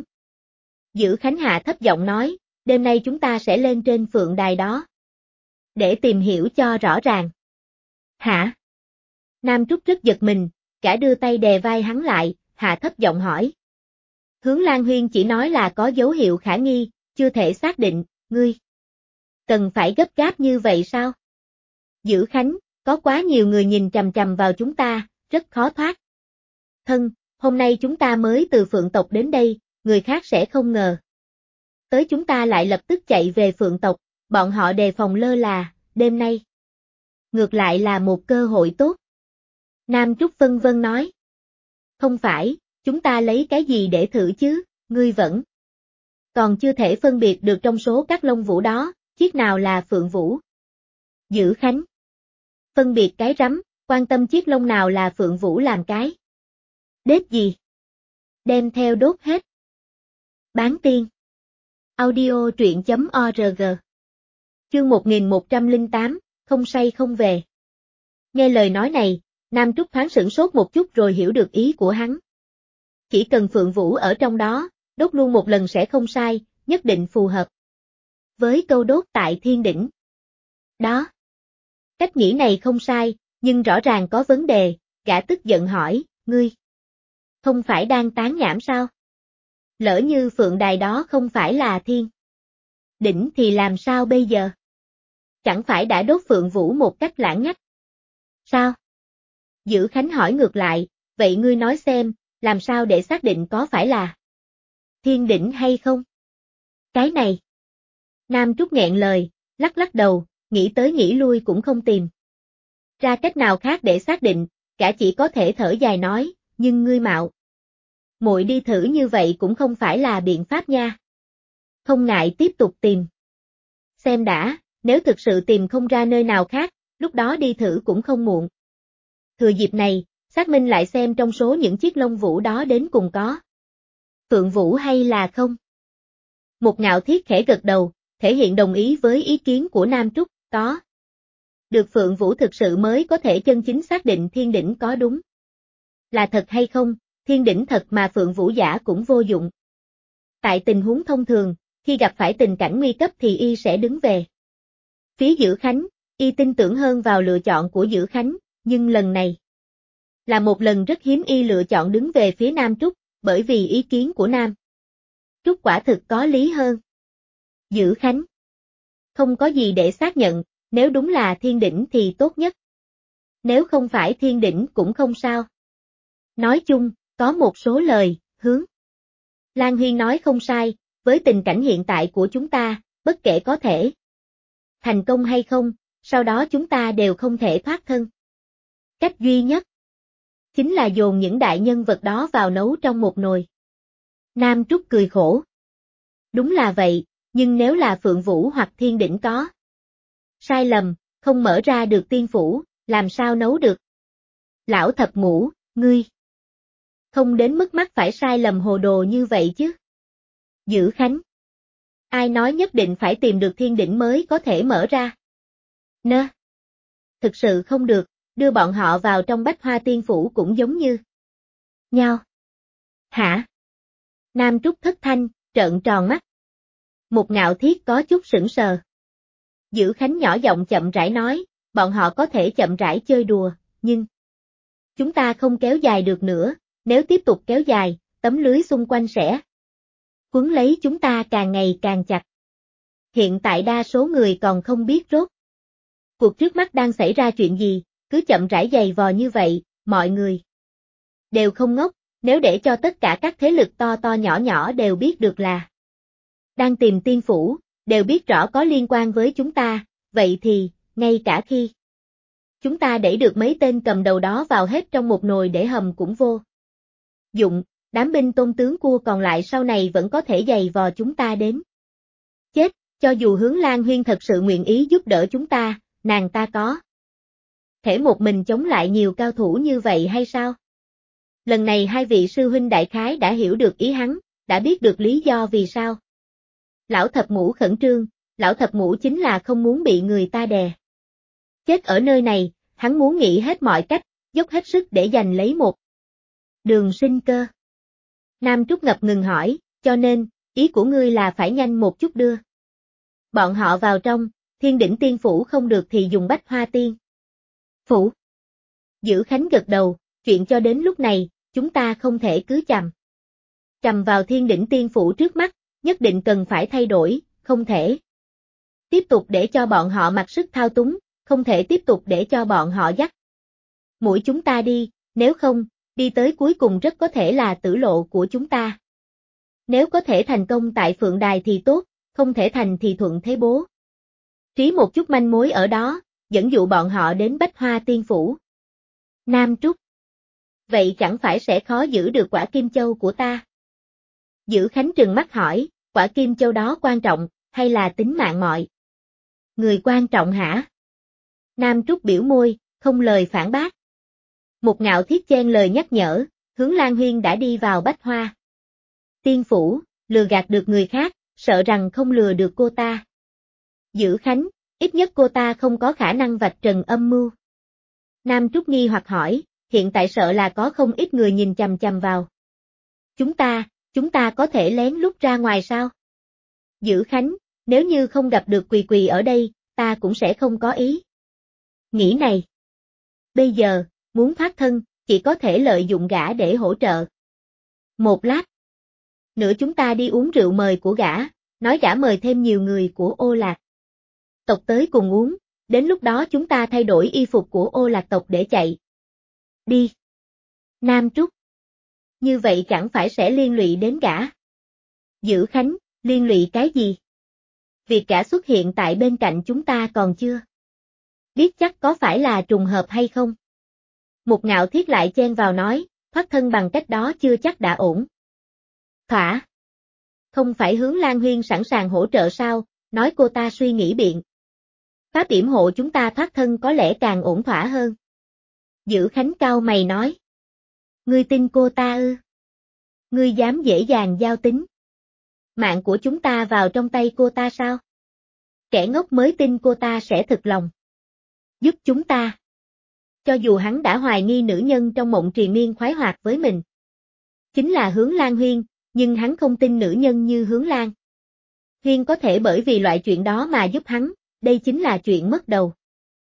Dữ Khánh hạ thấp giọng nói, đêm nay chúng ta sẽ lên trên Phượng đài đó để tìm hiểu cho rõ ràng. Hả? Nam Trúc rất giật mình, gã đưa tay đè vai hắn lại, hạ thấp giọng hỏi. Hướng Lan Huyên chỉ nói là có dấu hiệu khả nghi, chưa thể xác định, ngươi cần phải gấp gáp như vậy sao? Dữ Khánh, có quá nhiều người nhìn chằm chằm vào chúng ta, rất khó thoát thân, hôm nay chúng ta mới từ Phượng tộc đến đây, người khác sẽ không ngờ tới chúng ta lại lập tức chạy về Phượng tộc, bọn họ đề phòng lơ là, đêm nay ngược lại là một cơ hội tốt. Nam Trúc phân vân nói. Không phải, chúng ta lấy cái gì để thử chứ, ngươi vẫn còn chưa thể phân biệt được trong số các lông vũ đó, chiếc nào là Phượng Vũ. Dữ Khánh. Phân biệt cái rắm, quan tâm chiếc lông nào là Phượng Vũ làm cái đết gì? Đem theo đốt hết. Bán tiên. Audio truyện.org. Chương 1108, không say không về. Nghe lời nói này, Nam Trúc thoáng sửng sốt một chút rồi hiểu được ý của hắn. Chỉ cần Phượng Vũ ở trong đó, đốt luôn một lần sẽ không sai, nhất định phù hợp với câu đốt tại thiên đỉnh. Đó. Cách nghĩ này không sai, nhưng rõ ràng có vấn đề, gã tức giận hỏi, ngươi không phải đang tán nhảm sao? Lỡ như Phượng đài đó không phải là thiên đỉnh thì làm sao bây giờ? Chẳng phải đã đốt Phượng Vũ một cách lãng nhách? Sao? Dữ Khánh hỏi ngược lại, vậy ngươi nói xem, làm sao để xác định có phải là thiên đỉnh hay không? Cái này. Nam Trúc nghẹn lời, lắc đầu, nghĩ tới nghĩ lui cũng không tìm ra cách nào khác để xác định, cả chỉ có thể thở dài nói, nhưng ngươi mạo muội đi thử như vậy cũng không phải là biện pháp nha. Không ngại tiếp tục tìm xem đã, nếu thực sự tìm không ra nơi nào khác, lúc đó đi thử cũng không muộn. Thừa dịp này, xác minh lại xem trong số những chiếc lông vũ đó đến cùng có Phượng Vũ hay là không. Một Ngạo Thiết khẽ gật đầu, thể hiện đồng ý với ý kiến của Nam Trúc, có được Phượng Vũ thực sự mới có thể chân chính xác định thiên đỉnh có đúng là thật hay không, thiên đỉnh thật mà Phượng Vũ giả cũng vô dụng. Tại tình huống thông thường, khi gặp phải tình cảnh nguy cấp thì y sẽ đứng về phía Dữ Khánh, Y tin tưởng hơn vào lựa chọn của Dữ Khánh, nhưng lần này là một lần rất hiếm Y lựa chọn đứng về phía Nam Trúc, bởi vì ý kiến của Nam Trúc quả thực có lý hơn. Dữ Khánh không có gì để xác nhận, nếu đúng là thiên đỉnh thì tốt nhất. Nếu không phải thiên đỉnh cũng không sao. Nói chung, có một số lời, hướng. Lan Huyên nói không sai, với tình cảnh hiện tại của chúng ta, bất kể có thể thành công hay không, sau đó chúng ta đều không thể thoát thân. Cách duy nhất chính là dồn những đại nhân vật đó vào nấu trong một nồi. Nam Trúc cười khổ. Đúng là vậy, nhưng nếu là Phượng Vũ hoặc Thiên Đỉnh có sai lầm, không mở ra được tiên phủ, làm sao nấu được? Lão Thập Ngũ, ngươi không đến mức mắc phải sai lầm hồ đồ như vậy chứ. Dữ Khánh. Ai nói nhất định phải tìm được thiên đỉnh mới có thể mở ra? Nơ. Thực sự không được, đưa bọn họ vào trong Bách Hoa Tiên Phủ cũng giống như nhau. Hả? Nam Trúc thất thanh, trợn tròn mắt. Một Ngạo Thiết có chút sững sờ. Dữ Khánh nhỏ giọng chậm rãi nói, bọn họ có thể chậm rãi chơi đùa, nhưng chúng ta không kéo dài được nữa, nếu tiếp tục kéo dài, tấm lưới xung quanh sẽ quấn lấy chúng ta càng ngày càng chặt. Hiện tại đa số người còn không biết rốt cuộc trước mắt đang xảy ra chuyện gì, cứ chậm rãi giày vò như vậy, mọi người đều không ngốc, nếu để cho tất cả các thế lực to to nhỏ nhỏ đều biết được là đang tìm tiên phủ, đều biết rõ có liên quan với chúng ta, vậy thì, ngay cả khi chúng ta đẩy được mấy tên cầm đầu đó vào hết trong một nồi để hầm cũng vô dụng, đám binh tôn tướng cua còn lại sau này vẫn có thể giày vò chúng ta đến chết, cho dù Hướng Lan Huyên thật sự nguyện ý giúp đỡ chúng ta, nàng ta có thể một mình chống lại nhiều cao thủ như vậy hay sao? Lần này hai vị sư huynh đại khái đã hiểu được ý hắn, đã biết được lý do vì sao. Lão Thập Ngũ khẩn trương, Lão Thập Ngũ chính là không muốn bị người ta đè chết ở nơi này, hắn muốn nghĩ hết mọi cách, dốc hết sức để giành lấy một đường sinh cơ. Nam Trúc ngập ngừng hỏi, cho nên, ý của ngươi là phải nhanh một chút đưa bọn họ vào trong, Thiên Đỉnh Tiên Phủ không được thì dùng Bách Hoa Tiên Phủ. Dữ Khánh gật đầu, chuyện cho đến lúc này, chúng ta không thể cứ chằm vào Thiên Đỉnh Tiên Phủ trước mắt, nhất định cần phải thay đổi, không thể tiếp tục để cho bọn họ mặc sức thao túng, không thể tiếp tục để cho bọn họ dắt mũi chúng ta đi, nếu không, đi tới cuối cùng rất có thể là tử lộ của chúng ta. Nếu có thể thành công tại Phượng Đài thì tốt, không thể thành thì thuận thế bố trí một chút manh mối ở đó, dẫn dụ bọn họ đến Bách Hoa Tiên Phủ. Nam Trúc. Vậy chẳng phải sẽ khó giữ được quả Kim Châu của ta? Dữ Khánh trừng mắt hỏi, quả Kim Châu đó quan trọng, hay là tính mạng mọi người quan trọng hả? Nam Trúc biểu môi, không lời phản bác. Một Ngạo Thiết chen lời nhắc nhở, Hướng Lan Huyên đã đi vào Bách Hoa Tiên Phủ, lừa gạt được người khác, sợ rằng không lừa được cô ta. Dữ Khánh, ít nhất cô ta không có khả năng vạch trần âm mưu. Nam Trúc nghi hoặc hỏi, hiện tại sợ là có không ít người nhìn chằm chằm vào. Chúng ta có thể lén lút ra ngoài sao? Dữ Khánh, nếu như không gặp được Quỳ Quỳ ở đây, ta cũng sẽ không có ý nghĩ này. Bây giờ, muốn thoát thân, chỉ có thể lợi dụng gã để hỗ trợ. Một lát nữa chúng ta đi uống rượu mời của gã, nói gã mời thêm nhiều người của Ô Lạc tộc tới cùng uống, đến lúc đó chúng ta thay đổi y phục của Ô Lạc tộc để chạy đi. Nam Trúc. Như vậy chẳng phải sẽ liên lụy đến gã? Dữ Khánh, liên lụy cái gì? Việc gã xuất hiện tại bên cạnh chúng ta còn chưa biết chắc có phải là trùng hợp hay không? Một Ngạo Thiết lại chen vào nói, thoát thân bằng cách đó chưa chắc đã ổn. Thỏa. Không phải Hướng Lan Huyên sẵn sàng hỗ trợ sao, nói cô ta suy nghĩ biện pháp yểm hộ chúng ta thoát thân có lẽ càng ổn thỏa hơn. Dữ Khánh cao mày nói. Ngươi tin cô ta ư? Ngươi dám dễ dàng giao tính mạng của chúng ta vào trong tay cô ta sao? Kẻ ngốc mới tin cô ta sẽ thực lòng giúp chúng ta. Cho dù hắn đã hoài nghi nữ nhân trong mộng triền miên khoái hoạt với mình chính là Hướng Lan Huyên, nhưng hắn không tin nữ nhân như Hướng Lan Huyên có thể bởi vì loại chuyện đó mà giúp hắn, đây chính là chuyện mất đầu.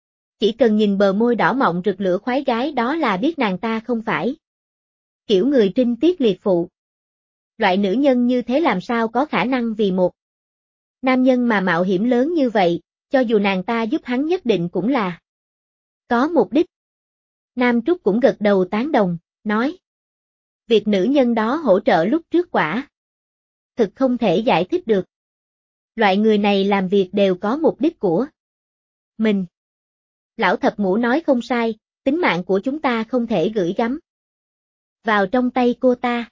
Chỉ cần nhìn bờ môi đỏ mọng rực lửa khoái gái đó là biết nàng ta không phải kiểu người trinh tiết liệt phụ. Loại nữ nhân như thế làm sao có khả năng vì một nam nhân mà mạo hiểm lớn như vậy, cho dù nàng ta giúp hắn nhất định cũng là có mục đích. Nam Trúc cũng gật đầu tán đồng, nói. Việc nữ nhân đó hỗ trợ lúc trước quả thực không thể giải thích được. Loại người này làm việc đều có mục đích của mình. Lão thập ngũ nói không sai, tính mạng của chúng ta không thể gửi gắm vào trong tay cô ta.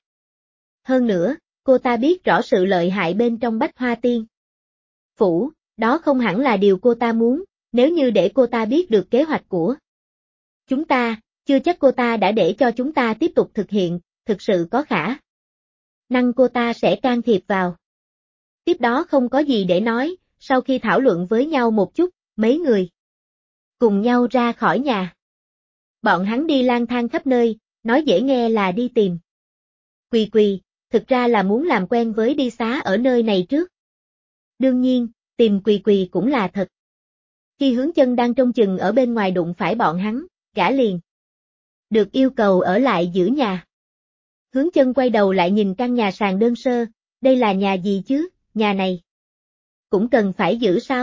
Hơn nữa, cô ta biết rõ sự lợi hại bên trong Bách Hoa Tiên Phủ, đó không hẳn là điều cô ta muốn, nếu như để cô ta biết được kế hoạch của chúng ta, chưa chắc cô ta đã để cho chúng ta tiếp tục thực hiện, thực sự có khả năng cô ta sẽ can thiệp vào. Tiếp đó không có gì để nói, sau khi thảo luận với nhau một chút, mấy người cùng nhau ra khỏi nhà. Bọn hắn đi lang thang khắp nơi, nói dễ nghe là đi tìm Quỳ Quỳ, thực ra là muốn làm quen với đi xá ở nơi này trước. Đương nhiên, tìm Quỳ Quỳ cũng là thật. Khi Hướng Chân đang trông chừng ở bên ngoài đụng phải bọn hắn, gã liền được yêu cầu ở lại giữ nhà. Hướng Chân quay đầu lại nhìn căn nhà sàn đơn sơ, đây là nhà gì chứ, nhà này cũng cần phải giữ sao?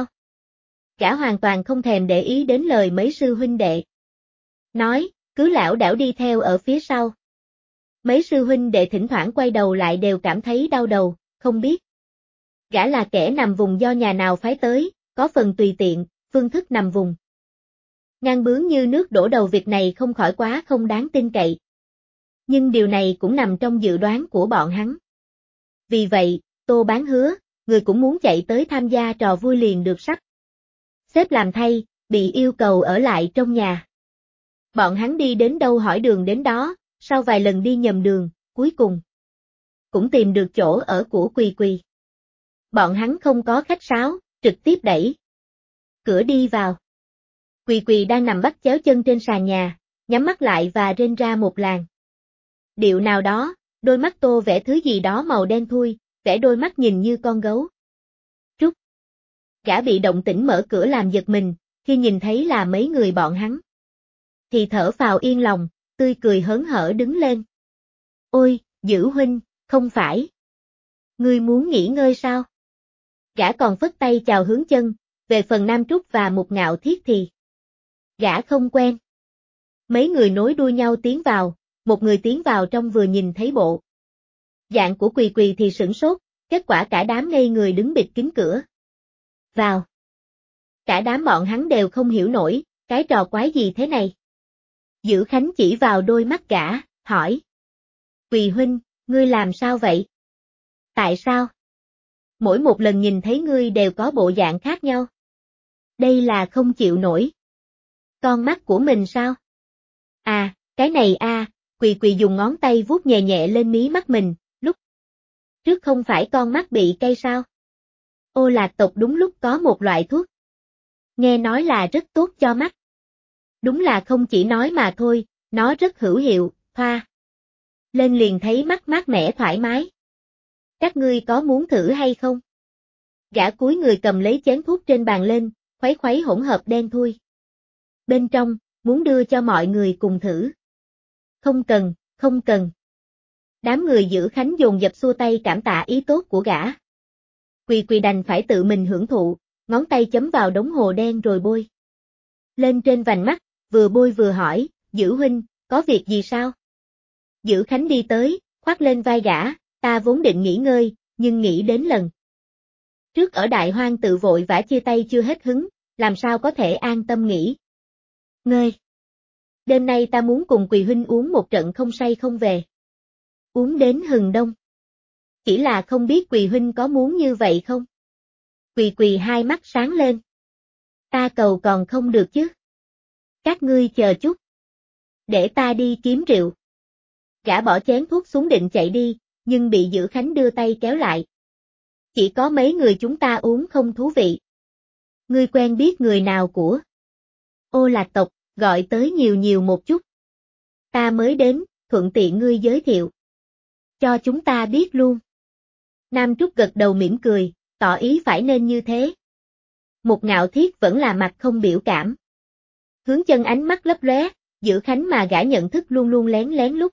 Gã hoàn toàn không thèm để ý đến lời mấy sư huynh đệ nói, cứ lảo đảo đi theo ở phía sau. Mấy sư huynh đệ thỉnh thoảng quay đầu lại đều cảm thấy đau đầu, không biết gã là kẻ nằm vùng do nhà nào phái tới, có phần tùy tiện, phương thức nằm vùng ngang bướng như nước đổ đầu, việc này không khỏi quá không đáng tin cậy. Nhưng điều này cũng nằm trong dự đoán của bọn hắn. Vì vậy, Tô Bán hứa, người cũng muốn chạy tới tham gia trò vui liền được sắp xếp làm thay, bị yêu cầu ở lại trong nhà. Bọn hắn đi đến đâu hỏi đường đến đó, sau vài lần đi nhầm đường, cuối cùng cũng tìm được chỗ ở của Quỳ Quỳ. Bọn hắn không có khách sáo, trực tiếp đẩy cửa đi vào. Quỳ Quỳ đang nằm bắt chéo chân trên sàn nhà, nhắm mắt lại và rên ra một làn điệu nào đó, đôi mắt tô vẽ thứ gì đó màu đen thui, vẽ đôi mắt nhìn như con gấu trúc. Gã bị động tĩnh mở cửa làm giật mình, khi nhìn thấy là mấy người bọn hắn thì thở phào yên lòng, tươi cười hớn hở đứng lên. Ôi, Dữ huynh, không phải ngươi muốn nghỉ ngơi sao? Gã còn phất tay chào Hướng Chân, về phần Nam Trúc và Mục Ngạo Thiết thì gã không quen. Mấy người nối đuôi nhau tiến vào, một người tiến vào trong vừa nhìn thấy bộ dạng của Quỳ Quỳ thì sửng sốt, kết quả cả đám ngây người đứng bịt kín cửa vào. Cả đám bọn hắn đều không hiểu nổi, cái trò quái gì thế này. Dữ Khánh chỉ vào đôi mắt gã, hỏi. Quỳ huynh, ngươi làm sao vậy? Tại sao? Mỗi một lần nhìn thấy ngươi đều có bộ dạng khác nhau. Đây là không chịu nổi con mắt của mình sao? À, cái này a, Quỳ Quỳ dùng ngón tay vuốt nhẹ nhẹ lên mí mắt mình, lúc trước không phải con mắt bị cay sao? Ô Lạc tộc đúng lúc có một loại thuốc. Nghe nói là rất tốt cho mắt. Đúng là không chỉ nói mà thôi, nó rất hữu hiệu, thoa lên liền thấy mắt mát mẻ thoải mái. Các ngươi có muốn thử hay không? Gã cúi người cầm lấy chén thuốc trên bàn lên, khuấy khuấy hỗn hợp đen thui bên trong, muốn đưa cho mọi người cùng thử. Không cần, không cần. Đám người Dữ Khánh dồn dập xua tay cảm tạ ý tốt của gã. Quỳ Quỳ đành phải tự mình hưởng thụ, ngón tay chấm vào đống hồ đen rồi bôi lên trên vành mắt, vừa bôi vừa hỏi, Dữ huynh, có việc gì sao? Dữ Khánh đi tới, khoác lên vai gã, ta vốn định nghỉ ngơi, nhưng nghĩ đến lần trước ở Đại Hoang tự vội vã chia tay chưa hết hứng, làm sao có thể an tâm nghỉ ngơi. Đêm nay ta muốn cùng Quỳ huynh uống một trận không say không về. Uống đến hừng đông. Chỉ là không biết Quỳ huynh có muốn như vậy không? Quỳ Quỳ hai mắt sáng lên. Ta cầu còn không được chứ. Các ngươi chờ chút. Để ta đi kiếm rượu. Gã bỏ chén thuốc xuống định chạy đi, nhưng bị Dữ Khánh đưa tay kéo lại. Chỉ có mấy người chúng ta uống không thú vị. Ngươi quen biết người nào của Ô Lạc tộc, gọi tới nhiều nhiều một chút. Ta mới đến, thuận tiện ngươi giới thiệu cho chúng ta biết luôn. Nam Trúc gật đầu mỉm cười, tỏ ý phải nên như thế. Mục Ngạo Thiết vẫn là mặt không biểu cảm. Hướng Chân ánh mắt lấp lóe, Giữ Khánh mà gã nhận thức luôn luôn lén lén lúc.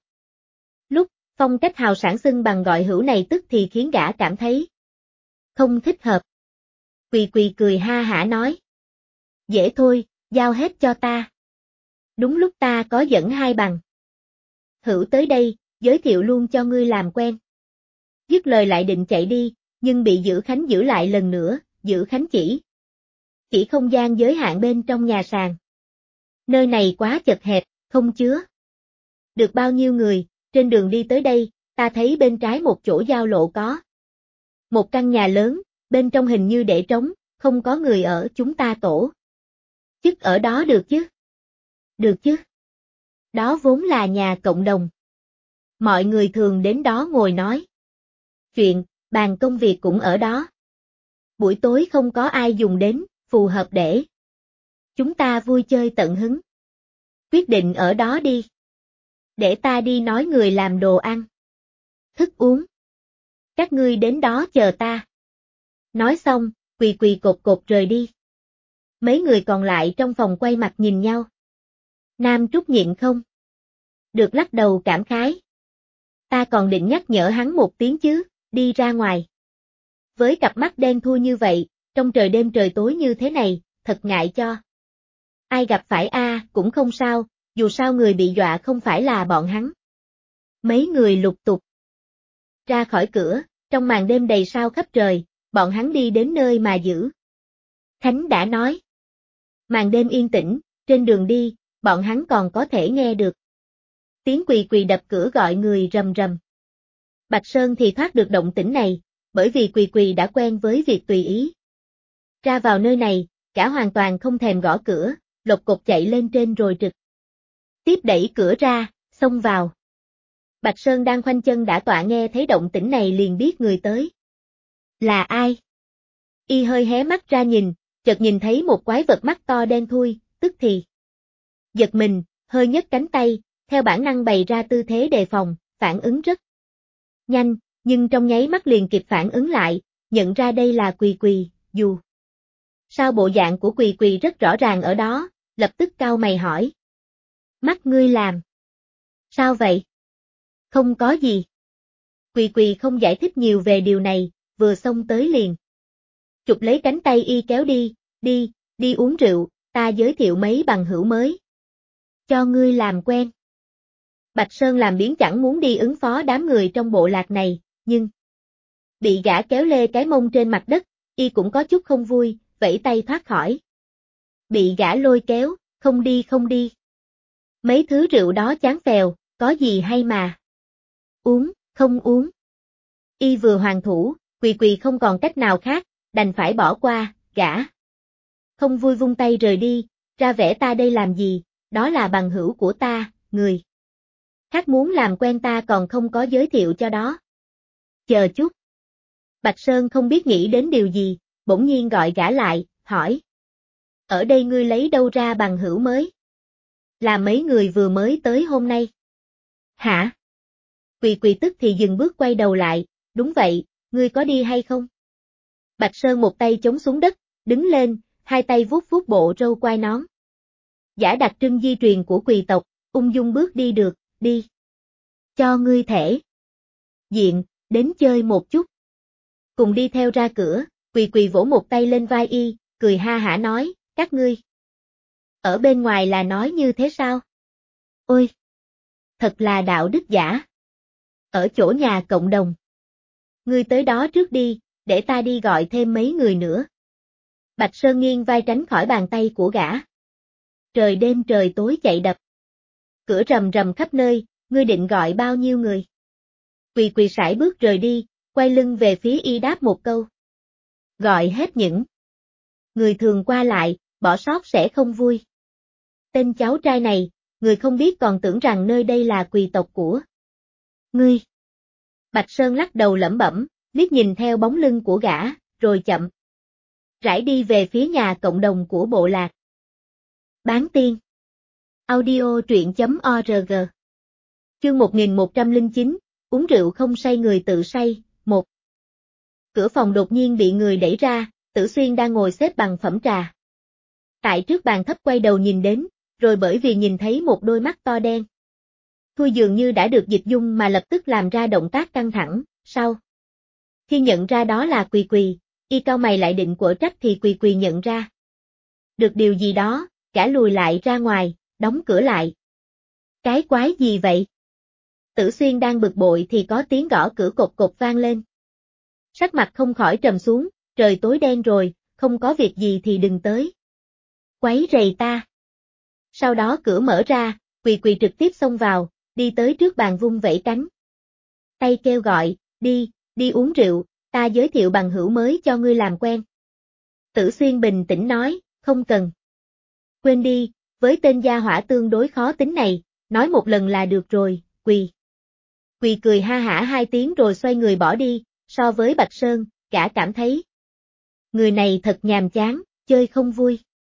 Phong cách hào sảng xưng bằng gọi hữu này tức thì khiến gã cảm thấy không thích hợp. Quỳ Quỳ cười ha hả nói. Dễ thôi, giao hết cho ta. Đúng lúc ta có dẫn hai bằng. Hữu tới đây, giới thiệu luôn cho ngươi làm quen. Dứt lời lại định chạy đi, nhưng bị Giữ Khánh giữ lại lần nữa, Giữ Khánh chỉ không gian giới hạn bên trong nhà sàn. Nơi này quá chật hẹp, không chứa được bao nhiêu người, trên đường đi tới đây, ta thấy bên trái một chỗ giao lộ có một căn nhà lớn, bên trong hình như để trống, không có người ở, chúng ta tổ chức ở đó được chứ? Được chứ? Đó vốn là nhà cộng đồng. Mọi người thường đến đó ngồi nói chuyện, bàn công việc cũng ở đó. Buổi tối không có ai dùng đến, phù hợp để chúng ta vui chơi tận hứng. Quyết định ở đó đi. Để ta đi nói người làm đồ ăn, thức uống. Các ngươi đến đó chờ ta. Nói xong, Quỳ Quỳ cột cột rời đi. Mấy người còn lại trong phòng quay mặt nhìn nhau. Nam Trúc nhịn không được lắc đầu cảm khái. Ta còn định nhắc nhở hắn một tiếng chứ, đi ra ngoài. Với cặp mắt đen thui như vậy, trong trời đêm trời tối như thế này, thật ngại cho. Ai gặp phải cũng không sao, dù sao người bị dọa không phải là bọn hắn. Mấy người lục tục ra khỏi cửa, trong màn đêm đầy sao khắp trời, bọn hắn đi đến nơi mà Giữ Khánh đã nói. Màn đêm yên tĩnh, trên đường đi, bọn hắn còn có thể nghe được tiếng Quỳ Quỳ đập cửa gọi người rầm rầm. Bạch Sơn thì thoát được động tĩnh này, bởi vì Quỳ Quỳ đã quen với việc tùy ý ra vào nơi này, cả hoàn toàn không thèm gõ cửa, lộc cục chạy lên trên rồi trực tiếp đẩy cửa ra, xông vào. Bạch Sơn đang khoanh chân đã tọa nghe thấy động tĩnh này liền biết người tới là ai. Y hơi hé mắt ra nhìn, chợt nhìn thấy một quái vật mắt to đen thui, tức thì giật mình, hơi nhấc cánh tay, theo bản năng bày ra tư thế đề phòng, phản ứng rất nhanh, nhưng trong nháy mắt liền kịp phản ứng lại, nhận ra đây là Quỳ Quỳ, dù sao bộ dạng của Quỳ Quỳ rất rõ ràng ở đó, lập tức cau mày hỏi. Mắt ngươi làm sao vậy? Không có gì. Quỳ Quỳ không giải thích nhiều về điều này, vừa xông tới liền chụp lấy cánh tay y kéo đi, đi uống rượu, ta giới thiệu mấy bằng hữu mới cho ngươi làm quen. Bạch Sơn làm biến chẳng muốn đi ứng phó đám người trong bộ lạc này, nhưng bị gã kéo lê cái mông trên mặt đất, y cũng có chút không vui, vẫy tay thoát khỏi. Bị gã lôi kéo, không đi. Mấy thứ rượu đó chán phèo, có gì hay mà uống, không uống. Y vừa hoàn thủ, Quỳ Quỳ không còn cách nào khác, đành phải bỏ qua, gã không vui vung tay rời đi, ra vẻ ta đây làm gì, đó là bằng hữu của ta, người khác muốn làm quen ta còn không có giới thiệu cho đó. Chờ chút. Bạch Sơn không biết nghĩ đến điều gì, bỗng nhiên gọi gã lại, hỏi. Ở đây ngươi lấy đâu ra bằng hữu mới? Là mấy người vừa mới tới hôm nay. Hả? Quỳ Quỳ tức thì dừng bước quay đầu lại, đúng vậy, ngươi có đi hay không? Bạch Sơn một tay chống xuống đất, đứng lên, hai tay vuốt vuốt bộ râu quai nón. Giả đặc trưng di truyền của Quỳ tộc, ung dung bước đi được, đi. Cho ngươi thể diện, đến chơi một chút. Cùng đi theo ra cửa, Quỳ Quỳ vỗ một tay lên vai y, cười ha hả nói, các ngươi ở bên ngoài là nói như thế sao? Ôi! Thật là đạo đức giả. Ở chỗ nhà cộng đồng. Ngươi tới đó trước đi, để ta đi gọi thêm mấy người nữa. Bạch Sơn nghiêng vai tránh khỏi bàn tay của gã. Trời đêm trời tối chạy đập. Cửa rầm rầm khắp nơi, ngươi định gọi bao nhiêu người? Quỳ Quỳ sải bước rời đi, quay lưng về phía y đáp một câu. Gọi hết những người thường qua lại, bỏ sót sẽ không vui. Tên cháu trai này, người không biết còn tưởng rằng nơi đây là Quỳ tộc của ngươi. Bạch Sơn lắc đầu lẩm bẩm, liếc nhìn theo bóng lưng của gã, rồi chậm rãi đi về phía nhà cộng đồng của bộ lạc. Bán tiên. Audio truyện.org. Chương 1109, uống rượu không say người tự say, 1. Cửa phòng đột nhiên bị người đẩy ra, Tử Xuyên đang ngồi xếp bằng phẩm trà. Tại trước bàn thấp quay đầu nhìn đến, rồi bởi vì nhìn thấy một đôi mắt to đen thui dường như đã được dịch dung mà lập tức làm ra động tác căng thẳng, sau. Khi nhận ra đó là Quỳ Quỳ, y cau mày lại định quở trách thì Quỳ Quỳ nhận ra được điều gì đó, cả lùi lại ra ngoài, đóng cửa lại. Cái quái gì vậy? Tử Xuyên đang bực bội thì có tiếng gõ cửa cộc cộc vang lên. Sắc mặt không khỏi trầm xuống, trời tối đen rồi, không có việc gì thì đừng tới. Quấy rầy ta. Sau đó cửa mở ra, Quỳ Quỳ trực tiếp xông vào, đi tới trước bàn vung vẩy cánh. Tay kêu gọi, đi uống rượu, ta giới thiệu bằng hữu mới cho ngươi làm quen. Tử Xuyên bình tĩnh nói, không cần. Quên đi, với tên gia hỏa tương đối khó tính này, nói một lần là được rồi, Quỳ. Quỳ cười ha hả 2 tiếng rồi xoay người bỏ đi, so với Bạch Sơn, cả cảm thấy. Người này thật nhàm chán, chơi không vui.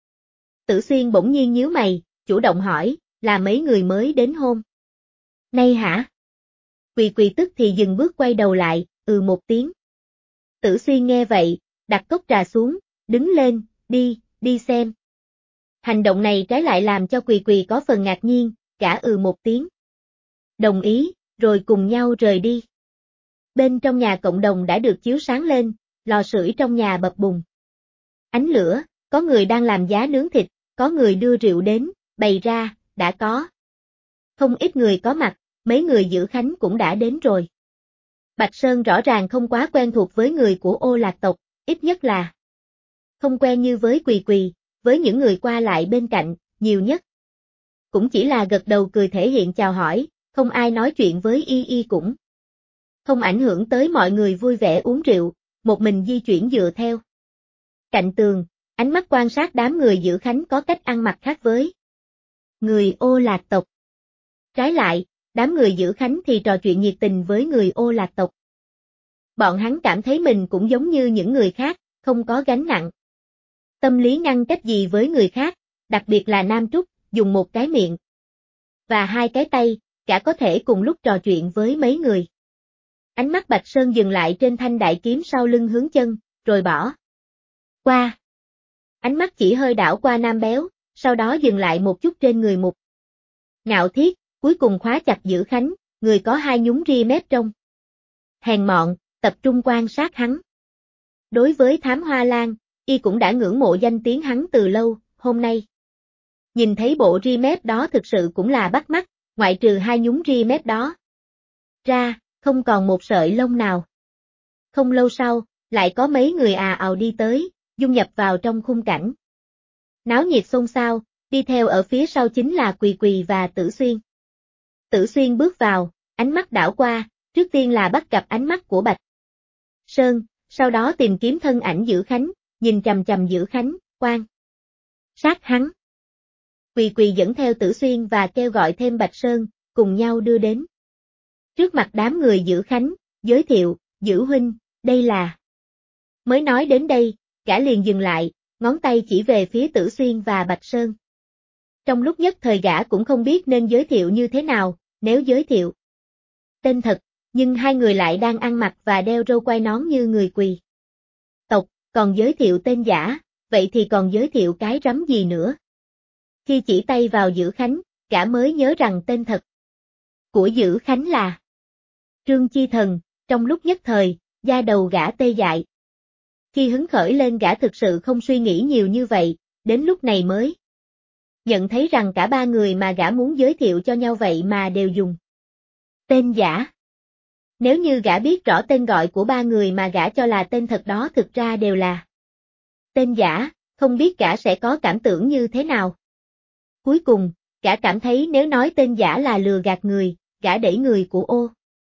Tử Xuyên bỗng nhiên nhíu mày, chủ động hỏi, là mấy người mới đến hôm nay hả? Quỳ Quỳ tức thì dừng bước quay đầu lại, một tiếng. Tử Xuyên nghe vậy, đặt cốc trà xuống, đứng lên, đi xem. Hành động này trái lại làm cho Quỳ Quỳ có phần ngạc nhiên, cả một tiếng. Đồng ý, rồi cùng nhau rời đi. Bên trong nhà cộng đồng đã được chiếu sáng lên, lò sưởi trong nhà bập bùng. Ánh lửa, có người đang làm giá nướng thịt, có người đưa rượu đến, bày ra, đã có. Không ít người có mặt, mấy người giữ khánh cũng đã đến rồi. Bạch Sơn rõ ràng không quá quen thuộc với người của Ô Lạc tộc, ít nhất là không quen như với Quỳ Quỳ, với những người qua lại bên cạnh, nhiều nhất. Cũng chỉ là gật đầu cười thể hiện chào hỏi, không ai nói chuyện với y cũng. Không ảnh hưởng tới mọi người vui vẻ uống rượu, một mình di chuyển dựa theo. Cạnh tường, ánh mắt quan sát đám người giữ khánh có cách ăn mặc khác với người Ô Lạc tộc. Trái lại, đám người giữ khánh thì trò chuyện nhiệt tình với người Ô Lạc tộc. Bọn hắn cảm thấy mình cũng giống như những người khác, không có gánh nặng. Tâm lý ngăn cách gì với người khác, đặc biệt là Nam Trúc, dùng một cái miệng và 2 cái tay, cả có thể cùng lúc trò chuyện với mấy người. Ánh mắt Bạch Sơn dừng lại trên thanh đại kiếm sau lưng hướng chân, rồi bỏ qua. Ánh mắt chỉ hơi đảo qua Nam Béo, sau đó dừng lại một chút trên người Mục Ngạo Thiết, cuối cùng khóa chặt giữ khánh, người có 2 nhúng ria mép trong. Hèn mọn, tập trung quan sát hắn. Đối với Thám Hoa Lan, y cũng đã ngưỡng mộ danh tiếng hắn từ lâu, hôm nay. Nhìn thấy bộ ria mép đó thực sự cũng là bắt mắt, ngoại trừ 2 nhúng ria mép đó. Ra, không còn một sợi lông nào. Không lâu sau, lại có mấy người ào đi tới, dung nhập vào trong khung cảnh. Náo nhiệt xôn xao, đi theo ở phía sau chính là Quỳ Quỳ và Tử Xuyên. Tử Xuyên bước vào, ánh mắt đảo qua, trước tiên là bắt gặp ánh mắt của Bạch Sơn, sau đó tìm kiếm thân ảnh giữ khánh, nhìn chằm chằm giữ khánh, quan sát hắn. Quỳ Quỳ dẫn theo Tử Xuyên và kêu gọi thêm Bạch Sơn, cùng nhau đưa đến. Trước mặt đám người giữ khánh, giới thiệu, giữ huynh, đây là. Mới nói đến đây, cả liền dừng lại, ngón tay chỉ về phía Tử Xuyên và Bạch Sơn. Trong lúc nhất thời gã cũng không biết nên giới thiệu như thế nào, nếu giới thiệu tên thật, nhưng 2 người lại đang ăn mặc và đeo râu quai nón như người Quỳ tộc, còn giới thiệu tên giả, vậy thì còn giới thiệu cái rắm gì nữa. Khi chỉ tay vào Giữ Khánh, gã mới nhớ rằng tên thật của Giữ Khánh là Trương Chi Thần, trong lúc nhất thời, da đầu gã tê dại. Khi hứng khởi lên gã thực sự không suy nghĩ nhiều như vậy, đến lúc này mới nhận thấy rằng cả 3 người mà gã muốn giới thiệu cho nhau vậy mà đều dùng tên giả. Nếu như gã biết rõ tên gọi của 3 người mà gã cho là tên thật đó thực ra đều là tên giả, không biết gã sẽ có cảm tưởng như thế nào. Cuối cùng, gã cảm thấy nếu nói tên giả là lừa gạt người, gã đẩy người của Ô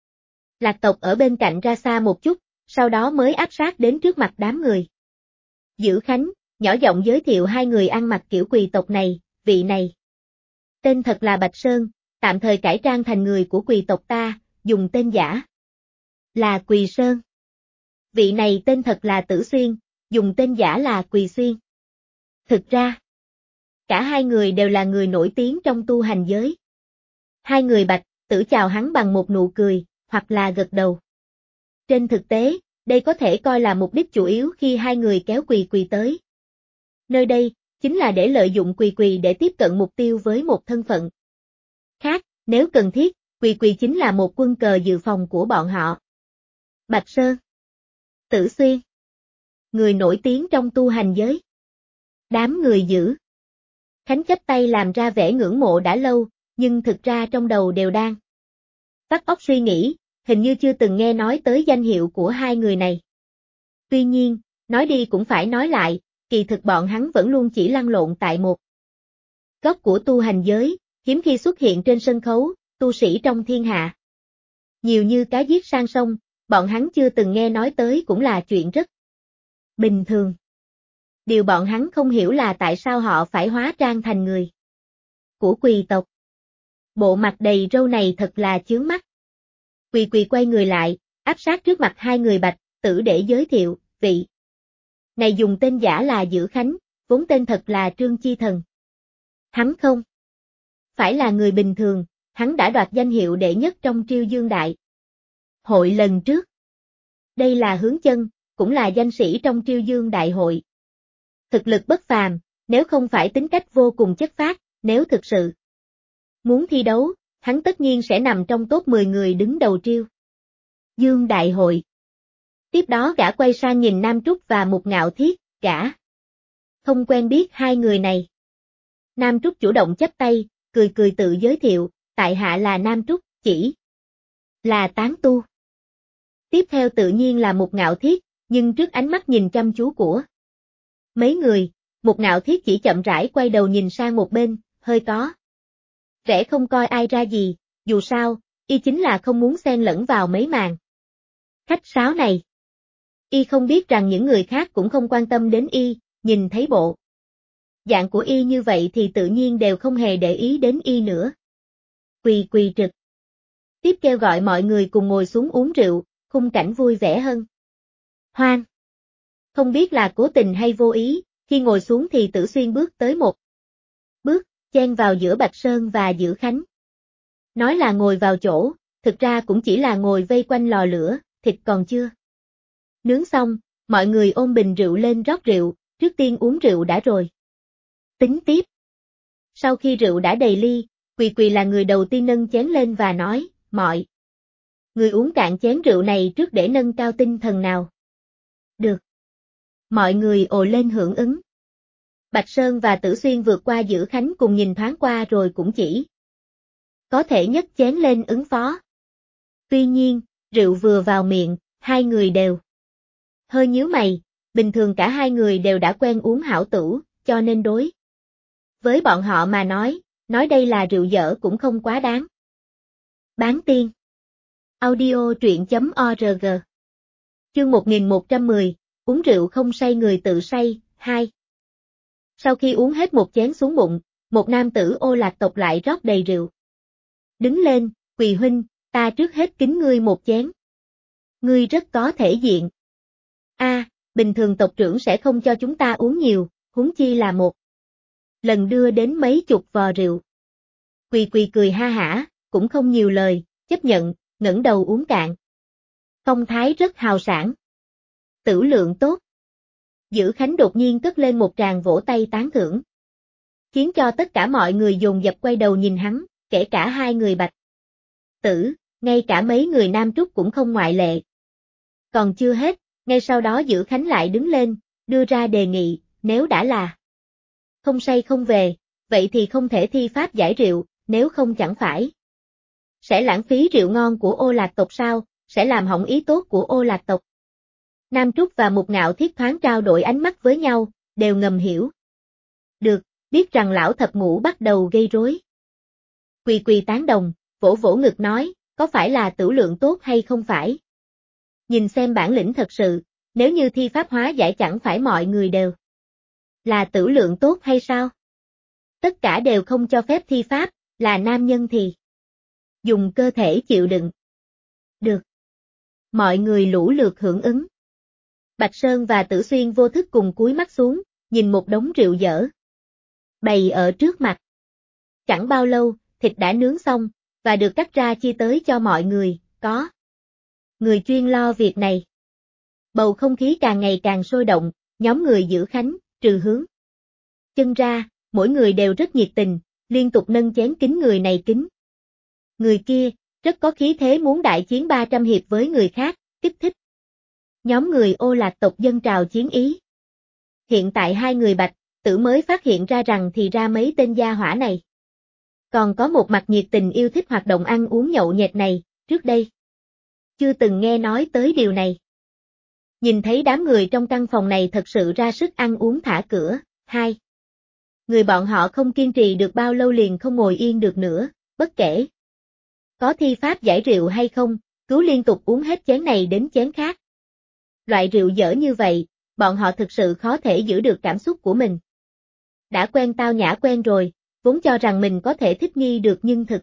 Lạc tộc ở bên cạnh ra xa một chút, sau đó mới áp sát đến trước mặt đám người. Giữ Khánh, nhỏ giọng giới thiệu 2 người ăn mặc kiểu Quỳ tộc này, vị này tên thật là Bạch Sơn, tạm thời cải trang thành người của Quỳ tộc ta, dùng tên giả là Quỳ Sơn. Vị này tên thật là Tử Xuyên, dùng tên giả là Quỳ Xuyên. Thực ra, cả 2 người đều là người nổi tiếng trong tu hành giới. 2 người Bạch, Tử chào hắn bằng một nụ cười, hoặc là gật đầu. Trên thực tế, đây có thể coi là mục đích chủ yếu khi 2 người kéo Quỳ tới. Nơi đây, chính là để lợi dụng Quỳ Quỳ để tiếp cận mục tiêu với một thân phận khác, nếu cần thiết, Quỳ Quỳ chính là một quân cờ dự phòng của bọn họ. Bạch Sơn, Tử Xuyên, người nổi tiếng trong tu hành giới. Đám người giữ. Khánh chắp tay làm ra vẻ ngưỡng mộ đã lâu, nhưng thực ra trong đầu đều đang vắt óc suy nghĩ, hình như chưa từng nghe nói tới danh hiệu của hai người này. Tuy nhiên, nói đi cũng phải nói lại, kỳ thực bọn hắn vẫn luôn chỉ lăn lộn tại một góc của tu hành giới, hiếm khi xuất hiện trên sân khấu, tu sĩ trong thiên hạ. Nhiều như cá giết sang sông, bọn hắn chưa từng nghe nói tới cũng là chuyện rất bình thường. Điều bọn hắn không hiểu là tại sao họ phải hóa trang thành người của Quỳ tộc. Bộ mặt đầy râu này thật là chướng mắt. Quỳ Quỳ quay người lại, áp sát trước mặt hai người Bạch Tử để giới thiệu, vị này dùng tên giả là Dữ Khánh, vốn tên thật là Trương Chi Thần. Hắn không phải là người bình thường, hắn đã đoạt danh hiệu đệ nhất trong Triêu Dương Đại hội lần trước. Đây là hướng chân, cũng là danh sĩ trong Triêu Dương Đại hội. Thực lực bất phàm, nếu không phải tính cách vô cùng chất phác, nếu thực sự muốn thi đấu, hắn tất nhiên sẽ nằm trong top 10 người đứng đầu Triêu Dương Đại hội. Tiếp đó gã quay sang nhìn Nam Trúc và Mục Ngạo Thiết, gã không quen biết hai người này. Nam Trúc chủ động chắp tay, cười cười tự giới thiệu, tại hạ là Nam Trúc, chỉ là tán tu. Tiếp theo tự nhiên là Mục Ngạo Thiết, nhưng trước ánh mắt nhìn chăm chú của mấy người, Mục Ngạo Thiết chỉ chậm rãi quay đầu nhìn sang một bên, hơi có vẻ không coi ai ra gì, dù sao, y chính là không muốn xen lẫn vào mấy màn khách sáo này. Y không biết rằng những người khác cũng không quan tâm đến y, nhìn thấy bộ dạng của y như vậy thì tự nhiên đều không hề để ý đến y nữa. Quỳ Quỳ trực tiếp kêu gọi mọi người cùng ngồi xuống uống rượu, khung cảnh vui vẻ hơn hoan. Không biết là cố tình hay vô ý, khi ngồi xuống thì Tử Xuyên bước tới một bước, chen vào giữa Bạch Sơn và Dữ Khánh. Nói là ngồi vào chỗ, thực ra cũng chỉ là ngồi vây quanh lò lửa, thịt còn chưa nướng xong, mọi người ôm bình rượu lên rót rượu, trước tiên uống rượu đã rồi tính tiếp. Sau khi rượu đã đầy ly, Quỳ Quỳ là người đầu tiên nâng chén lên và nói, mọi người uống cạn chén rượu này trước để nâng cao tinh thần nào. Được. Mọi người ồ lên hưởng ứng. Bạch Sơn và Tử Xuyên vượt qua Dữ Khánh cùng nhìn thoáng qua rồi cũng chỉ có thể nhấc chén lên ứng phó. Tuy nhiên, rượu vừa vào miệng, hai người đều hơi nhíu mày, bình thường cả hai người đều đã quen uống hảo tửu, cho nên đối với bọn họ mà nói đây là rượu dở cũng không quá đáng. Bán tiên. Audio truyện.org. Chương 1110, uống rượu không say người tự say, 2. Sau khi uống hết một chén xuống bụng, một nam tử Ô Lạc tộc lại rót đầy rượu. Đứng lên, Quỳ huynh, ta trước hết kính ngươi một chén. Ngươi rất có thể diện. Bình thường tộc trưởng sẽ không cho chúng ta uống nhiều, huống chi là một lần đưa đến mấy chục vò rượu. Quỳ Quỳ cười ha hả, cũng không nhiều lời, chấp nhận, ngẩng đầu uống cạn. Phong thái rất hào sảng. Tửu lượng tốt. Dữ Khánh đột nhiên cất lên một tràng vỗ tay tán thưởng, khiến cho tất cả mọi người dồn dập quay đầu nhìn hắn, kể cả hai người Bạch Tử, ngay cả mấy người Nam Trúc cũng không ngoại lệ. Còn chưa hết, ngay sau đó Dữ Khánh lại đứng lên, đưa ra đề nghị, nếu đã là không say không về, vậy thì không thể thi pháp giải rượu, nếu không chẳng phải sẽ lãng phí rượu ngon của Ô Lạc tộc sao, sẽ làm hỏng ý tốt của Ô Lạc tộc. Nam Trúc và Mục Ngạo Thiết thoáng trao đổi ánh mắt với nhau, đều ngầm hiểu được, biết rằng lão thập ngũ bắt đầu gây rối. Quỳ Quỳ tán đồng, vỗ vỗ ngực nói, có phải là tửu lượng tốt hay không phải? Nhìn xem bản lĩnh thật sự, nếu như thi pháp hóa giải chẳng phải mọi người đều là tửu lượng tốt hay sao? Tất cả đều không cho phép thi pháp, là nam nhân thì dùng cơ thể chịu đựng. Được. Mọi người lũ lượt hưởng ứng. Bạch Sơn và Tử Xuyên vô thức cùng cúi mắt xuống, nhìn một đống rượu dở bày ở trước mặt. Chẳng bao lâu, thịt đã nướng xong, và được cắt ra chia tới cho mọi người, có người chuyên lo việc này. Bầu không khí càng ngày càng sôi động, nhóm người Dữ Khánh, trừ hướng chân ra, mỗi người đều rất nhiệt tình, liên tục nâng chén kính người này kính. Người kia, rất có khí thế muốn đại chiến 300 hiệp với người khác, kích thích. Nhóm người Ô Lạc tộc dân trào chiến ý. Hiện tại hai người Bạch Tử mới phát hiện ra rằng thì ra mấy tên gia hỏa này. Còn có một mặt nhiệt tình yêu thích hoạt động ăn uống nhậu nhẹt này, trước đây. Chưa từng nghe nói tới điều này. Nhìn thấy đám người trong căn phòng này thật sự ra sức ăn uống thả cửa, hai. Người bọn họ không kiên trì được bao lâu liền không ngồi yên được nữa, bất kể. Có thi pháp giải rượu hay không, cứ liên tục uống hết chén này đến chén khác. Loại rượu dở như vậy, bọn họ thực sự khó thể giữ được cảm xúc của mình. Đã quen tao nhã quen rồi, vốn cho rằng mình có thể thích nghi được nhưng thực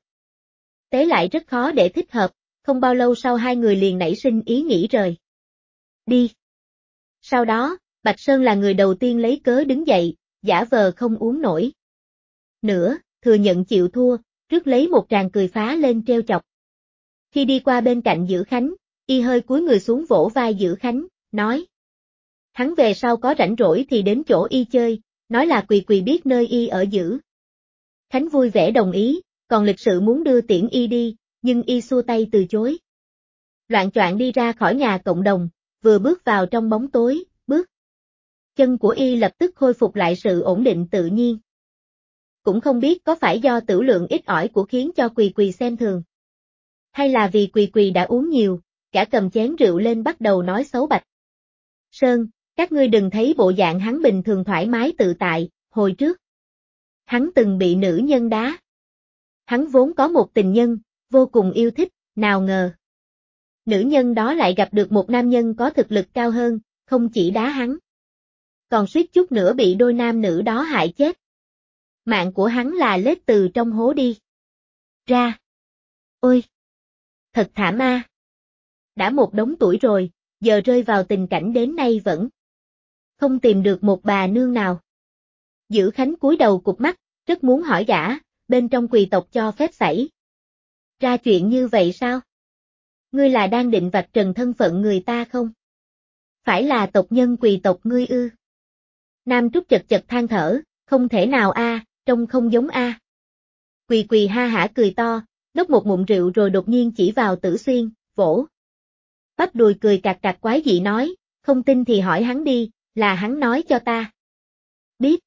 tế lại rất khó để thích hợp, không bao lâu sau hai người liền nảy sinh ý nghĩ rời đi. Sau đó, Bạch Sơn là người đầu tiên lấy cớ đứng dậy, giả vờ không uống nổi nữa, thừa nhận chịu thua, rước lấy một tràng cười phá lên trêu chọc. Khi đi qua bên cạnh Dữ Khánh, y hơi cúi người xuống vỗ vai Dữ Khánh, nói. Hắn về sau có rảnh rỗi thì đến chỗ y chơi, nói là Quỳ Quỳ biết nơi y ở Dữ. Khánh vui vẻ đồng ý, còn lịch sự muốn đưa tiễn y đi, nhưng y xua tay từ chối. Loạng choạng đi ra khỏi nhà cộng đồng, vừa bước vào trong bóng tối, bước chân của y lập tức khôi phục lại sự ổn định tự nhiên. Cũng không biết có phải do tửu lượng ít ỏi của khiến cho Quỳ Quỳ xem thường. Hay là vì Quỳ Quỳ đã uống nhiều, cả cầm chén rượu lên bắt đầu nói xấu Bạch Sơn, các ngươi đừng thấy bộ dạng hắn bình thường thoải mái tự tại, hồi trước. Hắn từng bị nữ nhân đá. Hắn vốn có một tình nhân, vô cùng yêu thích, nào ngờ. Nữ nhân đó lại gặp được một nam nhân có thực lực cao hơn, không chỉ đá hắn. Còn suýt chút nữa bị đôi nam nữ đó hại chết. Mạng của hắn là lết từ trong hố đi ra. Ôi! Thật thảm a. Đã một đống tuổi rồi, giờ rơi vào tình cảnh đến nay vẫn không tìm được một bà nương nào. Dữ Khánh cúi đầu cụp mắt, rất muốn hỏi gã, bên trong Quỳ tộc cho phép xảy ra chuyện như vậy sao? Ngươi là đang định vạch trần thân phận người ta không? Phải là tộc nhân Quỳ tộc ngươi ư? Nam Trúc chật chật than thở, không thể nào a, trông không giống a. Quỳ Quỳ ha hả cười to, nốc một ngụm rượu rồi đột nhiên chỉ vào Tử Xuyên, vỗ bắp đùi cười cạc cạc quái dị nói, không tin thì hỏi hắn đi, là hắn nói cho ta biết.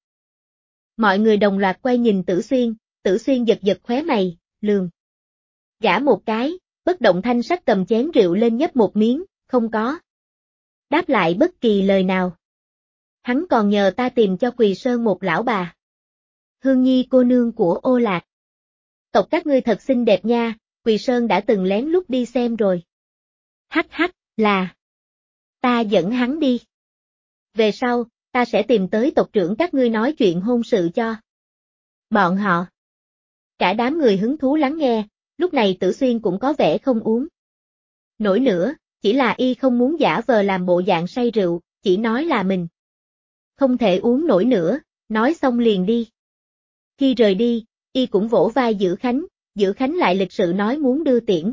Mọi người đồng loạt quay nhìn Tử Xuyên giật giật khóe mày, lườm gã một cái, bất động thanh sắc cầm chén rượu lên nhấp một miếng, không có đáp lại bất kỳ lời nào. Hắn còn nhờ ta tìm cho Quỳ Sơn một lão bà. Hương Nhi cô nương của Ô Lạc. Tộc các ngươi thật xinh đẹp nha, Quỳ Sơn đã từng lén lút đi xem rồi. Hắc hắc, là ta dẫn hắn đi. Về sau, ta sẽ tìm tới tộc trưởng các ngươi nói chuyện hôn sự cho bọn họ. Cả đám người hứng thú lắng nghe, lúc này Tử Xuyên cũng có vẻ không uống nổi nữa, chỉ là y không muốn giả vờ làm bộ dạng say rượu, chỉ nói là mình không thể uống nổi nữa, nói xong liền đi. Khi rời đi, y cũng vỗ vai Dữ Khánh lại lịch sự nói muốn đưa tiễn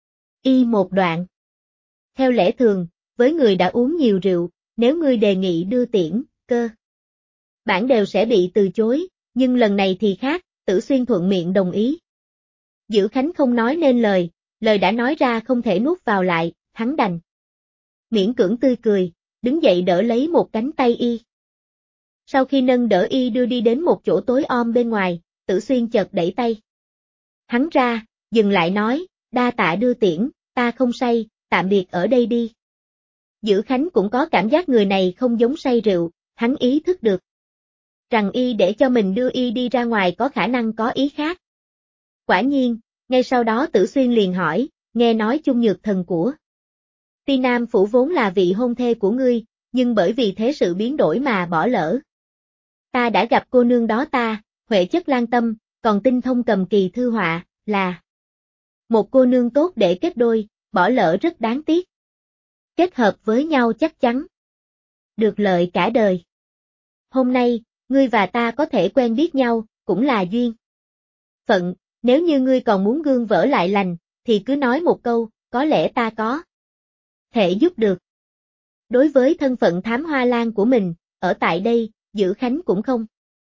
y một đoạn. Theo lẽ thường, với người đã uống nhiều rượu, nếu ngươi đề nghị đưa tiễn, cơ bản đều sẽ bị từ chối, nhưng lần này thì khác, Tử Xuyên thuận miệng đồng ý. Dữ Khánh không nói nên lời đã nói ra không thể nuốt vào lại, hắn đành miễn cưỡng tươi cười, đứng dậy đỡ lấy một cánh tay y. Sau khi nâng đỡ y đưa đi đến một chỗ tối om bên ngoài, Tử Xuyên chợt đẩy tay hắn ra, dừng lại nói, đa tạ đưa tiễn, ta không say, tạm biệt ở đây đi. Dữ Khánh cũng có cảm giác người này không giống say rượu, hắn ý thức được rằng y để cho mình đưa y đi ra ngoài có khả năng có ý khác. Quả nhiên, ngay sau đó Tử Xuyên liền hỏi, nghe nói Chung Nhược Thần của Ti Nam Phủ vốn là vị hôn thê của ngươi, nhưng bởi vì thế sự biến đổi mà bỏ lỡ. Ta đã gặp cô nương đó Huệ chất lan tâm, còn tinh thông cầm kỳ thư họa, là một cô nương tốt để kết đôi, bỏ lỡ rất đáng tiếc. Kết hợp với nhau chắc chắn được lợi cả đời. Hôm nay, ngươi và ta có thể quen biết nhau, cũng là duyên phận, nếu như ngươi còn muốn gương vỡ lại lành, thì cứ nói một câu, có lẽ ta có thể giúp được. Đối với thân phận Thám Hoa Lan của mình, ở tại đây, Dữ Khánh cũng không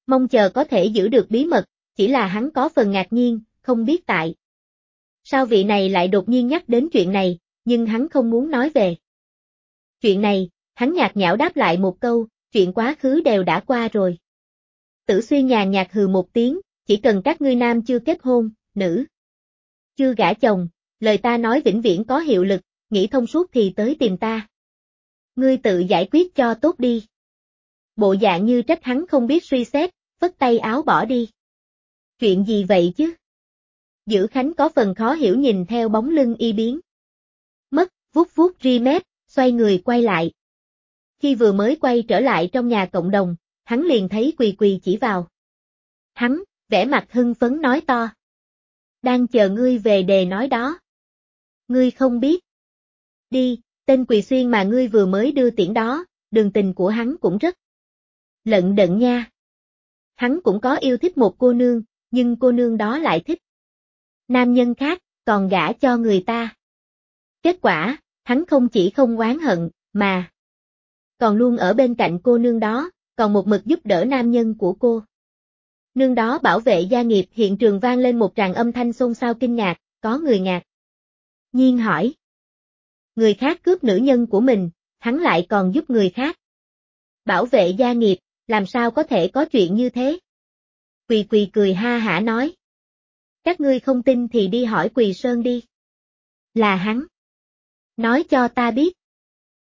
Mong chờ có thể giữ được bí mật, chỉ là hắn có phần ngạc nhiên, không biết tại sao vị này lại đột nhiên nhắc đến chuyện này, nhưng hắn không muốn nói về chuyện này, hắn nhạt nhẽo đáp lại một câu, chuyện quá khứ đều đã qua rồi. Tử Xuyên nhàn nhạt hừ một tiếng, chỉ cần các ngươi nam chưa kết hôn, nữ chưa gả chồng, lời ta nói vĩnh viễn có hiệu lực, nghĩ thông suốt thì tới tìm ta. Ngươi tự giải quyết cho tốt đi. Bộ dạng như trách hắn không biết suy xét, phất tay áo bỏ đi. Chuyện gì vậy chứ? Dữ Khánh có phần khó hiểu nhìn theo bóng lưng y biến mất, vuốt vuốt ri mép, xoay người quay lại. Khi vừa mới quay trở lại trong nhà cộng đồng, hắn liền thấy Quỳ Quỳ chỉ vào. Hắn, vẻ mặt hưng phấn nói to. Đang chờ ngươi về đề nói đó. Ngươi không biết. Đi, tên Quỳ Xuyên mà ngươi vừa mới đưa tiễn đó, đường tình của hắn cũng rất lận đận nha. Hắn cũng có yêu thích một cô nương, nhưng cô nương đó lại thích nam nhân khác, còn gả cho người ta. Kết quả, hắn không chỉ không oán hận, mà còn luôn ở bên cạnh cô nương đó, còn một mực giúp đỡ nam nhân của cô. Nương đó bảo vệ gia nghiệp. Hiện trường vang lên một tràng âm thanh xôn xao kinh ngạc, có người ngạc nhiên hỏi. Người khác cướp nữ nhân của mình, hắn lại còn giúp người khác bảo vệ gia nghiệp, làm sao có thể có chuyện như thế? Quỳ Quỳ cười ha hả nói. Các ngươi không tin thì đi hỏi Quỳ Sơn đi. Là hắn. Nói cho ta biết.